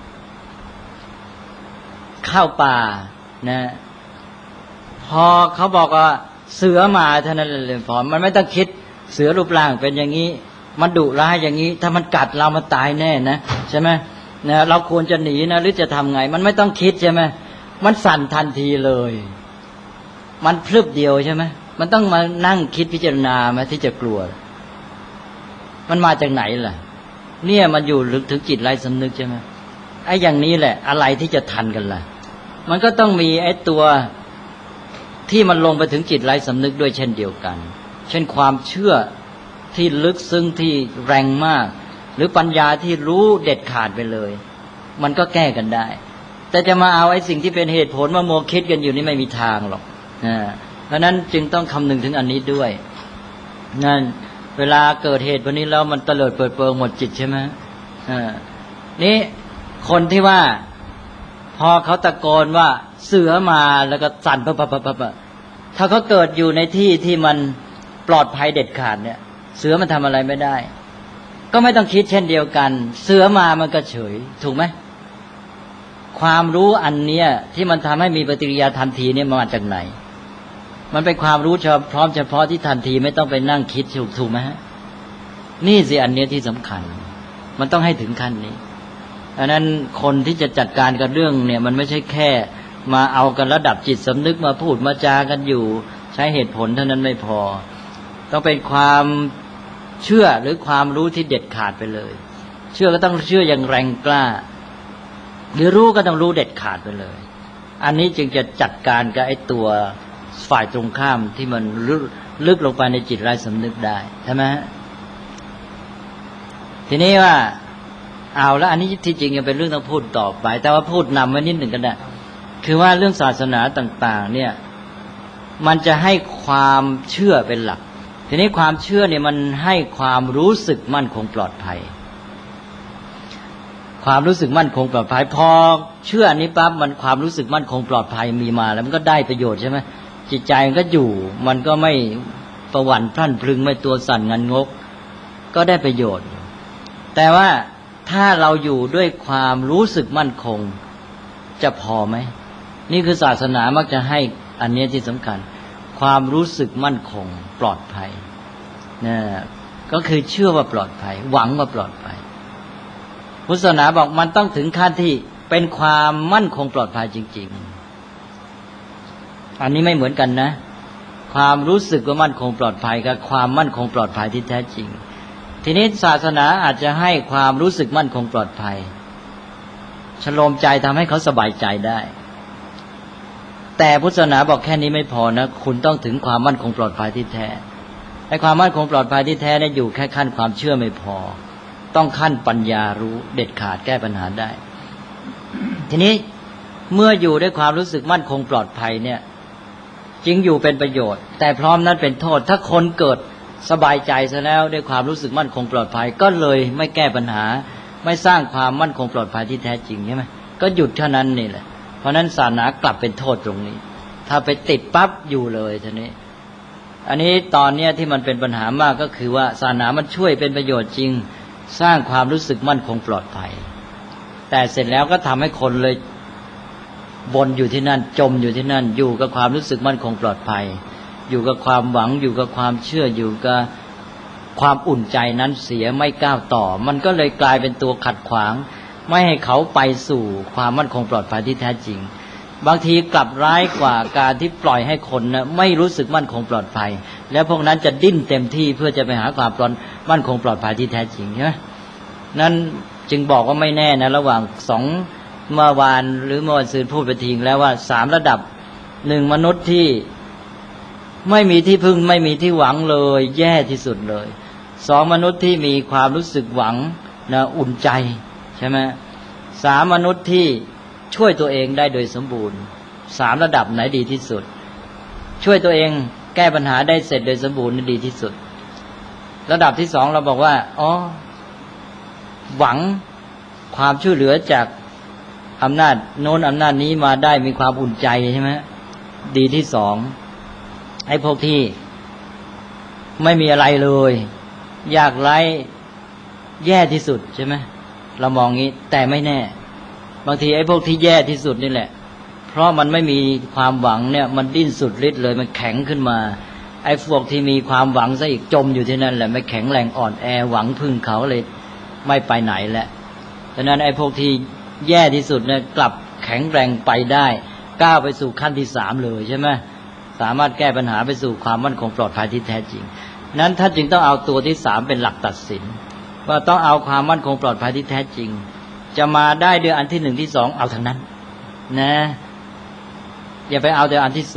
C: เข้าป่านะพอเขาบอกว่าเสือมาเท่านั้นเลยพอมันไม่ต้องคิดเสือรูปร่างเป็นอย่างนี้มันดุร้ายอย่างนี้ถ้ามันกัดเรามันตายแน่นะใช่ไหมนะเราควรจะหนีนะหรือจะทำไงมันไม่ต้องคิดใช่ไหมมันสั่นทันทีเลยมันพลึบเดียวใช่ไหมมันต้องมานั่งคิดพิจารณาไหมที่จะกลัวมันมาจากไหนล่ะเนี่ยมันอยู่ลึกถึงจิตไร้สำนึกใช่ไหมไอ้อย่างนี้แหละอะไรที่จะทันกันล่ะมันก็ต้องมีไอ้ตัวที่มันลงไปถึงจิตไร้สำนึกด้วยเช่นเดียวกันเช่นความเชื่อที่ลึกซึ้งที่แรงมากหรือปัญญาที่รู้เด็ดขาดไปเลยมันก็แก้กันได้แต่จะมาเอาไอ้สิ่งที่เป็นเหตุผลมาโมคิดกันอยู่นี่ไม่มีทางหรอกเพราะนั้นจึงต้องคำนึงถึงอันนี้ด้วยนั่นเวลาเกิดเหตุวันนี้แล้วมันเตลิดเปิดเปิงหมดจิตใช่ไหมนี่คนที่ว่าพอเขาตะโกนว่าเสือมาแล้วก็สั่นปั๊บถ้าเขาเกิดอยู่ในที่ที่มันปลอดภัยเด็ดขาดเนี่ยเสือมันทำอะไรไม่ได้ก็ไม่ต้องคิดเช่นเดียวกันเสือมามันก็เฉยถูกไหมความรู้อันเนี้ยที่มันทำให้มีปฏิกิริยาทันทีเนี่ยมาจากไหนมันเป็นความรู้พร้อมเฉพาะที่ทันทีไม่ต้องไปนั่งคิดถูกไหมฮะนี่สิอันเนี้ยที่สำคัญมันต้องให้ถึงขั้นนี้อันนั้นคนที่จะจัดการกับเรื่องเนี่ยมันไม่ใช่แค่มาเอากันระดับจิตสำนึกมาพูดมาจากันอยู่ใช้เหตุผลเท่านั้นไม่พอต้องเป็นความเชื่อหรือความรู้ที่เด็ดขาดไปเลยเชื่อก็ต้องเชื่ออย่างแรงกล้าหรือรู้ก็ต้องรู้เด็ดขาดไปเลยอันนี้จึงจะจัดการกับไอ้ตัวฝ่ายตรงข้ามที่มันลึกลงไปในจิตไร้สำนึกได้ใช่ไหมทีนี้ว่าเอาแล้วอันนี้ที่จริงยังเป็นเรื่องต้องพูดต่อไปแต่ว่าพูดนำไว้นิดหนึ่งก็ได้คือว่าเรื่องศาสนาต่างๆเนี่ยมันจะให้ความเชื่อเป็นหลักทีนี้ความเชื่อเนี่ยมันให้ความรู้สึกมั่นคงปลอดภัยความรู้สึกมั่นคงปลอดภัยพอเชื่ออันนี้ปั๊บมันความรู้สึกมั่นคงปลอดภัยมีมาแล้วมันก็ได้ประโยชน์ใช่ไหมจิตใจมันก็อยู่มันก็ไม่ประหวั่นพรั่นพรึงไม่ตัวสั่นงันงกก็ได้ประโยชน์แต่ว่าถ้าเราอยู่ด้วยความรู้สึกมั่นคงจะพอไหมนี่คือศาสนามักจะให้อันนี้ที่สำคัญความรู้สึกมั่นคงปลอดภัยนะก็คือเชื่อว่าปลอดภัยหวังว่าปลอดภัยพุทธศาสนาบอกมันต้องถึงขั้นที่เป็นความมั่นคงปลอดภัยจริงๆอันนี้ไม่เหมือนกันนะความรู้สึกว่ามั่นคงปลอดภัยกับความมั่นคงปลอดภัยที่แท้จริงทีนี้ศาสนาอาจจะให้ความรู้สึกมั่นคงปลอดภัยชโลมใจทำให้เขาสบายใจได้แต่พุทธศาสนาบอกแค่นี้ไม่พอนะคุณต้องถึงความมั่นคงปลอดภัยที่แท้ไอ้ความมั่นคงปลอดภัยที่แท้เนี่ยอยู่แค่ขั้นความเชื่อไม่พอต้องขั้นปัญญารู้เด็ดขาดแก้ปัญหาได้ทีนี้เมื่ออยู่ด้วยความรู้สึกมั่นคงปลอดภัยเนี่ยจริงอยู่เป็นประโยชน์แต่พร้อมนั้นเป็นโทษถ้าคนเกิดสบายใจซะแล้วด้วยความรู้สึกมั่นคงปลอดภัยก็เลยไม่แก้ปัญหาไม่สร้างความมั่นคงปลอดภัยที่แท้จริงใช่ไหมก็หยุดเท่านั้นนี่แหละเพราะนั้นศาสนากลับเป็นโทษตรงนี้ถ้าไปติดปั๊บอยู่เลยทีนี้อันนี้ตอนนี้ที่มันเป็นปัญหามากก็คือว่าศาสนามันช่วยเป็นประโยชน์จริงสร้างความรู้สึกมั่นคงปลอดภัยแต่เสร็จแล้วก็ทำให้คนเลยวนอยู่ที่นั่นจมอยู่ที่นั่นอยู่กับความรู้สึกมั่นคงปลอดภัยอยู่กับความหวังอยู่กับความเชื่ออยู่กับความอุ่นใจนั้นเสียไม่ก้าวต่อมันก็เลยกลายเป็นตัวขัดขวางไม่ให้เขาไปสู่ความมั่นคงปลอดภัยที่แท้จริงบางทีกลับร้ายกว่าการที่ปล่อยให้คนนะไม่รู้สึกมั่นคงปลอดภัยแล้วพวกนั้นจะดิ้นเต็มที่เพื่อจะไปหาความมั่นคงปลอดภัยที่แท้จริงใช่ไหมนั้นจึงบอกว่าไม่แน่นะระหว่างเมื่อวานหรือเมื่อวันซืนพูดไปทิ้งแล้วว่า3ระดับ1มนุษย์ที่ไม่มีที่พึ่งไม่มีที่หวังเลยแย่ที่สุดเลย2มนุษย์ที่มีความรู้สึกหวังนะอุ่นใจใช่ไหม3มนุษย์ที่ช่วยตัวเองได้โดยสมบูรณ์3ระดับไหนดีที่สุดช่วยตัวเองแก้ปัญหาได้เสร็จโดยสมบูรณ์ดีที่สุดระดับที่2เราบอกว่าหวังความช่วยเหลือจากอำนาจโน้นอำนาจนี้มาได้มีความอุ่นใจใช่ไหมดีที่2ไอ้พวกที่ไม่มีอะไรเลยยากไร้แย่ที่สุดใช่ไหมเรามองงี้แต่ไม่แน่บางทีไอ้พวกที่แย่ที่สุดนี่แหละเพราะมันไม่มีความหวังเนี่ยมันดิ้นสุดฤทธิ์เลยมันแข็งขึ้นมาไอ้พวกที่มีความหวังซะอีกจมอยู่ที่นั่นแหละไม่แข็งแรงอ่อนแอหวังพึ่งเขาเลยไม่ไปไหนแล้วฉะนั้นไอ้พวกที่แย่ที่สุดเนี่ยกลับแข็งแรงไปได้ก้าวไปสู่ขั้นที่3เลยใช่ไหมสามารถแก้ปัญหาไปสู่ความมั่นคงปลอดภัยที่แท้จริงนั้นท่านจึงต้องเอาตัวที่3เป็นหลักตัดสินว่าต้องเอาความมั่นคงปลอดภัยที่แท้จริงจะมาได้ด้วยอันที่1ที่2เอาทั้งนั้นนะอย่าไปเอาแต่อันที่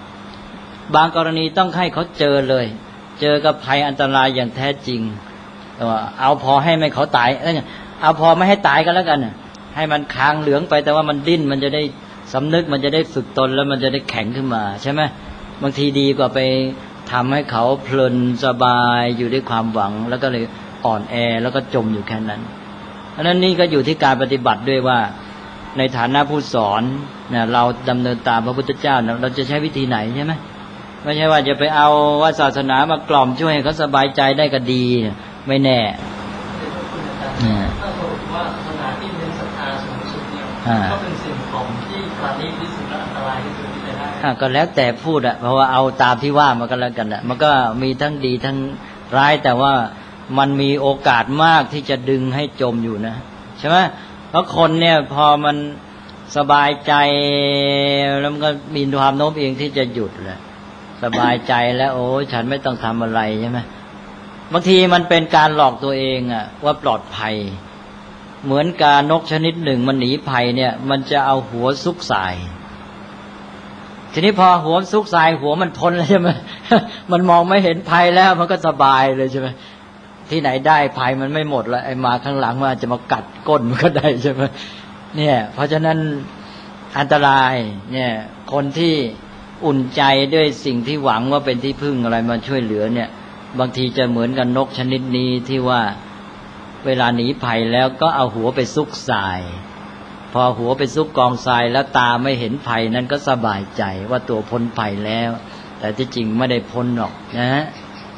C: 2บางกรณีต้องให้เขาเจอเลยเจอกับภัยอันตรายอย่างแท้จริงเอาพอให้ไม่เขาตายเอาพอไม่ให้ตายก็แล้วกันให้มันคางเหลืองไปแต่ว่ามันดิ้นมันจะได้สำนึกมันจะได้ฝึกตนแล้วมันจะได้แข็งขึ้นมาใช่ไหมบางทีดีกว่าไปทำให้เขาเพลินสบายอยู่ด้วยความหวังแล้วก็เลยอ่อนแอแล้วก็จมอยู่แค่นั้นเพราะนั้นนี่ก็อยู่ที่การปฏิบัติด้วยว่าในฐานะผู้สอนเนี่ยเราดำเนินตามพระพุทธเจ้าเราจะใช้วิธีไหนใช่ไหมไม่ใช่ว่าจะไปเอาว่าศาสนามากล่อมช่วยให้เขาสบายใจได้ก็ดีไม่แน่
B: ถ้าบอกว่าศาสนาที่เป็นศรัทธาสูงสุดเนี่ยก็เป็นสิ่งของที่ประณีตที่สุดและอันตรายที่สุดที่จะได้
C: ก็แล้วแต่พูดเพราะว่าเอาตามที่ว่ามากันแล้วกันมันก็มีทั้งดีทั้งร้ายแต่ว่ามันมีโอกาสมากที่จะดึงให้จมอยู่นะใช่ไหมเพราะคนเนี่ยพอมันสบายใจแล้วมันก็มีความโน้มเอียงที่จะหยุดแหละสบายใจแล้วโอ้ฉันไม่ต้องทำอะไรใช่ไหมบางทีมันเป็นการหลอกตัวเองว่าปลอดภัยเหมือนกานกชนิดหนึ่งมันหนีภัยเนี่ยมันจะเอาหัวซุกใส่ทีนี้พอหัวซุกใส่หัวมันพ้นแล้วใช่ไหม มันมองไม่เห็นภัยแล้วมันก็สบายเลยใช่ไหมที่ไหนได้ภัยมันไม่หมดแล้วไอ้มาข้างหลังมันจะมากัดก้นมันก็ได้ใช่ไหมเนี่ยเพราะฉะนั้นอันตรายเนี่ยคนที่อุ่นใจด้วยสิ่งที่หวังว่าเป็นที่พึ่งอะไรมาช่วยเหลือเนี่ยบางทีจะเหมือนกับนกชนิดนี้ที่ว่าเวลาหนีภัยแล้วก็เอาหัวไปซุกทรายพอหัวไปซุกกองทรายแล้วตาไม่เห็นภัยนั้นก็สบายใจว่าตัวพ้นภัยแล้วแต่ที่จริงไม่ได้พ้นหรอกนะฮะ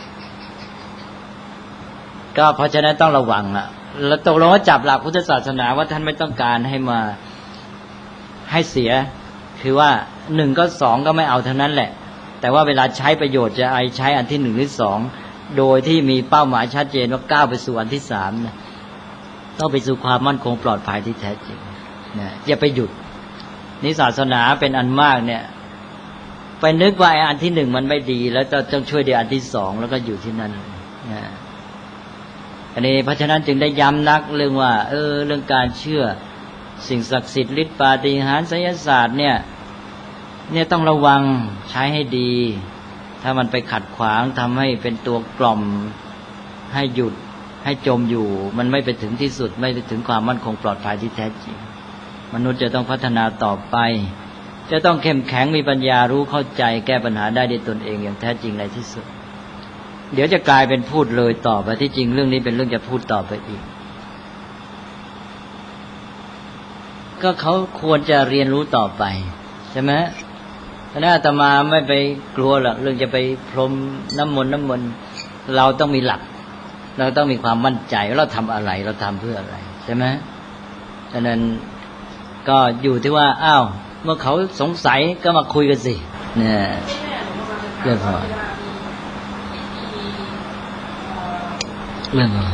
C: ก็เพราะฉะนั้นต้องระวังแล้วตกลงว่าจับหลักพุทธศาสนาว่าท่านไม่ต้องการให้มาให้เสียคือว่า1ก็2ก็ไม่เอาเท่านั้นแหละแต่ว่าเวลาใช้ประโยชน์จะใช้อันที่1หรือ2โดยที่มีเป้าหมายชัดเจนว่าก้าวไปสู่อันที่3นะต้องไปสู่ความมั่นคงปลอดภัยที่แท้จริงนะอย่าไปหยุดนี่ศาสนาเป็นอันมากเนี่ยไปนึกว่าอันที่1มันไม่ดีแล้วต้องช่วยเดี๋ยวอันที่2แล้วก็อยู่ที่นั่นนะอันนี้เพราะฉะนั้นจึงได้ย้ำนักเรื่องว่าเรื่องการเชื่อสิ่งศักดิ์สิทธิ์ฤทธิ์ปาฏิหาริย์ไสยศาสตร์เนี่ยต้องระวังใช้ให้ดีถ้ามันไปขัดขวางทำให้เป็นตัวกล่อมให้หยุดให้จมอยู่มันไม่ไปถึงที่สุดไม่ไปถึงความมั่นคงปลอดภัยที่แท้จริงมนุษย์จะต้องพัฒนาต่อไปจะต้องเข้มแข็งมีปัญญารู้เข้าใจแก้ปัญหาได้ด้วยตนเองอย่างแท้จริงในที่สุดเดี๋ยวจะกลายเป็นพูดเลยต่อไปที่จริงเรื่องนี้เป็นเรื่องจะพูดต่อไปอีกก็เขาควรจะเรียนรู้ต่อไปใช่ไหมคณะอาตมาไม่ไปกลัวหรอกเรื่องจะไปพรมน้ำมนต์เราต้องมีหลักเราต้องมีความมั่นใจว่าเราทำอะไรเราทำเพื่ออะไรใช่ไหมฉะนั้นก็อยู่ที่ว่าเมื่อเขาสงสัยก็มาคุยกันสิเนี่ยเรื่องอะไรเรื่องอะไร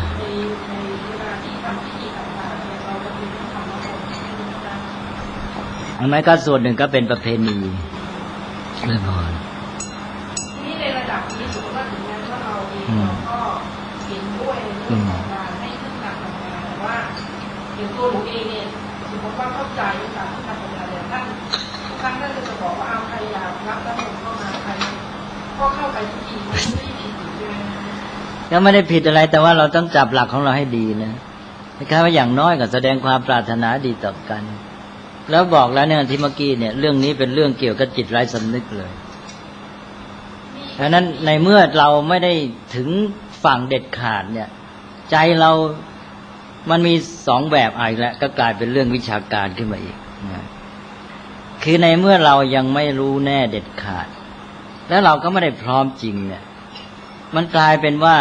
C: อันนั้นก็ส่วนหนึ่งก็เป็นประเพณีเรื่องอะไร
E: ที่ในระดับนี้ถือว่าถึงแม้ว่าเราเองก็เห็นด้วยในเรื่องของการให้ทุกการทำงานแต่ว่าอย่างตัวหนูเองเนี่ยถือว่าเข้าใจในการที่ทำงานเลยท่านทุกครั้งท่านจะบอกว่าใครอยากรับแล้วผมเข้ามาใครก็เข้าไปทุกทีไม่ได้ผิดเลย
C: ก็ไม่ได้ผิดอะไรแต่ว่าเราต้องจับหลักของเราให้ดีนะนะครับว่าอย่างน้อยก็แสดงความปรารถนาดีต่อกันแล้วบอกแล้วเนี่ยที่เมื่อกี้เนี่ยเรื่องนี้เป็นเรื่องเกี่ยวกับจิตไร้สำนึกเลยฉะนั้นในเมื่อเราไม่ได้ถึงฝั่งเด็ดขาดเนี่ยใจเรามันมี2แบบอีกแล้วก็กลายเป็นเรื่องวิชาการขึ้นมาอีกนะคือในเมื่อเรายังไม่รู้แน่เด็ดขาดแล้วเราก็ไม่ได้พร้อมจริงเนี่ยมันกลายเป็นว่า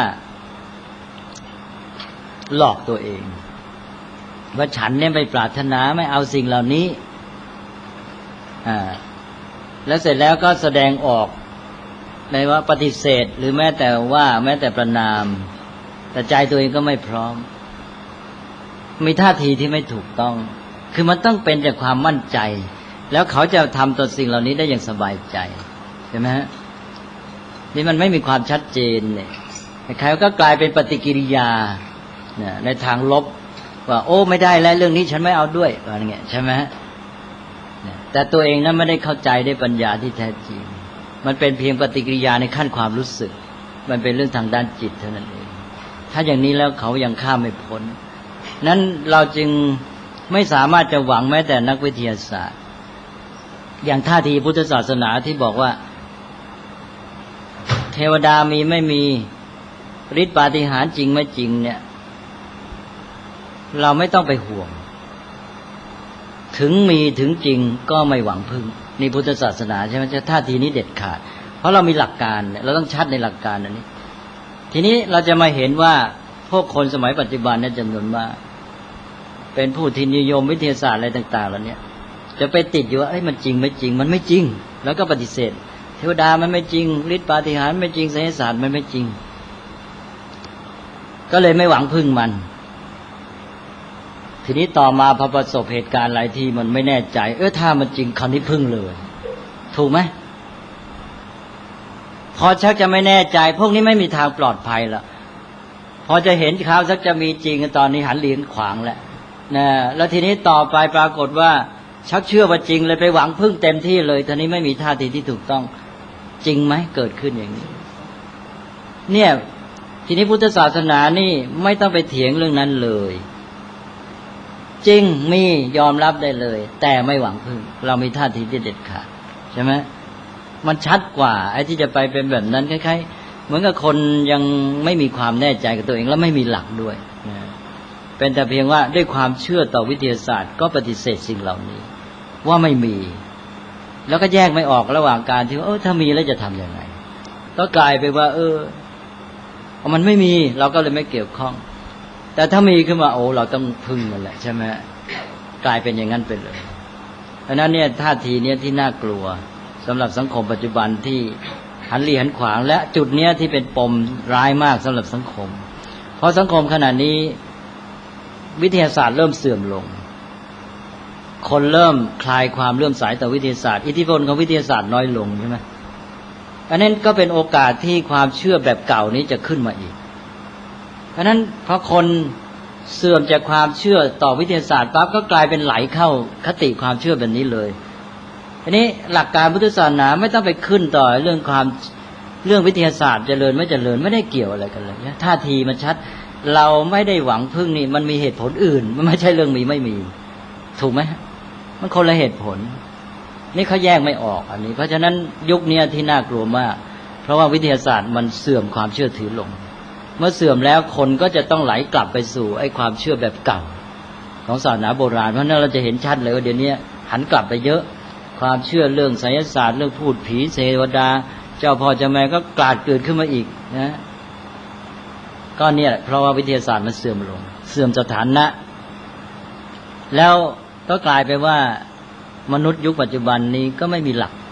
C: หลอกตัวเองว่าฉันเนี่ยไปปรารถนาไม่เอาสิ่งเหล่านี้แล้วเสร็จแล้วก็แสดงออกในว่าปฏิเสธหรือแม้แต่ประนามแต่ใจตัวเองก็ไม่พร้อมมีท่าทีที่ไม่ถูกต้องคือมันต้องเป็นจากความมั่นใจแล้วเขาจะทำต่อสิ่งเหล่านี้ได้อย่างสบายใจใช่ไหมฮะนี่มันไม่มีความชัดเจนเนี่ยใครก็กลายเป็นปฏิกิริยาในทางลบว่าโอ้ไม่ได้แล้วเรื่องนี้ฉันไม่เอาด้วยอะไรเงี้ยใช่ไหมฮะแต่ตัวเองนั้นไม่ได้เข้าใจได้ปัญญาที่แท้จริงมันเป็นเพียงปฏิกิริยาในขั้นความรู้สึกมันเป็นเรื่องทางด้านจิตเท่านั้นเองถ้าอย่างนี้แล้วเขายังข้ามไม่พ้นนั้นเราจึงไม่สามารถจะหวังแม้แต่นักวิทยาศาสตร์อย่างท่าทีพุทธศาสนาที่บอกว่าเทวดามีไม่มีฤทธิปาฏิหาริย์จริงไม่จริงเนี่ยเราไม่ต้องไปห่วงถึงมีถึงจริงก็ไม่หวังพึ่งนี่พุทธศาสนาใช่ไหมท่าทีนี้เด็ดขาดเพราะเรามีหลักการเราต้องชัดในหลักการอันนี้ทีนี้เราจะมาเห็นว่าพวกคนสมัยปัจจุบันเนี่ยจำนวนมากเป็นผู้ที่นิยมวิทยาศาสตร์อะไรต่างๆเหล่านี้จะไปติดอยู่ว่ามันจริงไม่จริงมันไม่จริงแล้วก็ปฏิเสธเทวดามันไม่จริงฤทธิปาฏิหาริย์ไม่จริงไสยศาสตร์มันไม่จริงก็เลยไม่หวังพึ่งมันทีนี้ต่อมาพอประสบเหตุการณ์อะไรที่มันไม่แน่ใจถ้ามันจริงคราวนี้พึ่งเลยถูกไหมพอชักจะไม่แน่ใจพวกนี้ไม่มีทางปลอดภัยแล้วพอจะเห็นข่าวสักจะมีจริงตอนนี้หันเหรียญขวางแล้วนะแล้วทีนี้ต่อไปปรากฏว่าชักเชื่อว่าจริงเลยไปหวังพึ่งเต็มที่เลยทีนี้ไม่มีท่าทีที่ถูกต้องจริงไหมเกิดขึ้นอย่างนี้เนี่ยทีนี้พุทธศาสนานี่ไม่ต้องไปเถียงเรื่องนั้นเลยจริงมียอมรับได้เลยแต่ไม่หวังพึ่งเรามีท่าทีที่เด็ดขาดใช่ไหมมันชัดกว่าไอ้ที่จะไปเป็นแบบนั้นคล้ายๆเหมือนกับคนยังไม่มีความแน่ใจกับตัวเองแล้วไม่มีหลักด้วยเป็นแต่เพียงว่าด้วยความเชื่อต่อวิทยาศาสตร์ก็ปฏิเสธสิ่งเหล่านี้ว่าไม่มีแล้วก็แยกไม่ออกระหว่างการที่ว่าถ้ามีแล้วจะทำยังไงก็กลายไปว่ามันไม่มีเราก็เลยไม่เกี่ยวข้องแต่ถ้ามีขึ้นมาเราต้องพึ่งมันแหละใช่ไหมกลายเป็นอย่างนั้นไปเลยเพราะนั้นเนี่ยท่าทีเนี้ยที่น่ากลัวสำหรับสังคมปัจจุบันที่หันเหลี่ยมขวางและจุดเนี้ยที่เป็นปมร้ายมากสำหรับสังคมเพราะสังคมขณะนี้วิทยาศาสตร์เริ่มเสื่อมลงคนเริ่มคลายความเลื่อมใสต่อวิทยาศาสตร์อิทธิพลของวิทยาศาสตร์น้อยลงใช่ไหมอันนั้นก็เป็นโอกาสที่ความเชื่อแบบเก่านี้จะขึ้นมาอีกเพราะนั้นพอคนเสื่อมจากความเชื่อต่อวิทยาศาสตร์ปั๊บก็กลายเป็นไหลเข้าคติความเชื่อแบบนี้เลยอันนี้หลักการพุทธศาสนาไม่ต้องไปขึ้นต่อเรื่องวิทยาศาสตร์เจริญไม่เจริญไม่ได้เกี่ยวอะไรกันเลยท่าทีมันชัดเราไม่ได้หวังพึ่งนี่มันมีเหตุผลอื่นมันไม่ใช่เรื่องมีไม่มีถูกไหมมันคนละเหตุผลนี่เขาแยกไม่ออกอันนี้เพราะฉะนั้นยุคนี้ที่น่ากลัวมากเพราะว่าวิทยาศาสตร์มันเสื่อมความเชื่อถือลงเมื่อเสื่อมแล้วคนก็จะต้องไหลกลับไปสู่ไอ้ความเชื่อแบบเก่าของศาสนาโบราณเพราะนั้นเราจะเห็นชัดเลยว่าเดี๋ยวนี้หันกลับไปเยอะความเชื่อเรื่องไสยศาสตร์เรื่องพูดผีเทวดาเจ้าพ่อเจ้าแม่ก็กลาดเกิดขึ้นมาอีกนะก็เนี่ยเพราะว่าวิทยาศาสตร์มันเสื่อมลงเสื่อมสถานะแล้วก็กลายไปว่ามนุษย์ยุคปัจจุบันนี้ก็ไม่มีหลัก